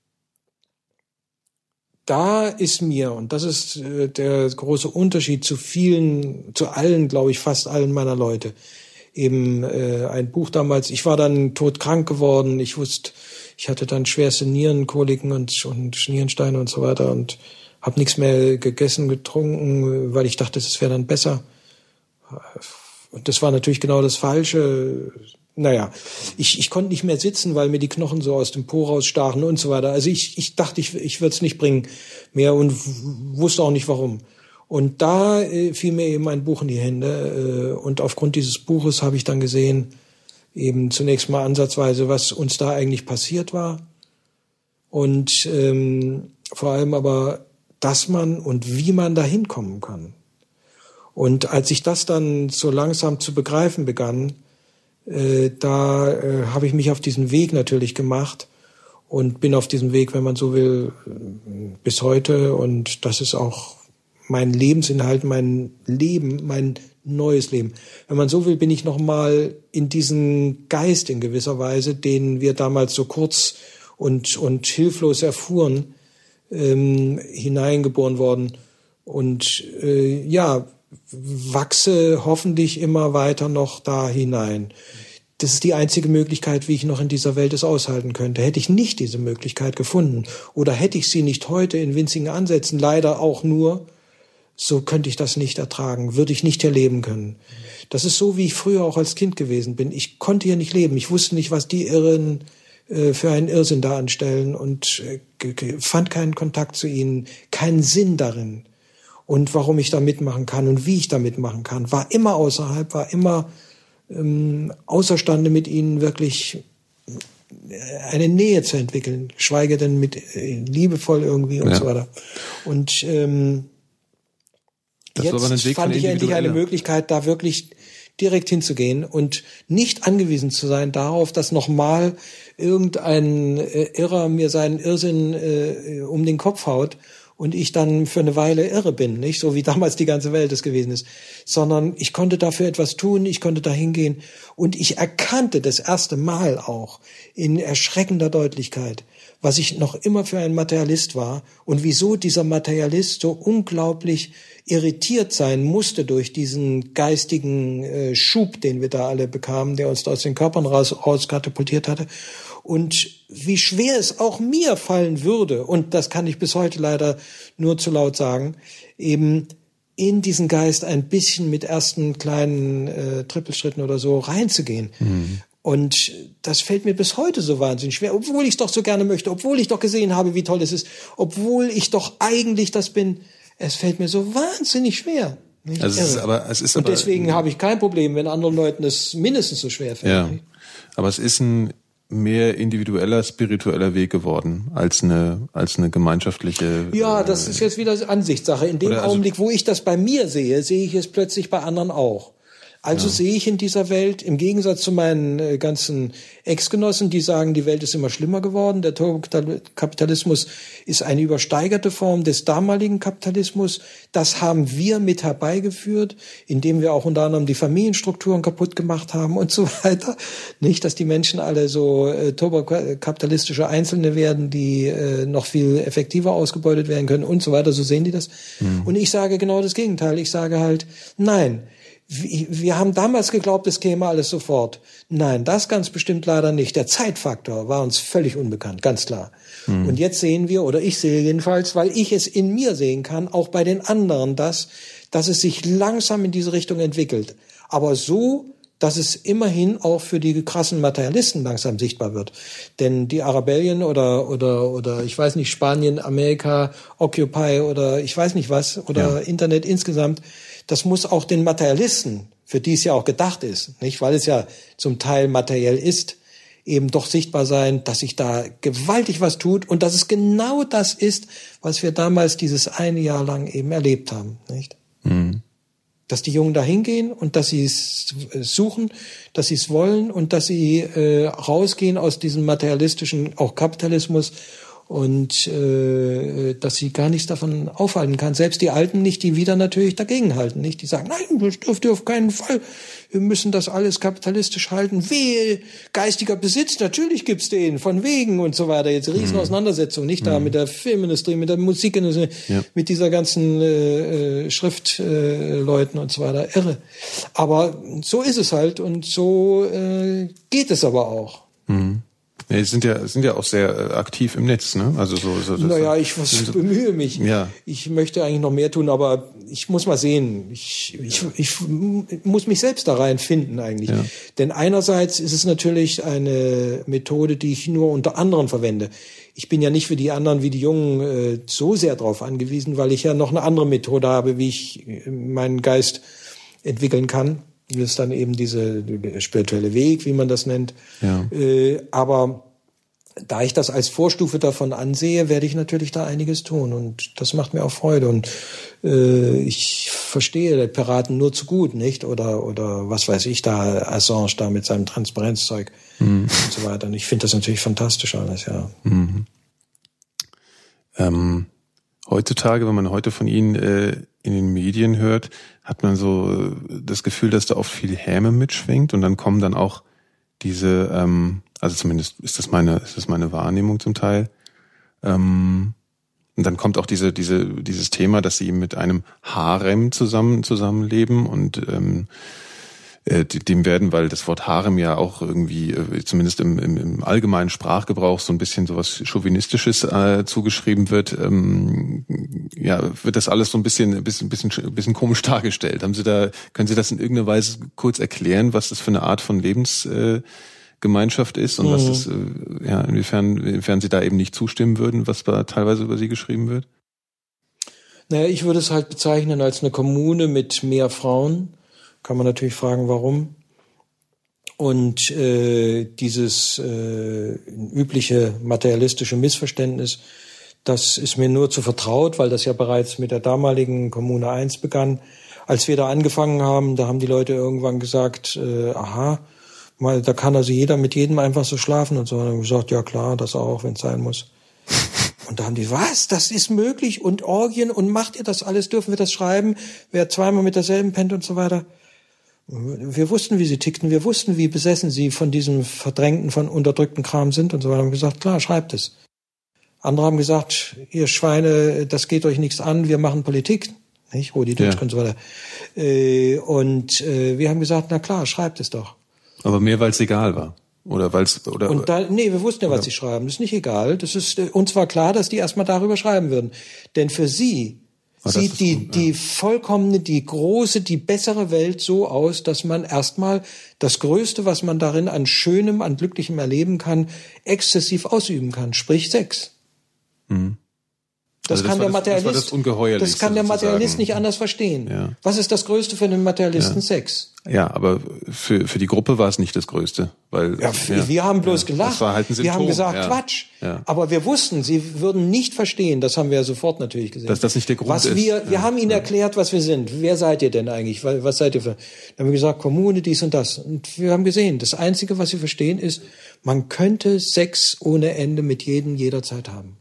da ist mir, und das ist äh, der große Unterschied zu vielen, zu allen, glaube ich, fast allen meiner Leute, eben äh, ein Buch damals, ich war dann todkrank geworden, ich wusste, ich hatte dann schwerste Nierenkoliken und, und Nierensteine und so weiter und habe nichts mehr gegessen, getrunken, weil ich dachte, es wäre dann besser. Und das war natürlich genau das Falsche. Naja, ich, ich konnte nicht mehr sitzen, weil mir die Knochen so aus dem Po rausstachen und so weiter. Also ich, ich dachte, ich, ich würde es nicht bringen mehr und wusste auch nicht warum. Und da äh, fiel mir eben ein Buch in die Hände. Äh, und aufgrund dieses Buches habe ich dann gesehen, eben zunächst mal ansatzweise, was uns da eigentlich passiert war. Und ähm, vor allem aber, dass man und wie man da hinkommen kann. Und als ich das dann so langsam zu begreifen begann, äh, da äh, habe ich mich auf diesen Weg natürlich gemacht und bin auf diesem Weg, wenn man so will, bis heute. Und das ist auch mein Lebensinhalt, mein Leben, mein neues Leben. Wenn man so will, bin ich nochmal in diesen Geist in gewisser Weise, den wir damals so kurz und, und hilflos erfuhren, ähm, hineingeboren worden. Und äh, ja, wachse hoffentlich immer weiter noch da hinein. Das ist die einzige Möglichkeit, wie ich noch in dieser Welt es aushalten könnte. Hätte ich nicht diese Möglichkeit gefunden oder hätte ich sie nicht heute in winzigen Ansätzen, leider auch nur, so könnte ich das nicht ertragen, würde ich nicht hier leben können. Das ist so, wie ich früher auch als Kind gewesen bin. Ich konnte hier nicht leben. Ich wusste nicht, was die Irren äh, für einen Irrsinn da anstellen und äh, fand keinen Kontakt zu ihnen, keinen Sinn darin. Und warum ich da mitmachen kann und wie ich da mitmachen kann, war immer außerhalb, war immer ähm, außerstande, mit ihnen wirklich eine Nähe zu entwickeln, geschweige denn mit äh, liebevoll irgendwie und ja. so weiter. Und ähm, das jetzt fand ich endlich eine Möglichkeit, da wirklich direkt hinzugehen und nicht angewiesen zu sein darauf, dass nochmal irgendein äh, Irrer mir seinen Irrsinn äh, um den Kopf haut und ich dann für eine Weile irre bin, nicht so wie damals die ganze Welt es gewesen ist, sondern ich konnte dafür etwas tun, ich konnte da hingehen und ich erkannte das erste Mal auch in erschreckender Deutlichkeit, was ich noch immer für ein Materialist war und wieso dieser Materialist so unglaublich irritiert sein musste durch diesen geistigen äh, Schub, den wir da alle bekamen, der uns da aus den Körpern raus, raus katapultiert hatte. Und wie schwer es auch mir fallen würde, und das kann ich bis heute leider nur zu laut sagen, eben in diesen Geist ein bisschen mit ersten kleinen äh, Trippelschritten oder so reinzugehen. Mhm. Und das fällt mir bis heute so wahnsinnig schwer, obwohl ich es doch so gerne möchte, obwohl ich doch gesehen habe, wie toll es ist, obwohl ich doch eigentlich das bin. Es fällt mir so wahnsinnig schwer. Also es ist aber, es ist Und aber, deswegen habe ich kein Problem, wenn anderen Leuten es mindestens so schwer fällt. Ja, aber es ist ein mehr individueller, spiritueller Weg geworden als eine als eine gemeinschaftliche. Ja, das ist jetzt wieder Ansichtssache. In dem also, Augenblick, wo ich das bei mir sehe, sehe ich es plötzlich bei anderen auch. Also ja. sehe ich in dieser Welt, im Gegensatz zu meinen äh, ganzen Ex-Genossen, die sagen, die Welt ist immer schlimmer geworden, der Turbokapitalismus ist eine übersteigerte Form des damaligen Kapitalismus. Das haben wir mit herbeigeführt, indem wir auch unter anderem die Familienstrukturen kaputt gemacht haben und so weiter. Nicht, dass die Menschen alle so äh, turbokapitalistische Einzelne werden, die äh, noch viel effektiver ausgebeutet werden können und so weiter. So sehen die das. Mhm. Und ich sage genau das Gegenteil. Ich sage halt, nein, wir haben damals geglaubt, es käme alles sofort. Nein, das ganz bestimmt leider nicht. Der Zeitfaktor war uns völlig unbekannt, ganz klar. Hm. Und jetzt sehen wir, oder ich sehe jedenfalls, weil ich es in mir sehen kann, auch bei den anderen das, dass es sich langsam in diese Richtung entwickelt. Aber so, dass es immerhin auch für die krassen Materialisten langsam sichtbar wird. Denn die Arabellien oder, oder, oder, ich weiß nicht, Spanien, Amerika, Occupy oder ich weiß nicht was, oder ja. Internet insgesamt, das muss auch den Materialisten, für die es ja auch gedacht ist, nicht, weil es ja zum Teil materiell ist, eben doch sichtbar sein, dass sich da gewaltig was tut und dass es genau das ist, was wir damals dieses eine Jahr lang eben erlebt haben, nicht? Mhm. Dass die Jungen da hingehen und dass sie es suchen, dass sie es wollen und dass sie äh, rausgehen aus diesem materialistischen, auch Kapitalismus und äh, dass sie gar nichts davon aufhalten kann. Selbst die Alten nicht, die wieder natürlich dagegen halten, nicht? Die sagen, nein, das dürft ihr auf keinen Fall. Wir müssen das alles kapitalistisch halten. Wehe, geistiger Besitz, natürlich gibt's den, von wegen und so weiter. Jetzt riesen Auseinandersetzung, nicht da, mhm. mit der Filmindustrie, mit der Musikindustrie, ja. mit dieser ganzen äh, Schriftleuten äh, und so weiter. Irre. Aber so ist es halt und so äh, geht es aber auch. Mhm. Ja, die sind ja, sind ja auch sehr äh, aktiv im Netz, ne? Also so, so das Naja, ich was, so, bemühe mich. Ja. Ich möchte eigentlich noch mehr tun, aber ich muss mal sehen. Ich, ich, ich muss mich selbst da reinfinden eigentlich. Ja. Denn einerseits ist es natürlich eine Methode, die ich nur unter anderen verwende. Ich bin ja nicht für die anderen wie die Jungen äh, so sehr drauf angewiesen, weil ich ja noch eine andere Methode habe, wie ich meinen Geist entwickeln kann. Das ist dann eben diese spirituelle Weg, wie man das nennt. Ja. Äh, aber da ich das als Vorstufe davon ansehe, werde ich natürlich da einiges tun. Und das macht mir auch Freude. Und äh, ich verstehe die Piraten nur zu gut, nicht? Oder oder was weiß ich da, Assange da mit seinem Transparenzzeug mhm. und so weiter. Und ich finde das natürlich fantastisch alles, ja. Mhm. Ähm, heutzutage, wenn man heute von Ihnen äh, in den Medien hört, hat man so das Gefühl, dass da oft viel Häme mitschwingt und dann kommen dann auch diese, ähm, also zumindest ist das meine, ist das meine Wahrnehmung zum Teil, ähm, und dann kommt auch diese, diese, dieses Thema, dass sie mit einem Harem zusammen zusammenleben und ähm, äh, dem werden, weil das Wort Harem ja auch irgendwie, äh, zumindest im, im, im allgemeinen Sprachgebrauch, so ein bisschen sowas Chauvinistisches äh, zugeschrieben wird, ähm, ja, wird das alles so ein bisschen, ein bisschen, bisschen, ein bisschen komisch dargestellt. Haben Sie da, können Sie das in irgendeiner Weise kurz erklären, was das für eine Art von Lebensgemeinschaft äh, ist und mhm. was das, äh, ja, inwiefern, inwiefern Sie da eben nicht zustimmen würden, was da teilweise über Sie geschrieben wird? Naja, ich würde es halt bezeichnen als eine Kommune mit mehr Frauen. Kann man natürlich fragen, warum. Und äh, dieses äh, übliche materialistische Missverständnis, das ist mir nur zu vertraut, weil das ja bereits mit der damaligen Kommune eins begann. Als wir da angefangen haben, da haben die Leute irgendwann gesagt, äh, aha, mal, da kann also jeder mit jedem einfach so schlafen und so. Und dann haben wir gesagt, ja klar, das auch, wenn es sein muss. Und da haben die, was, das ist möglich und Orgien und macht ihr das alles, dürfen wir das schreiben, wer zweimal mit derselben pennt und so weiter. Wir wussten, wie sie tickten, wir wussten, wie besessen sie von diesem verdrängten, von unterdrückten Kram sind und so weiter. Wir haben gesagt, klar, schreibt es. Andere haben gesagt, ihr Schweine, das geht euch nichts an, wir machen Politik, nicht? Rudi Dutschke ja. und so weiter. Und wir haben gesagt, na klar, schreibt es doch. Aber mehr, weil es egal war. Oder weil's, oder. Und da, nee, wir wussten ja, was oder? sie schreiben. Das ist nicht egal. Das ist, uns war klar, dass die erstmal darüber schreiben würden. Denn für sie Aber sieht die, gut, ja. die vollkommene, die große, die bessere Welt so aus, dass man erstmal das Größte, was man darin an Schönem, an Glücklichem erleben kann, exzessiv ausüben kann. Sprich Sex. Mhm. Das, also das kann der Materialist, das, das, das kann der Materialist sozusagen. nicht anders verstehen. Ja. Was ist das Größte für den Materialisten? Ja. Sex. Ja, aber für für die Gruppe war es nicht das Größte, weil ja, ja. wir haben bloß ja. gelacht. Das war halt ein Symptom. Wir haben gesagt ja. Quatsch. Ja. Aber wir wussten, sie würden nicht verstehen. Das haben wir ja sofort natürlich gesehen. Dass das nicht der Grund was ist. Wir wir ja. haben ihnen erklärt, was wir sind. Wer seid ihr denn eigentlich? Was seid ihr für? Dann haben wir gesagt Kommune, dies und das. Und wir haben gesehen, das Einzige, was sie verstehen, ist, man könnte Sex ohne Ende mit jedem jederzeit haben.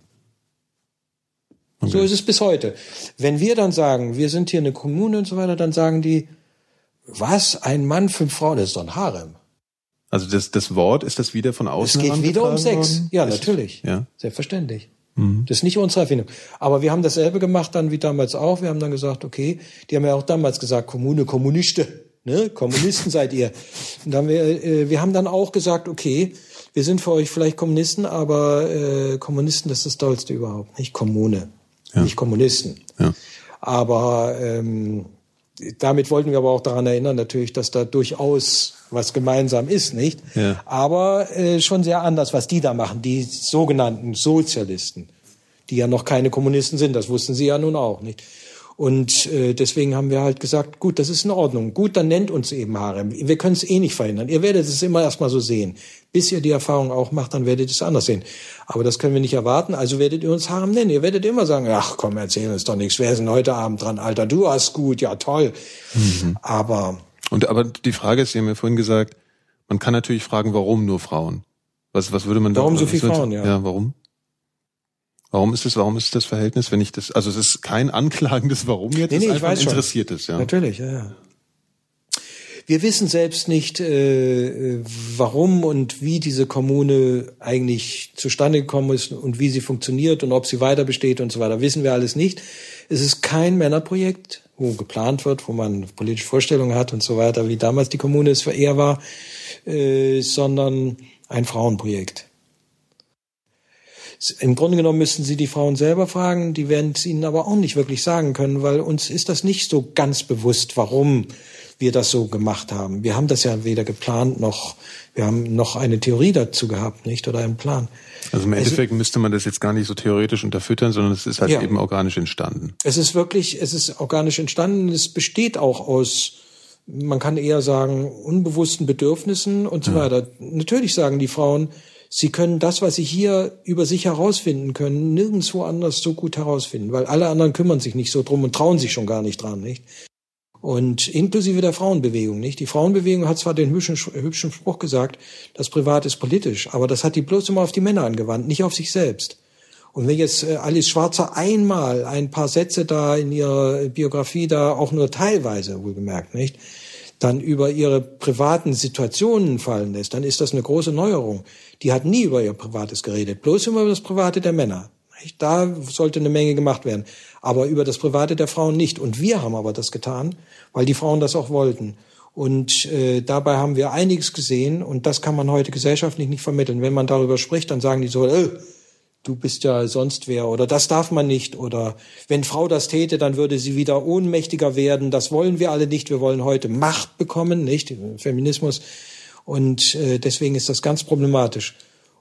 Okay. So ist es bis heute. Wenn wir dann sagen, wir sind hier eine Kommune und so weiter, dann sagen die, was, ein Mann, fünf Frauen, das ist doch ein Harem. Also das, das Wort, ist das wieder von außen? Es geht wieder um Sex. Worden? Ja, ist natürlich. Ja. Selbstverständlich. Mhm. Das ist nicht unsere Erfindung. Aber wir haben dasselbe gemacht dann wie damals auch. Wir haben dann gesagt, okay, die haben ja auch damals gesagt, Kommune, Kommuniste, ne? Kommunisten seid ihr. Und dann haben wir, äh, wir haben dann auch gesagt, okay, wir sind für euch vielleicht Kommunisten, aber äh, Kommunisten, das ist das Tollste überhaupt, nicht Kommune. Ja. Nicht Kommunisten. Ja. Aber ähm, damit wollten wir aber auch daran erinnern, natürlich, dass da durchaus was gemeinsam ist, nicht? Ja. Aber äh, schon sehr anders, was die da machen, die sogenannten Sozialisten, die ja noch keine Kommunisten sind, das wussten sie ja nun auch, nicht? Und äh, deswegen haben wir halt gesagt, gut, das ist in Ordnung. Gut, dann nennt uns eben Harem. Wir können es eh nicht verhindern. Ihr werdet es immer erstmal so sehen. Bis ihr die Erfahrung auch macht, dann werdet ihr es anders sehen. Aber das können wir nicht erwarten. Also werdet ihr uns Harem nennen. Ihr werdet immer sagen, ach komm, erzähl uns doch nichts. Wer ist denn heute Abend dran? Alter, du hast gut, ja toll. Mhm. Aber... Und aber die Frage ist, Sie haben ja vorhin gesagt, man kann natürlich fragen, warum nur Frauen? Was, was würde man da... Warum so viele Frauen, ja. Ja, warum? Warum ist das, warum ist das Verhältnis, wenn ich das, also es ist kein anklagendes Warum jetzt, nee, es nee, ist einfach ein interessiertes, ja. Natürlich, ja, ja. Wir wissen selbst nicht, äh, warum und wie diese Kommune eigentlich zustande gekommen ist und wie sie funktioniert und ob sie weiter besteht und so weiter. Wissen wir alles nicht. Es ist kein Männerprojekt, wo geplant wird, wo man politische Vorstellungen hat und so weiter, wie damals die Kommune es eher war, äh, sondern ein Frauenprojekt. Im Grunde genommen müssten Sie die Frauen selber fragen, die werden es Ihnen aber auch nicht wirklich sagen können, weil uns ist das nicht so ganz bewusst, warum wir das so gemacht haben. Wir haben das ja weder geplant noch, wir haben noch eine Theorie dazu gehabt, nicht, oder einen Plan. Also im Endeffekt es, müsste man das jetzt gar nicht so theoretisch unterfüttern, sondern es ist halt ja, eben organisch entstanden. Es ist wirklich, es ist organisch entstanden, es besteht auch aus, man kann eher sagen, unbewussten Bedürfnissen und so ja. weiter. Natürlich sagen die Frauen, sie können das, was sie hier über sich herausfinden können, nirgendwo anders so gut herausfinden, weil alle anderen kümmern sich nicht so drum und trauen sich schon gar nicht dran, nicht? Und inklusive der Frauenbewegung, nicht? Die Frauenbewegung hat zwar den hübschen, hübschen Spruch gesagt, das Privat ist politisch, aber das hat die bloß immer auf die Männer angewandt, nicht auf sich selbst. Und wenn jetzt äh, Alice Schwarzer einmal ein paar Sätze da in ihrer Biografie da auch nur teilweise, wohlgemerkt, nicht? Dann über ihre privaten Situationen fallen lässt, dann ist das eine große Neuerung. Die hat nie über ihr Privates geredet, bloß immer über das Private der Männer. Da sollte eine Menge gemacht werden, aber über das Private der Frauen nicht. Und wir haben aber das getan, weil die Frauen das auch wollten. Und äh, dabei haben wir einiges gesehen und das kann man heute gesellschaftlich nicht vermitteln. Wenn man darüber spricht, dann sagen die so, äh, du bist ja sonst wer oder das darf man nicht oder wenn Frau das täte, dann würde sie wieder ohnmächtiger werden. Das wollen wir alle nicht. Wir wollen heute Macht bekommen, nicht? Feminismus. Und äh, deswegen ist das ganz problematisch.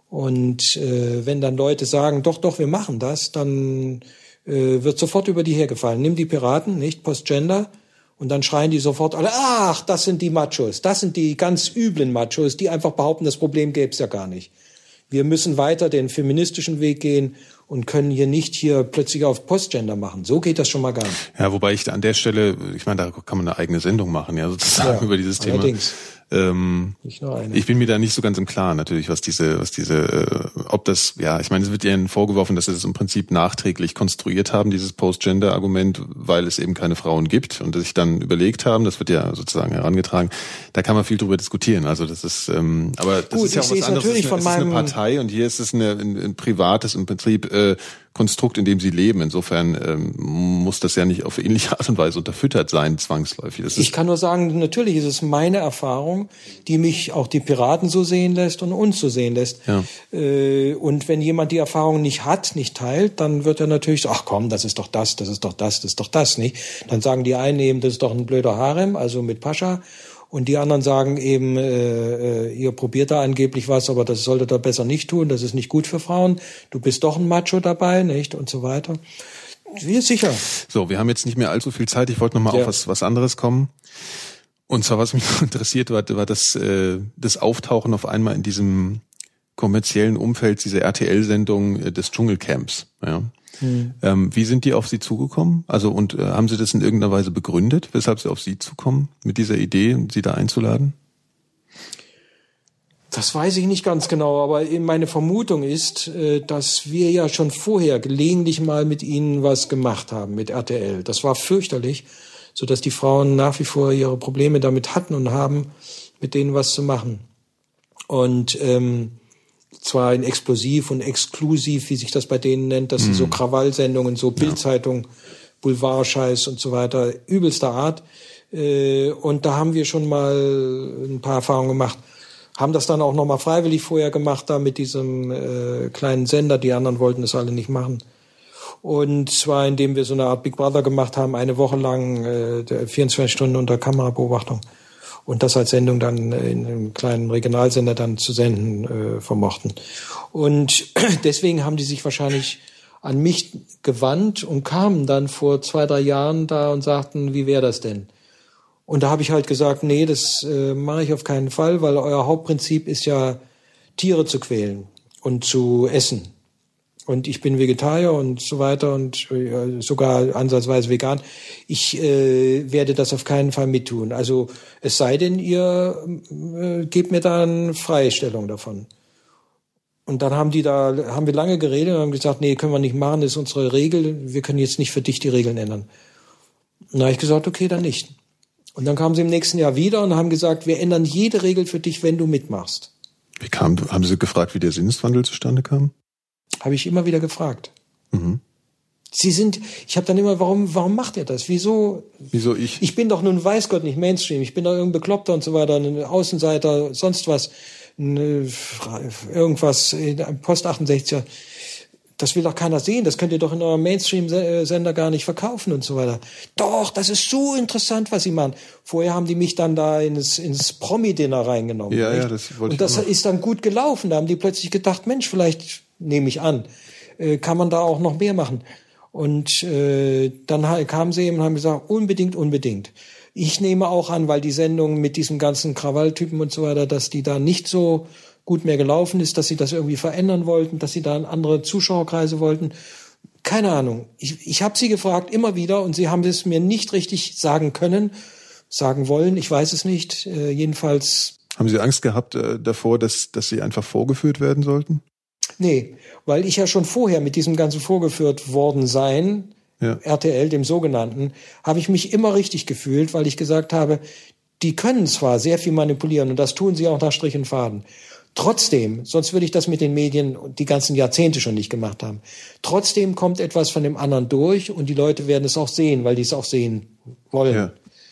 Und äh, wenn dann Leute sagen, doch, doch, wir machen das, dann äh, wird sofort über die hergefallen. Nimm die Piraten, nicht Postgender, und dann schreien die sofort alle, ach, das sind die Machos, das sind die ganz üblen Machos, die einfach behaupten, das Problem gäbe es ja gar nicht. Wir müssen weiter den feministischen Weg gehen und können hier nicht hier plötzlich auf Postgender machen. So geht das schon mal gar nicht. Ja, wobei ich da an der Stelle, ich meine, da kann man eine eigene Sendung machen, ja, sozusagen ja, über dieses Thema. Allerdings. Ähm, nicht nur eine. Ich bin mir da nicht so ganz im Klaren natürlich, was diese, was diese, äh, ob das, ja, ich meine, es wird ihnen vorgeworfen, dass sie das im Prinzip nachträglich konstruiert haben, dieses Post-Gender-Argument, weil es eben keine Frauen gibt und sich dann überlegt haben, das wird ja sozusagen herangetragen, da kann man viel drüber diskutieren. Also das ist, ähm, aber das Gut, ist ja auch was anderes. Natürlich es von ist eine, meinem es ist eine Partei und hier ist es eine, ein, ein privates im Prinzip äh, Konstrukt, in dem sie leben. Insofern ähm, muss das ja nicht auf ähnliche Art und Weise unterfüttert sein, zwangsläufig. Das ist ich kann nur sagen, natürlich ist es meine Erfahrung, die mich auch die Piraten so sehen lässt und uns so sehen lässt. Ja. Äh, und wenn jemand die Erfahrung nicht hat, nicht teilt, dann wird er natürlich so, ach komm, das ist doch das, das ist doch das, das ist doch das, nicht? Dann sagen die einen eben, das ist doch ein blöder Harem, also mit Pascha. Und die anderen sagen eben, äh, ihr probiert da angeblich was, aber das solltet ihr besser nicht tun, das ist nicht gut für Frauen. Du bist doch ein Macho dabei, nicht? Und so weiter. Wir sicher. So, wir haben jetzt nicht mehr allzu viel Zeit. Ich wollte noch mal ja. auf was, was anderes kommen. Und zwar, was mich interessiert war, war das, äh, das Auftauchen auf einmal in diesem kommerziellen Umfeld dieser R T L-Sendung äh, des Dschungelcamps. Ja. Hm. Ähm, wie sind die auf Sie zugekommen? Also und äh, haben Sie das in irgendeiner Weise begründet, weshalb Sie auf Sie zukommen, mit dieser Idee, Sie da einzuladen? Das weiß ich nicht ganz genau, aber meine Vermutung ist, äh, dass wir ja schon vorher gelegentlich mal mit Ihnen was gemacht haben, mit R T L. Das war fürchterlich, sodass die Frauen nach wie vor ihre Probleme damit hatten und haben, mit denen was zu machen. Und ähm, zwar in Explosiv und Exklusiv, wie sich das bei denen nennt, das sind so Krawallsendungen, so Bildzeitung, Boulevardscheiß und so weiter, übelster Art. Und da haben wir schon mal ein paar Erfahrungen gemacht, haben das dann auch nochmal freiwillig vorher gemacht, da mit diesem äh, kleinen Sender, die anderen wollten das alle nicht machen. Und zwar, indem wir so eine Art Big Brother gemacht haben, eine Woche lang, äh, vierundzwanzig Stunden unter Kamerabeobachtung. Und das als Sendung dann in einem kleinen Regionalsender dann zu senden äh, vermochten. Und deswegen haben die sich wahrscheinlich an mich gewandt und kamen dann vor zwei, drei Jahren da und sagten, wie wäre das denn? Und da habe ich halt gesagt, nee, das äh, mache ich auf keinen Fall, weil euer Hauptprinzip ist ja, Tiere zu quälen und zu essen. Und ich bin Vegetarier und so weiter und äh, sogar ansatzweise vegan. Ich äh, werde das auf keinen Fall mittun. Also es sei denn, ihr äh, gebt mir da eine Freistellung davon. Und dann haben die da, haben wir lange geredet und haben gesagt, nee, können wir nicht machen, das ist unsere Regel, wir können jetzt nicht für dich die Regeln ändern. Und da habe ich gesagt, okay, dann nicht. Und dann kamen sie im nächsten Jahr wieder und haben gesagt, wir ändern jede Regel für dich, wenn du mitmachst. Wie kam, haben Sie gefragt, wie der Sinneswandel zustande kam? Habe ich immer wieder gefragt. Mhm. Sie sind, ich habe dann immer, warum, warum macht ihr das? Wieso? Wieso ich? Ich bin doch nun, weiß Gott, nicht Mainstream. Ich bin doch irgendein Bekloppter und so weiter, ein Außenseiter, sonst was, eine, irgendwas, Post achtundsechziger. Das will doch keiner sehen. Das könnt ihr doch in eurem Mainstream-Sender gar nicht verkaufen und so weiter. Doch, das ist so interessant, was sie machen. Vorher haben die mich dann da ins, ins Promi-Dinner reingenommen. Ja, nicht? ja, das wollte und das ich auch noch. ist dann gut gelaufen. Da haben die plötzlich gedacht, Mensch, vielleicht nehme ich an, äh, kann man da auch noch mehr machen. Und äh, dann kamen sie eben und haben gesagt, unbedingt, unbedingt. Ich nehme auch an, weil die Sendung mit diesem ganzen Krawalltypen und so weiter, dass die da nicht so gut mehr gelaufen ist, dass sie das irgendwie verändern wollten, dass sie da andere Zuschauerkreise wollten. Keine Ahnung. Ich, ich habe sie gefragt, immer wieder, und sie haben es mir nicht richtig sagen können, sagen wollen. Ich weiß es nicht. Äh, jedenfalls. Haben Sie Angst gehabt äh, davor, dass, dass Sie einfach vorgeführt werden sollten? Nee, weil ich ja schon vorher mit diesem ganzen vorgeführt worden sein, ja. R T L, dem sogenannten, habe ich mich immer richtig gefühlt, weil ich gesagt habe, die können zwar sehr viel manipulieren, und das tun sie auch nach Strich und Faden. Trotzdem, sonst würde ich das mit den Medien die ganzen Jahrzehnte schon nicht gemacht haben. Trotzdem kommt etwas von dem anderen durch und die Leute werden es auch sehen, weil die es auch sehen wollen. Ja.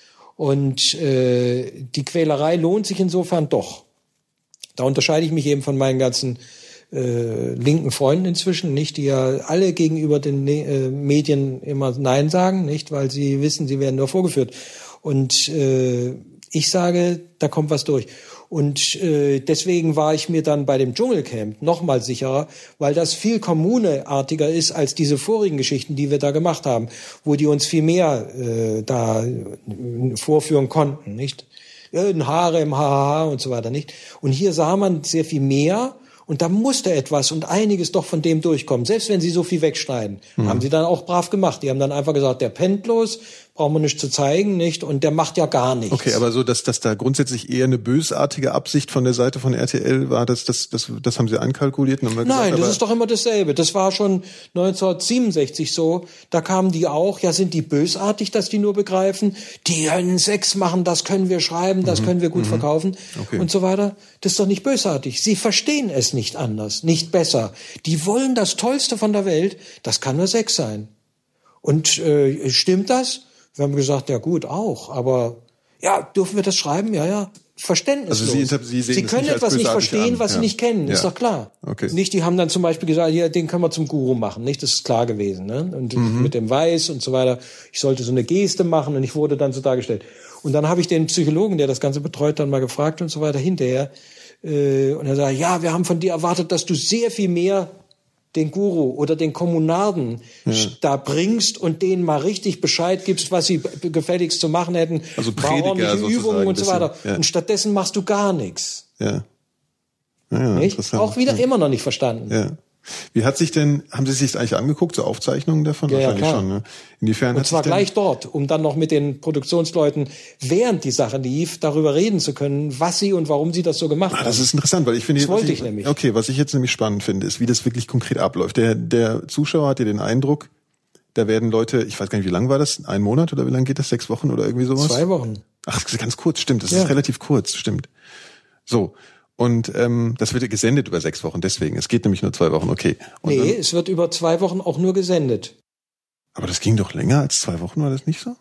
Und äh, die Quälerei lohnt sich insofern doch. Da unterscheide ich mich eben von meinen ganzen äh, linken Freunden inzwischen, nicht, die ja alle gegenüber den äh, Medien immer Nein sagen, nicht, weil sie wissen, sie werden nur vorgeführt. Und äh, ich sage, da kommt was durch. Und äh, deswegen war ich mir dann bei dem Dschungelcamp noch mal sicherer, weil das viel kommuneartiger ist als diese vorigen Geschichten, die wir da gemacht haben, wo die uns viel mehr äh, da äh, vorführen konnten, nicht? Ein Harem, haha und so weiter, nicht? Und hier sah man sehr viel mehr. Und da musste etwas und einiges doch von dem durchkommen. Selbst wenn sie so viel wegschneiden, mhm. haben sie dann auch brav gemacht. Die haben dann einfach gesagt, der pennt bloß, brauchen wir nicht zu zeigen, nicht? Und der macht ja gar nichts. Okay, aber so, dass, dass da grundsätzlich eher eine bösartige Absicht von der Seite von R T L war, das, das, das, das haben sie einkalkuliert? Und haben gesagt, Nein, das aber ist doch immer dasselbe. Das war schon neunzehnhundertsiebenundsechzig so. Da kamen die auch, ja, sind die bösartig, dass die nur begreifen? Die können Sex machen, das können wir schreiben, das mhm. können wir gut mhm. verkaufen okay. und so weiter. Das ist doch nicht bösartig. Sie verstehen es nicht anders, nicht besser. Die wollen das Tollste von der Welt. Das kann nur Sex sein. Und äh, stimmt das? Wir haben gesagt, ja gut, auch. Aber ja, dürfen wir das schreiben? Ja, ja. Verständnislos. Also Sie, Sie, sehen Sie können nicht etwas nicht verstehen, an. was ja. Sie nicht kennen. Ja. Ist doch klar. Okay. Nicht, die haben dann zum Beispiel gesagt, ja, den können wir zum Guru machen. Nicht, das ist klar gewesen. Ne? Und mhm. mit dem Weiß und so weiter. Ich sollte so eine Geste machen und ich wurde dann so dargestellt. Und dann habe ich den Psychologen, der das Ganze betreut, dann mal gefragt und so weiter hinterher. Äh, und er sagt, ja, wir haben von dir erwartet, dass du sehr viel mehr den Guru oder den Kommunarden ja. da bringst und denen mal richtig Bescheid gibst, was sie gefälligst zu machen hätten. Also Prediger Übungen und so weiter. Ja. Und stattdessen machst du gar nichts. Ja. Ja, nicht? Auch wieder ja. immer noch nicht verstanden. Ja. Wie hat sich denn, haben Sie sich das eigentlich angeguckt, so Aufzeichnungen davon? Ja, Wahrscheinlich ja, klar. schon, ne? Inwiefern und hat zwar sich denn gleich dort, um dann noch mit den Produktionsleuten, während die Sache lief, darüber reden zu können, was sie und warum sie das so gemacht ah, haben. Das ist interessant, weil ich finde, das wollte ich, ich nämlich. Okay, was ich jetzt nämlich spannend finde, ist, wie das wirklich konkret abläuft. Der, der Zuschauer hat ja den Eindruck, da werden Leute, ich weiß gar nicht, wie lang war das? Ein Monat oder wie lang geht das? Sechs Wochen oder irgendwie sowas? Zwei Wochen. Ach, ganz kurz, stimmt. Das ja. ist relativ kurz, stimmt. So. Und ähm, das wird ja gesendet über sechs Wochen, deswegen. Es geht nämlich nur zwei Wochen, okay. Und nee, dann, es wird über zwei Wochen auch nur gesendet. Aber das ging doch länger als zwei Wochen, war das nicht so?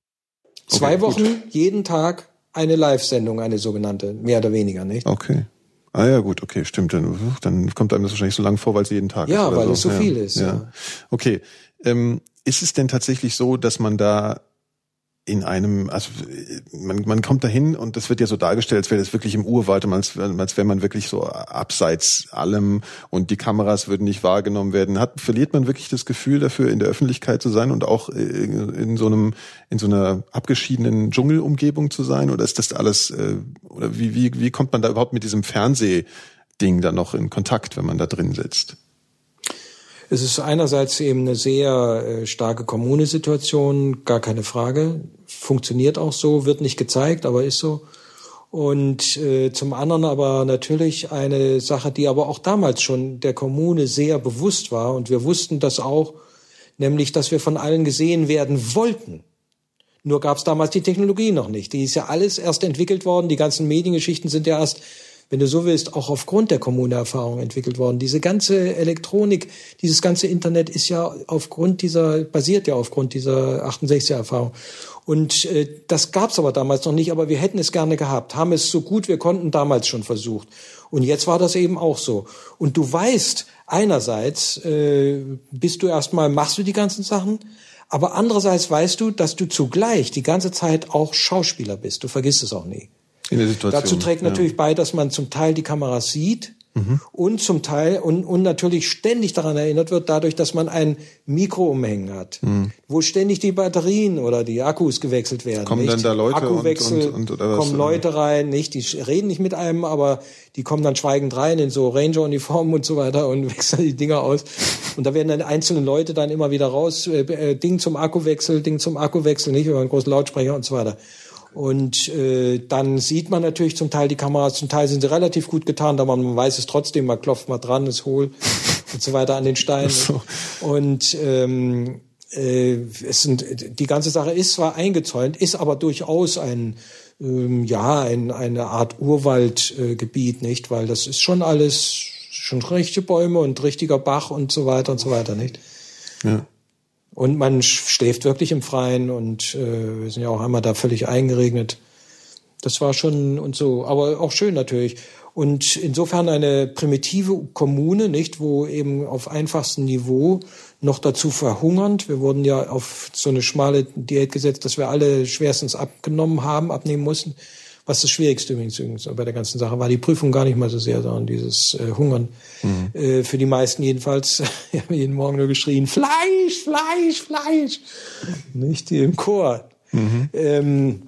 Zwei okay, Wochen, gut. jeden Tag eine Live-Sendung, eine sogenannte, mehr oder weniger, nicht? Okay. Ah ja, gut, okay, stimmt. Dann, dann kommt einem das wahrscheinlich so lang vor, weil es jeden Tag ja, ist. Ja, weil so. es so ja. viel ist. Ja. Ja. Okay. Ähm, ist es denn tatsächlich so, dass man da in einem, also man, man kommt dahin und das wird ja so dargestellt, als wäre das wirklich im Urwald, als, als wäre man wirklich so abseits allem und die Kameras würden nicht wahrgenommen werden. Hat, verliert man wirklich das Gefühl dafür, in der Öffentlichkeit zu sein und auch in so einem, in so einer abgeschiedenen Dschungelumgebung zu sein? Oder ist das alles, oder wie, wie, wie kommt man da überhaupt mit diesem Fernsehding dann noch in Kontakt, wenn man da drin sitzt? Es ist einerseits eben eine sehr äh, starke Kommunesituation, gar keine Frage. Funktioniert auch so, wird nicht gezeigt, aber ist so. Und äh, zum anderen aber natürlich eine Sache, die aber auch damals schon der Kommune sehr bewusst war. Und wir wussten das auch, nämlich, dass wir von allen gesehen werden wollten. Nur gab es damals die Technologie noch nicht. Die ist ja alles erst entwickelt worden. Die ganzen Mediengeschichten sind ja erst, wenn du so willst, auch aufgrund der Kommuneerfahrung entwickelt worden. Diese ganze Elektronik, dieses ganze Internet ist ja aufgrund dieser, basiert ja aufgrund dieser achtundsechziger Erfahrung. Und äh, das gab's aber damals noch nicht, aber wir hätten es gerne gehabt, haben es so gut wir konnten damals schon versucht. Und jetzt war das eben auch so. Und du weißt, einerseits äh, bist du erstmal, machst du die ganzen Sachen, aber andererseits weißt du, dass du zugleich die ganze Zeit auch Schauspieler bist. Du vergisst es auch nie. In der Situation. Dazu trägt natürlich ja. bei, dass man zum Teil die Kameras sieht mhm. und zum Teil und, und natürlich ständig daran erinnert wird, dadurch, dass man ein Mikro umhängen hat, mhm. wo ständig die Batterien oder die Akkus gewechselt werden. Kommen nicht? dann da Leute Akkuwechsel, und, und, und oder kommen was, Leute rein, nicht? Die reden nicht mit einem, aber die kommen dann schweigend rein in so Ranger-Uniformen und so weiter und wechseln die Dinger aus. Und da werden dann einzelne Leute dann immer wieder raus, äh, Ding zum Akkuwechsel, Ding zum Akkuwechsel, nicht über einen großen Lautsprecher und so weiter. Und äh, dann sieht man natürlich zum Teil die Kameras, zum Teil sind sie relativ gut getan, aber man weiß es trotzdem, man klopft mal dran, ist hohl und so weiter an den Steinen. So. Und ähm, äh, es sind, die ganze Sache ist zwar eingezäunt, ist aber durchaus ein ähm, ja ein, eine Art Urwaldgebiet, äh, nicht, weil das ist schon alles schon richtige Bäume und richtiger Bach und so weiter und so weiter, nicht? Ja. Und man schläft wirklich im Freien und äh, wir sind ja auch einmal da völlig eingeregnet. Das war schon und so, aber auch schön natürlich. Und insofern eine primitive Kommune, nicht, wo eben auf einfachstem Niveau noch dazu verhungernd. Wir wurden ja auf so eine schmale Diät gesetzt, dass wir alle schwerstens abgenommen haben, abnehmen mussten. Was das Schwierigste übrigens bei der ganzen Sache war, die Prüfung gar nicht mal so sehr, sondern dieses äh, Hungern. Mhm. Äh, für die meisten jedenfalls, wir haben jeden Morgen nur geschrien, Fleisch, Fleisch, Fleisch. Nicht, die im Chor. Mhm. Ähm,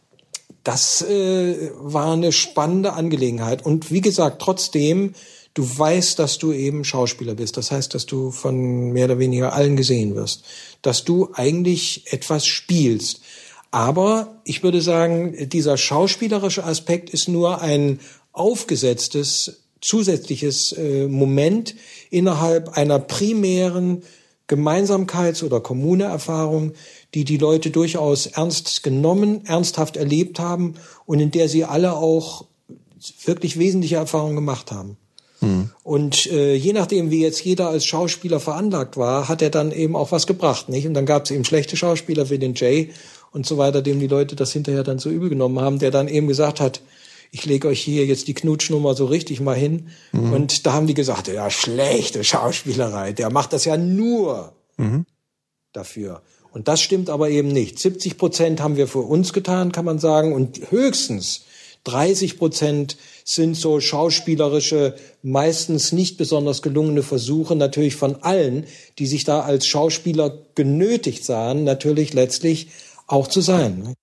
das äh, war eine spannende Angelegenheit. Und wie gesagt, trotzdem, du weißt, dass du eben Schauspieler bist. Das heißt, dass du von mehr oder weniger allen gesehen wirst. Dass du eigentlich etwas spielst. Aber ich würde sagen, dieser schauspielerische Aspekt ist nur ein aufgesetztes, zusätzliches äh, Moment innerhalb einer primären Gemeinsamkeits- oder Kommuneerfahrung, die die Leute durchaus ernst genommen, ernsthaft erlebt haben und in der sie alle auch wirklich wesentliche Erfahrungen gemacht haben. Hm. Und äh, je nachdem, wie jetzt jeder als Schauspieler veranlagt war, hat er dann eben auch was gebracht, nicht? Und dann gab es eben schlechte Schauspieler wie den Jay und so weiter, dem die Leute das hinterher dann so übel genommen haben, der dann eben gesagt hat, ich lege euch hier jetzt die Knutschnummer so richtig mal hin. Mhm. Und da haben die gesagt, ja, schlechte Schauspielerei, der macht das ja nur mhm. dafür. Und das stimmt aber eben nicht. siebzig Prozent haben wir für uns getan, kann man sagen, und höchstens dreißig Prozent sind so schauspielerische, meistens nicht besonders gelungene Versuche, natürlich von allen, die sich da als Schauspieler genötigt sahen, natürlich letztlich auch zu sein.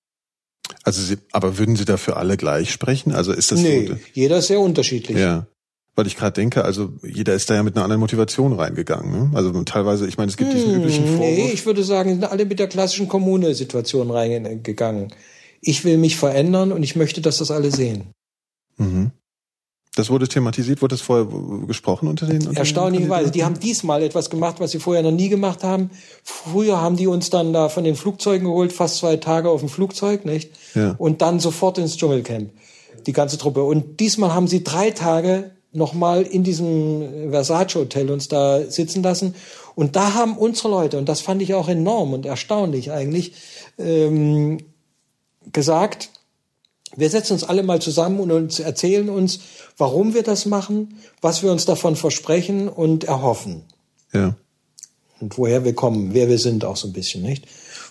Also Sie, aber würden Sie dafür alle gleich sprechen? Also ist das nee, so? Jeder ist sehr unterschiedlich. Ja, weil ich gerade denke, also jeder ist da ja mit einer anderen Motivation reingegangen. Ne? Also teilweise, ich meine, es gibt hm, diesen üblichen Vorwurf. Nee, ich würde sagen, sind alle mit der klassischen Kommune-Situation reingegangen. Ich will mich verändern und ich möchte, dass das alle sehen. Mhm. Das wurde thematisiert, wurde das vorher gesprochen unter den... Unter Erstaunlicherweise, die haben diesmal etwas gemacht, was sie vorher noch nie gemacht haben. Früher haben die uns dann da von den Flugzeugen geholt, fast zwei Tage auf dem Flugzeug, nicht? Ja. Und dann sofort ins Dschungelcamp, die ganze Truppe. Und diesmal haben sie drei Tage nochmal in diesem Versace-Hotel uns da sitzen lassen. Und da haben unsere Leute, und das fand ich auch enorm und erstaunlich eigentlich, ähm, gesagt, wir setzen uns alle mal zusammen und uns erzählen uns, warum wir das machen, was wir uns davon versprechen und erhoffen. Ja. Und woher wir kommen, wer wir sind auch so ein bisschen, nicht?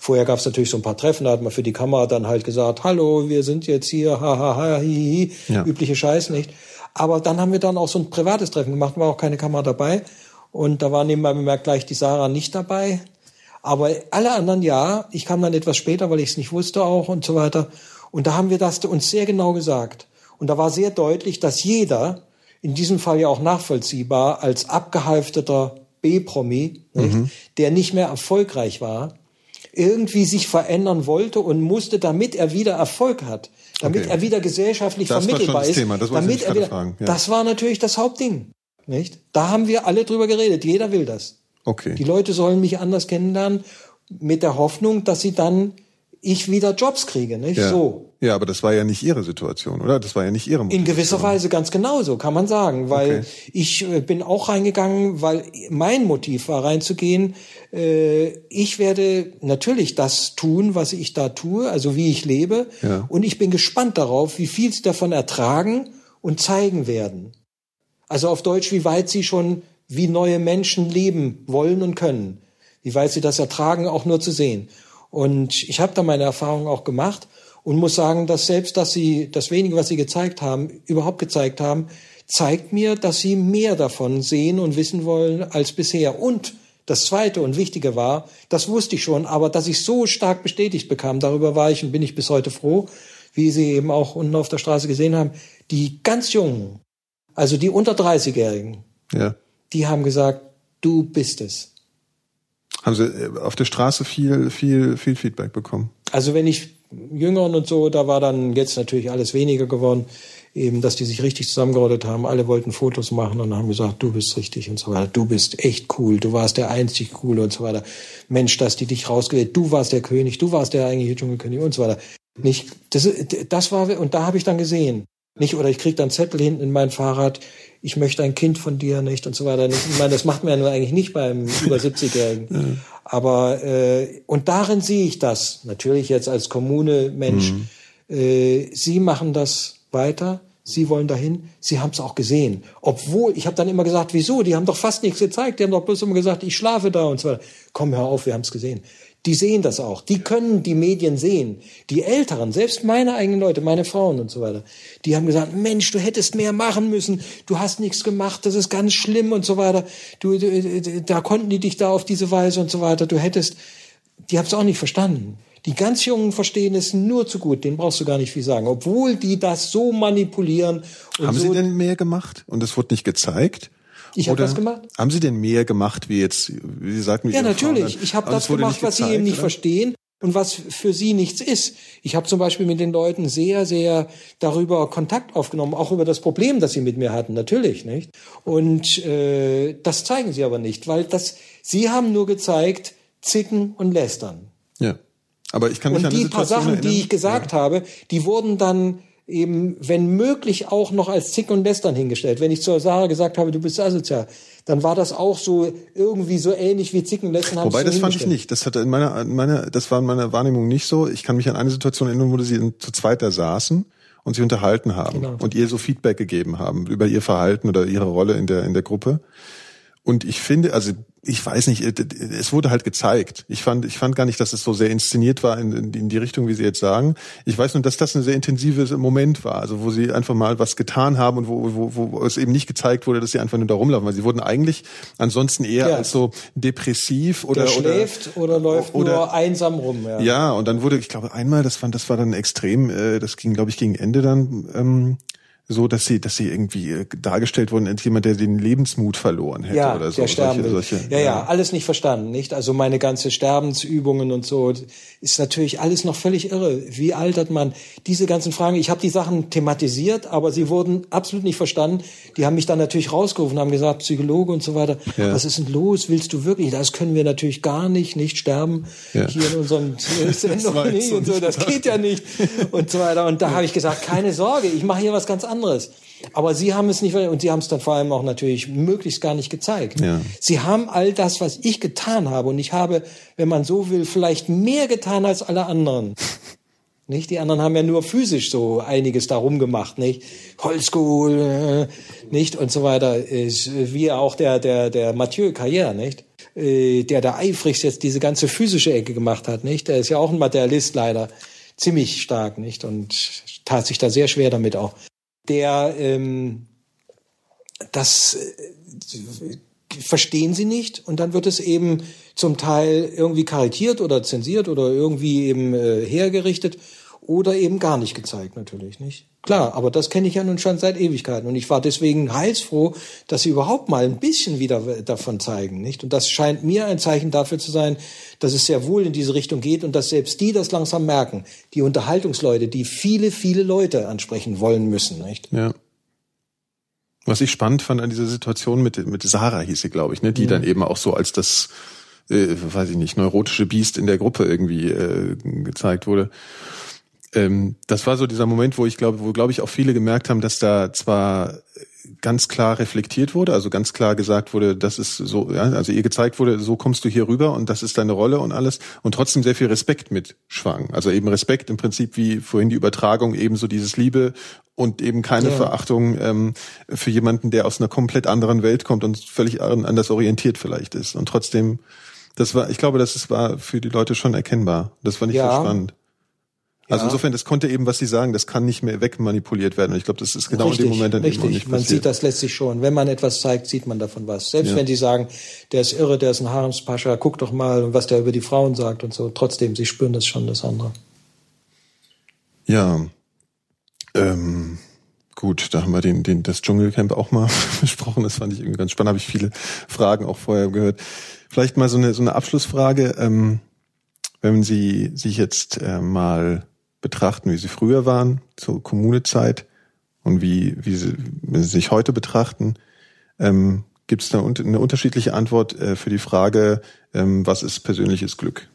Vorher gab es natürlich so ein paar Treffen, da hat man für die Kamera dann halt gesagt, hallo, wir sind jetzt hier, ha, ha, ha, hi, hi, ja. Übliche Scheiß, nicht? Aber dann haben wir dann auch so ein privates Treffen gemacht, war auch keine Kamera dabei. Und da war nebenbei bemerkt gleich die Sarah nicht dabei. Aber alle anderen ja. Ich kam dann etwas später, weil ich es nicht wusste auch und so weiter. Und da haben wir das uns sehr genau gesagt. Und da war sehr deutlich, dass jeder, in diesem Fall ja auch nachvollziehbar, als abgehalfterter B-Promi, mhm. der nicht mehr erfolgreich war, irgendwie sich verändern wollte und musste, damit er wieder Erfolg hat, damit okay. er wieder gesellschaftlich das vermittelbar war schon das ist. Thema. Das damit ich er wieder, fragen. Ja. Das war natürlich das Hauptding. Nicht? Da haben wir alle drüber geredet. Jeder will das. Okay. Die Leute sollen mich anders kennenlernen, mit der Hoffnung, dass sie dann ich wieder Jobs kriege, nicht? Ja. So. Ja, aber das war ja nicht Ihre Situation, oder? Das war ja nicht Ihre Motivation. In gewisser Weise ganz genauso, kann man sagen, weil okay. ich äh, bin auch reingegangen, weil mein Motiv war reinzugehen, äh, ich werde natürlich das tun, was ich da tue, also wie ich lebe, ja. und ich bin gespannt darauf, wie viel sie davon ertragen und zeigen werden. Also auf Deutsch, wie weit sie schon wie neue Menschen leben wollen und können. Wie weit sie das ertragen, auch nur zu sehen. Und ich habe da meine Erfahrungen auch gemacht und muss sagen, dass selbst, dass sie das wenige, was sie gezeigt haben, überhaupt gezeigt haben, zeigt mir, dass sie mehr davon sehen und wissen wollen als bisher. Und das Zweite und Wichtige war, das wusste ich schon, aber dass ich so stark bestätigt bekam, darüber war ich und bin ich bis heute froh, wie Sie eben auch unten auf der Straße gesehen haben, die ganz Jungen, also die unter dreißigjährigen, ja. die haben gesagt, du bist es. Haben Sie auf der Straße viel, viel, viel Feedback bekommen? Also wenn ich Jüngeren und so, da war dann jetzt natürlich alles weniger geworden, eben, dass die sich richtig zusammengerottet haben. Alle wollten Fotos machen und haben gesagt, du bist richtig und so weiter. Du bist echt cool. Du warst der einzig Coole und so weiter. Mensch, dass die dich rausgewählt. Du warst der König. Du warst der eigentliche Dschungelkönig und so weiter. Nicht, das, das war, und da habe ich dann gesehen. Nicht, oder ich krieg dann Zettel hinten in mein Fahrrad, ich möchte ein Kind von dir, nicht, und so weiter. Ich meine, das macht man ja nur eigentlich nicht beim über siebzigjährigen. Ja. Aber, äh, und darin sehe ich das, natürlich jetzt als Kommune-Mensch, mhm. äh, Sie machen das weiter, Sie wollen dahin, Sie haben es auch gesehen. Obwohl, ich habe dann immer gesagt, wieso, die haben doch fast nichts gezeigt, die haben doch bloß immer gesagt, ich schlafe da und so weiter. Komm, hör auf, wir haben es gesehen. Die sehen das auch. Die können die Medien sehen. Die Älteren, selbst meine eigenen Leute, meine Frauen und so weiter, die haben gesagt, Mensch, du hättest mehr machen müssen. Du hast nichts gemacht. Das ist ganz schlimm und so weiter. Du, du, da konnten die dich da auf diese Weise und so weiter. Du hättest, die haben es auch nicht verstanden. Die ganz Jungen verstehen es nur zu gut. Denen brauchst du gar nicht viel sagen. Obwohl die das so manipulieren. Und haben so Sie denn mehr gemacht? Und es wurde nicht gezeigt? Ich habe das gemacht. Haben Sie denn mehr gemacht, wie jetzt, wie Sie sagten? Ja, natürlich. Ich habe das gemacht, was Sie eben nicht verstehen und was für Sie nichts ist. Ich habe zum Beispiel mit den Leuten sehr, sehr darüber Kontakt aufgenommen, auch über das Problem, das sie mit mir hatten, natürlich, nicht? Und äh, das zeigen Sie aber nicht, weil das Sie haben nur gezeigt, zicken und lästern. Ja, aber ich kann mich und an die die paar Sachen, erinnern, die ich gesagt ja. habe, die wurden dann eben, wenn möglich, auch noch als Zick und Lästern hingestellt. Wenn ich zur Sarah gesagt habe, du bist asozial, dann war das auch so irgendwie so ähnlich wie Zick und Lästern. Wobei, das fand ich nicht. Das hatte in meiner, in meiner, das war in meiner Wahrnehmung nicht so. Ich kann mich an eine Situation erinnern, wo sie zu zweit da saßen und sie unterhalten haben genau. und ihr so Feedback gegeben haben über ihr Verhalten oder ihre Rolle in der in der Gruppe. Und ich finde, also ich weiß nicht, es wurde halt gezeigt. Ich fand, ich fand gar nicht, dass es so sehr inszeniert war in, in die Richtung, wie Sie jetzt sagen. Ich weiß nur, dass das ein sehr intensives Moment war, also wo Sie einfach mal was getan haben und wo, wo, wo es eben nicht gezeigt wurde, dass Sie einfach nur da rumlaufen, weil Sie wurden eigentlich ansonsten eher ja. als so depressiv oder Der schläft oder, oder läuft oder, nur einsam rum. Ja. ja, und dann wurde, ich glaube, einmal, das war, das war dann extrem, das ging, glaube ich, gegen Ende dann. Ähm, so, dass sie, dass sie irgendwie äh, dargestellt wurden als jemand, der den Lebensmut verloren hätte ja, oder so. Der sterben will. Solche, solche, ja, ja, ja, alles nicht verstanden, nicht? Also meine ganze Sterbensübungen und so ist natürlich alles noch völlig irre. Wie altert man? Diese ganzen Fragen, ich habe die Sachen thematisiert, aber sie wurden absolut nicht verstanden. Die haben mich dann natürlich rausgerufen, haben gesagt, Psychologe und so weiter. Ja. Was ist denn los? Willst du wirklich? Das können wir natürlich gar nicht, nicht sterben. Ja. Hier in unserem Sendung nicht und so. Das geht ja nicht und so weiter. Und da ja. habe ich gesagt, keine Sorge, ich mache hier was ganz anderes. anderes. Aber sie haben es nicht, und sie haben es dann vor allem auch natürlich möglichst gar nicht gezeigt. Ja. Sie haben all das, was ich getan habe, und ich habe, wenn man so will, vielleicht mehr getan als alle anderen. Nicht? Die anderen haben ja nur physisch so einiges darum gemacht, nicht? Holzkohl, nicht? Und so weiter. Wie auch der, der, der Mathieu Carrière, nicht? äh, der da eifrigst jetzt diese ganze physische Ecke gemacht hat, nicht? Der ist ja auch ein Materialist leider, ziemlich stark, nicht? Und tat sich da sehr schwer damit auch. Der, ähm, das äh, verstehen sie nicht und dann wird es eben zum Teil irgendwie karikiert oder zensiert oder irgendwie eben äh, hergerichtet oder eben gar nicht gezeigt natürlich, nicht? Klar, aber das kenne ich ja nun schon seit Ewigkeiten und ich war deswegen heilsfroh, dass sie überhaupt mal ein bisschen wieder davon zeigen, nicht? Und das scheint mir ein Zeichen dafür zu sein, dass es sehr wohl in diese Richtung geht und dass selbst die das langsam merken, die Unterhaltungsleute, die viele, viele Leute ansprechen wollen müssen, nicht? Ja. Was ich spannend fand an dieser Situation mit mit Sarah hieß sie, glaube ich, ne, die mhm. dann eben auch so als das, äh, weiß ich nicht, neurotische Biest in der Gruppe irgendwie äh, gezeigt wurde. Ähm, das war so dieser Moment, wo ich glaube, wo glaube ich auch viele gemerkt haben, dass da zwar ganz klar reflektiert wurde, also ganz klar gesagt wurde, das ist so, ja, also ihr gezeigt wurde, so kommst du hier rüber und das ist deine Rolle und alles und trotzdem sehr viel Respekt mitschwang. Also eben Respekt im Prinzip wie vorhin die Übertragung, eben so dieses Liebe und eben keine ja. Verachtung ähm, für jemanden, der aus einer komplett anderen Welt kommt und völlig anders orientiert vielleicht ist. Und trotzdem, das war, ich glaube, das ist, war für die Leute schon erkennbar. Das fand ich ja. sehr spannend. Also ja. insofern, das konnte eben, was Sie sagen, das kann nicht mehr wegmanipuliert werden. Und ich glaube, das ist genau richtig, in dem Moment dann richtig. eben auch nicht man passiert. Sieht das letztlich schon. Wenn man etwas zeigt, sieht man davon was. Selbst ja. wenn die sagen, der ist irre, der ist ein Haremspascha, guck doch mal, was der über die Frauen sagt und so. Trotzdem, sie spüren das schon, das andere. Ja, ähm, gut, da haben wir den, den, das Dschungelcamp auch mal besprochen. Das fand ich irgendwie ganz spannend. Habe ich viele Fragen auch vorher gehört. Vielleicht mal so eine, so eine Abschlussfrage. Ähm, wenn Sie sich jetzt äh, mal betrachten, wie Sie früher waren, zur Kommunezeit und wie, wie Sie, wenn Sie sich heute betrachten, ähm, gibt es da eine unterschiedliche Antwort äh, für die Frage, ähm, was ist persönliches Glück?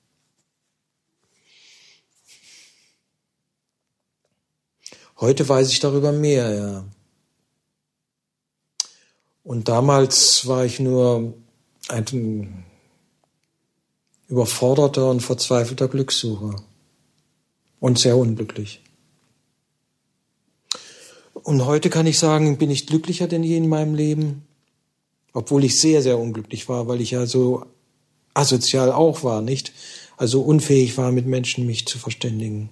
Heute weiß ich darüber mehr, ja. Und damals war ich nur ein überforderter und verzweifelter Glückssucher. Und sehr unglücklich. Und heute kann ich sagen, bin ich glücklicher denn je in meinem Leben. Obwohl ich sehr, sehr unglücklich war, weil ich ja so asozial auch war, nicht? Also unfähig war, mit Menschen mich zu verständigen.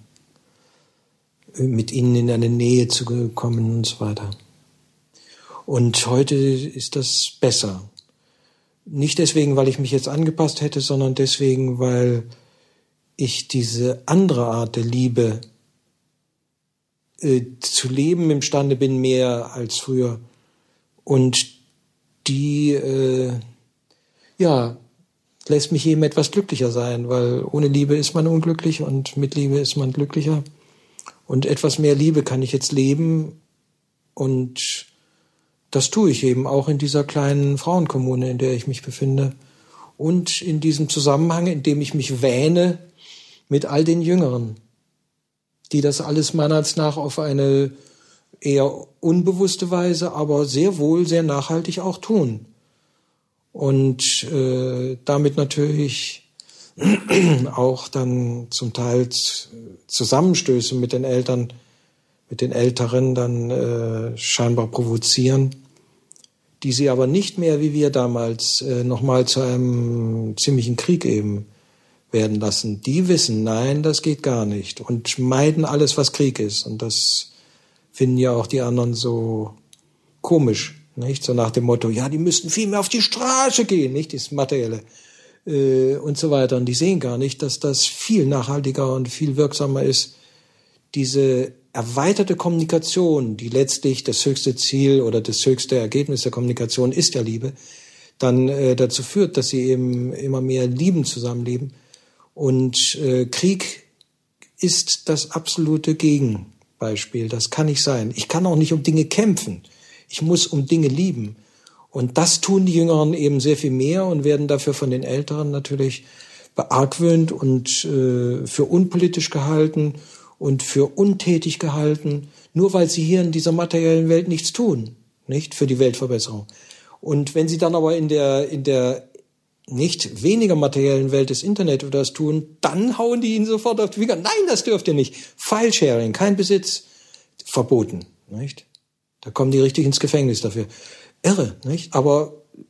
Mit ihnen in eine Nähe zu kommen und so weiter. Und heute ist das besser. Nicht deswegen, weil ich mich jetzt angepasst hätte, sondern deswegen, weil ich diese andere Art der Liebe äh, zu leben imstande bin, mehr als früher. Und die, äh, ja, lässt mich eben etwas glücklicher sein, weil ohne Liebe ist man unglücklich und mit Liebe ist man glücklicher. Und etwas mehr Liebe kann ich jetzt leben und das tue ich eben auch in dieser kleinen Frauenkommune, in der ich mich befinde. Und in diesem Zusammenhang, in dem ich mich wähne mit all den Jüngeren, die das alles meines nach auf eine eher unbewusste Weise, aber sehr wohl, sehr nachhaltig auch tun. Und äh, damit natürlich auch dann zum Teil Zusammenstöße mit den Eltern, mit den Älteren dann äh, scheinbar provozieren, die sie aber nicht mehr, wie wir damals, äh, nochmal zu einem ziemlichen Krieg eben werden lassen. Die wissen, nein, das geht gar nicht und meiden alles, was Krieg ist. Und das finden ja auch die anderen so komisch, nicht? So nach dem Motto, ja, die müssten viel mehr auf die Straße gehen, nicht? Das Materielle äh, und so weiter. Und die sehen gar nicht, dass das viel nachhaltiger und viel wirksamer ist, diese erweiterte Kommunikation, die letztlich das höchste Ziel oder das höchste Ergebnis der Kommunikation ist ja Liebe, dann äh, dazu führt, dass sie eben immer mehr lieben zusammenleben. Und äh, Krieg ist das absolute Gegenbeispiel. Das kann nicht sein. Ich kann auch nicht um Dinge kämpfen. Ich muss um Dinge lieben. Und das tun die Jüngeren eben sehr viel mehr und werden dafür von den Älteren natürlich beargwöhnt und äh, für unpolitisch gehalten und für untätig gehalten, nur weil sie hier in dieser materiellen Welt nichts tun, nicht für die Weltverbesserung. Und wenn sie dann aber in der in der nicht weniger materiellen Welt des Internet oder das tun, dann hauen die ihnen sofort auf die Finger. Nein, das dürft ihr nicht. File-Sharing, kein Besitz, verboten, nicht? Da kommen die richtig ins Gefängnis dafür. Irre, nicht? Aber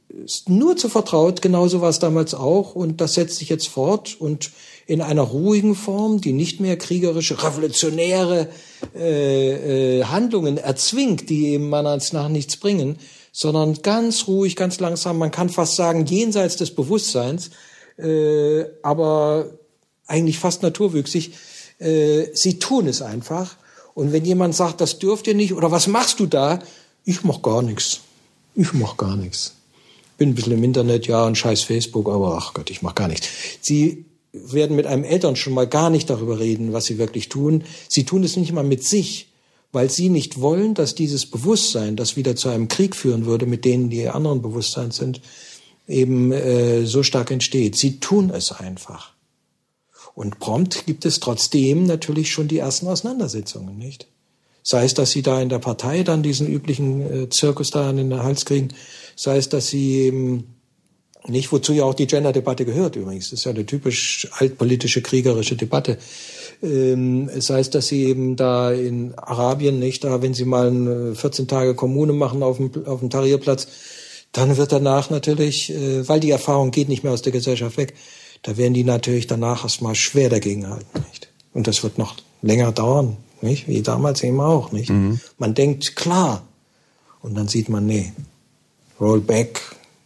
ist nur zu vertraut, genauso war es damals auch und das setzt sich jetzt fort und in einer ruhigen Form, die nicht mehr kriegerische, revolutionäre äh, äh, Handlungen erzwingt, die eben meiner Ansicht nach nichts bringen, sondern ganz ruhig, ganz langsam, man kann fast sagen, jenseits des Bewusstseins, äh, aber eigentlich fast naturwüchsig, äh, sie tun es einfach. Und wenn jemand sagt, das dürft ihr nicht, oder was machst du da? Ich mach gar nichts. Ich mach gar nichts. Bin ein bisschen im Internet, ja, und scheiß Facebook, aber ach Gott, ich mach gar nichts. Sie werden mit einem Eltern schon mal gar nicht darüber reden, was sie wirklich tun. Sie tun es nicht mal mit sich, weil sie nicht wollen, dass dieses Bewusstsein, das wieder zu einem Krieg führen würde, mit denen die anderen Bewusstsein sind, eben äh, so stark entsteht. Sie tun es einfach. Und prompt gibt es trotzdem natürlich schon die ersten Auseinandersetzungen, nicht? Sei es, dass sie da in der Partei dann diesen üblichen äh, Zirkus da in den Hals kriegen, sei es, dass sie eben nicht, wozu ja auch die Gender-Debatte gehört übrigens, das ist ja eine typisch altpolitische, kriegerische Debatte, ähm, sei es, dass sie eben da in Arabien, nicht, da wenn sie mal eine vierzehn Tage Kommune machen auf dem, auf dem Tahrirplatz, dann wird danach natürlich, äh, weil die Erfahrung geht nicht mehr aus der Gesellschaft weg, da werden die natürlich danach erstmal schwer dagegenhalten, nicht? Und das wird noch länger dauern, nicht? Wie damals eben auch, nicht? Mhm. Man denkt, klar. Und dann sieht man, nee, roll back.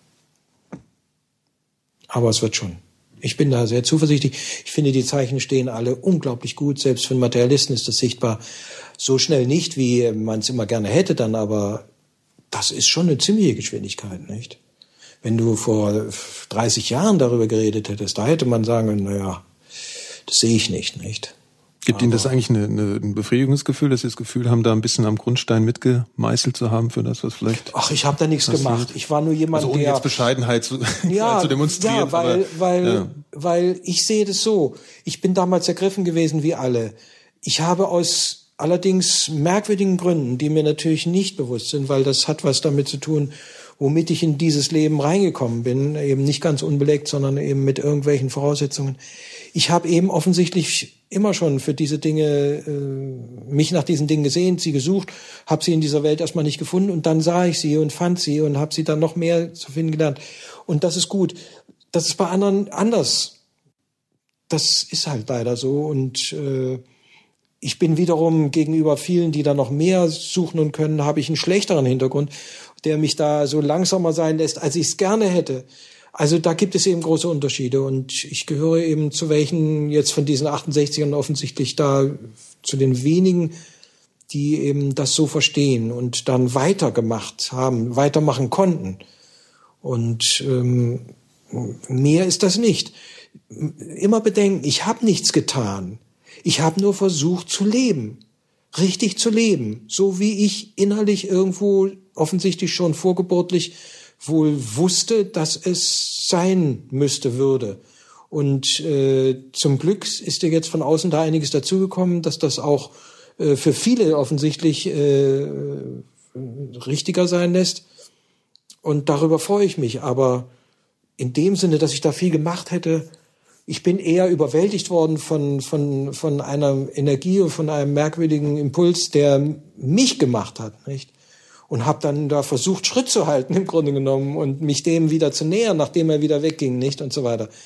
Aber es wird schon. Ich bin da sehr zuversichtlich. Ich finde, die Zeichen stehen alle unglaublich gut. Selbst für einen Materialisten ist das sichtbar. So schnell nicht, wie man es immer gerne hätte dann, aber das ist schon eine ziemliche Geschwindigkeit, nicht? Wenn du vor dreißig Jahren darüber geredet hättest, da hätte man sagen können, naja, das sehe ich nicht, nicht? Gibt Aber Ihnen das eigentlich eine, eine, ein Befriedigungsgefühl, dass Sie das Gefühl haben, da ein bisschen am Grundstein mitgemeißelt zu haben für das, was vielleicht... Ach, ich habe da nichts passiert. gemacht. Ich war nur jemand, also ohne der... jetzt Bescheidenheit zu, ja, zu demonstrieren. Ja, weil, aber, weil, ja. weil ich sehe das so. Ich bin damals ergriffen gewesen wie alle. Ich habe aus allerdings merkwürdigen Gründen, die mir natürlich nicht bewusst sind, weil das hat was damit zu tun, womit ich in dieses Leben reingekommen bin, eben nicht ganz unbelegt, sondern eben mit irgendwelchen Voraussetzungen. Ich habe eben offensichtlich immer schon für diese Dinge, äh, mich nach diesen Dingen gesehnt, sie gesucht, habe sie in dieser Welt erstmal nicht gefunden und dann sah ich sie und fand sie und habe sie dann noch mehr zu finden gelernt. Und das ist gut. Das ist bei anderen anders. Das ist halt leider so und äh, ich bin wiederum gegenüber vielen, die da noch mehr suchen und können, habe ich einen schlechteren Hintergrund, der mich da so langsamer sein lässt, als ich es gerne hätte. Also da gibt es eben große Unterschiede und ich gehöre eben zu welchen jetzt von diesen achtundsechzigern offensichtlich da zu den wenigen, die eben das so verstehen und dann weitergemacht haben, weitermachen konnten. Und ähm, mehr ist das nicht. Immer bedenken, ich habe nichts getan. Ich habe nur versucht zu leben, richtig zu leben, so wie ich innerlich irgendwo offensichtlich schon vorgeburtlich wohl wusste, dass es sein müsste, würde. Und äh, zum Glück ist dir jetzt von außen da einiges dazugekommen, dass das auch äh, für viele offensichtlich äh, richtiger sein lässt. Und darüber freue ich mich. Aber in dem Sinne, dass ich da viel gemacht hätte, ich bin eher überwältigt worden von, von, von einer Energie und von einem merkwürdigen Impuls, der mich gemacht hat, nicht? Und habe dann da versucht, Schritt zu halten, im Grunde genommen, und mich dem wieder zu nähern, nachdem er wieder wegging, nicht? Und so weiter.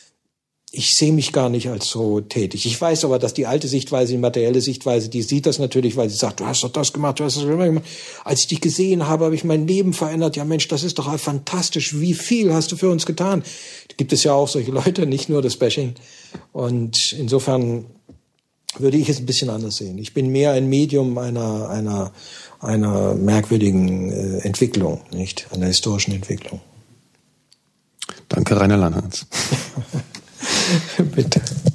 Ich sehe mich gar nicht als so tätig. Ich weiß aber, dass die alte Sichtweise, die materielle Sichtweise, die sieht das natürlich, weil sie sagt, du hast doch das gemacht, du hast das immer gemacht. Als ich dich gesehen habe, habe ich mein Leben verändert. Ja Mensch, das ist doch fantastisch. Wie viel hast du für uns getan? Da gibt es ja auch solche Leute, nicht nur das Bashing. Und insofern würde ich es ein bisschen anders sehen. Ich bin mehr ein Medium einer, einer, einer merkwürdigen äh, Entwicklung, nicht? Einer historischen Entwicklung. Danke, Rainer Langhans. Bitte.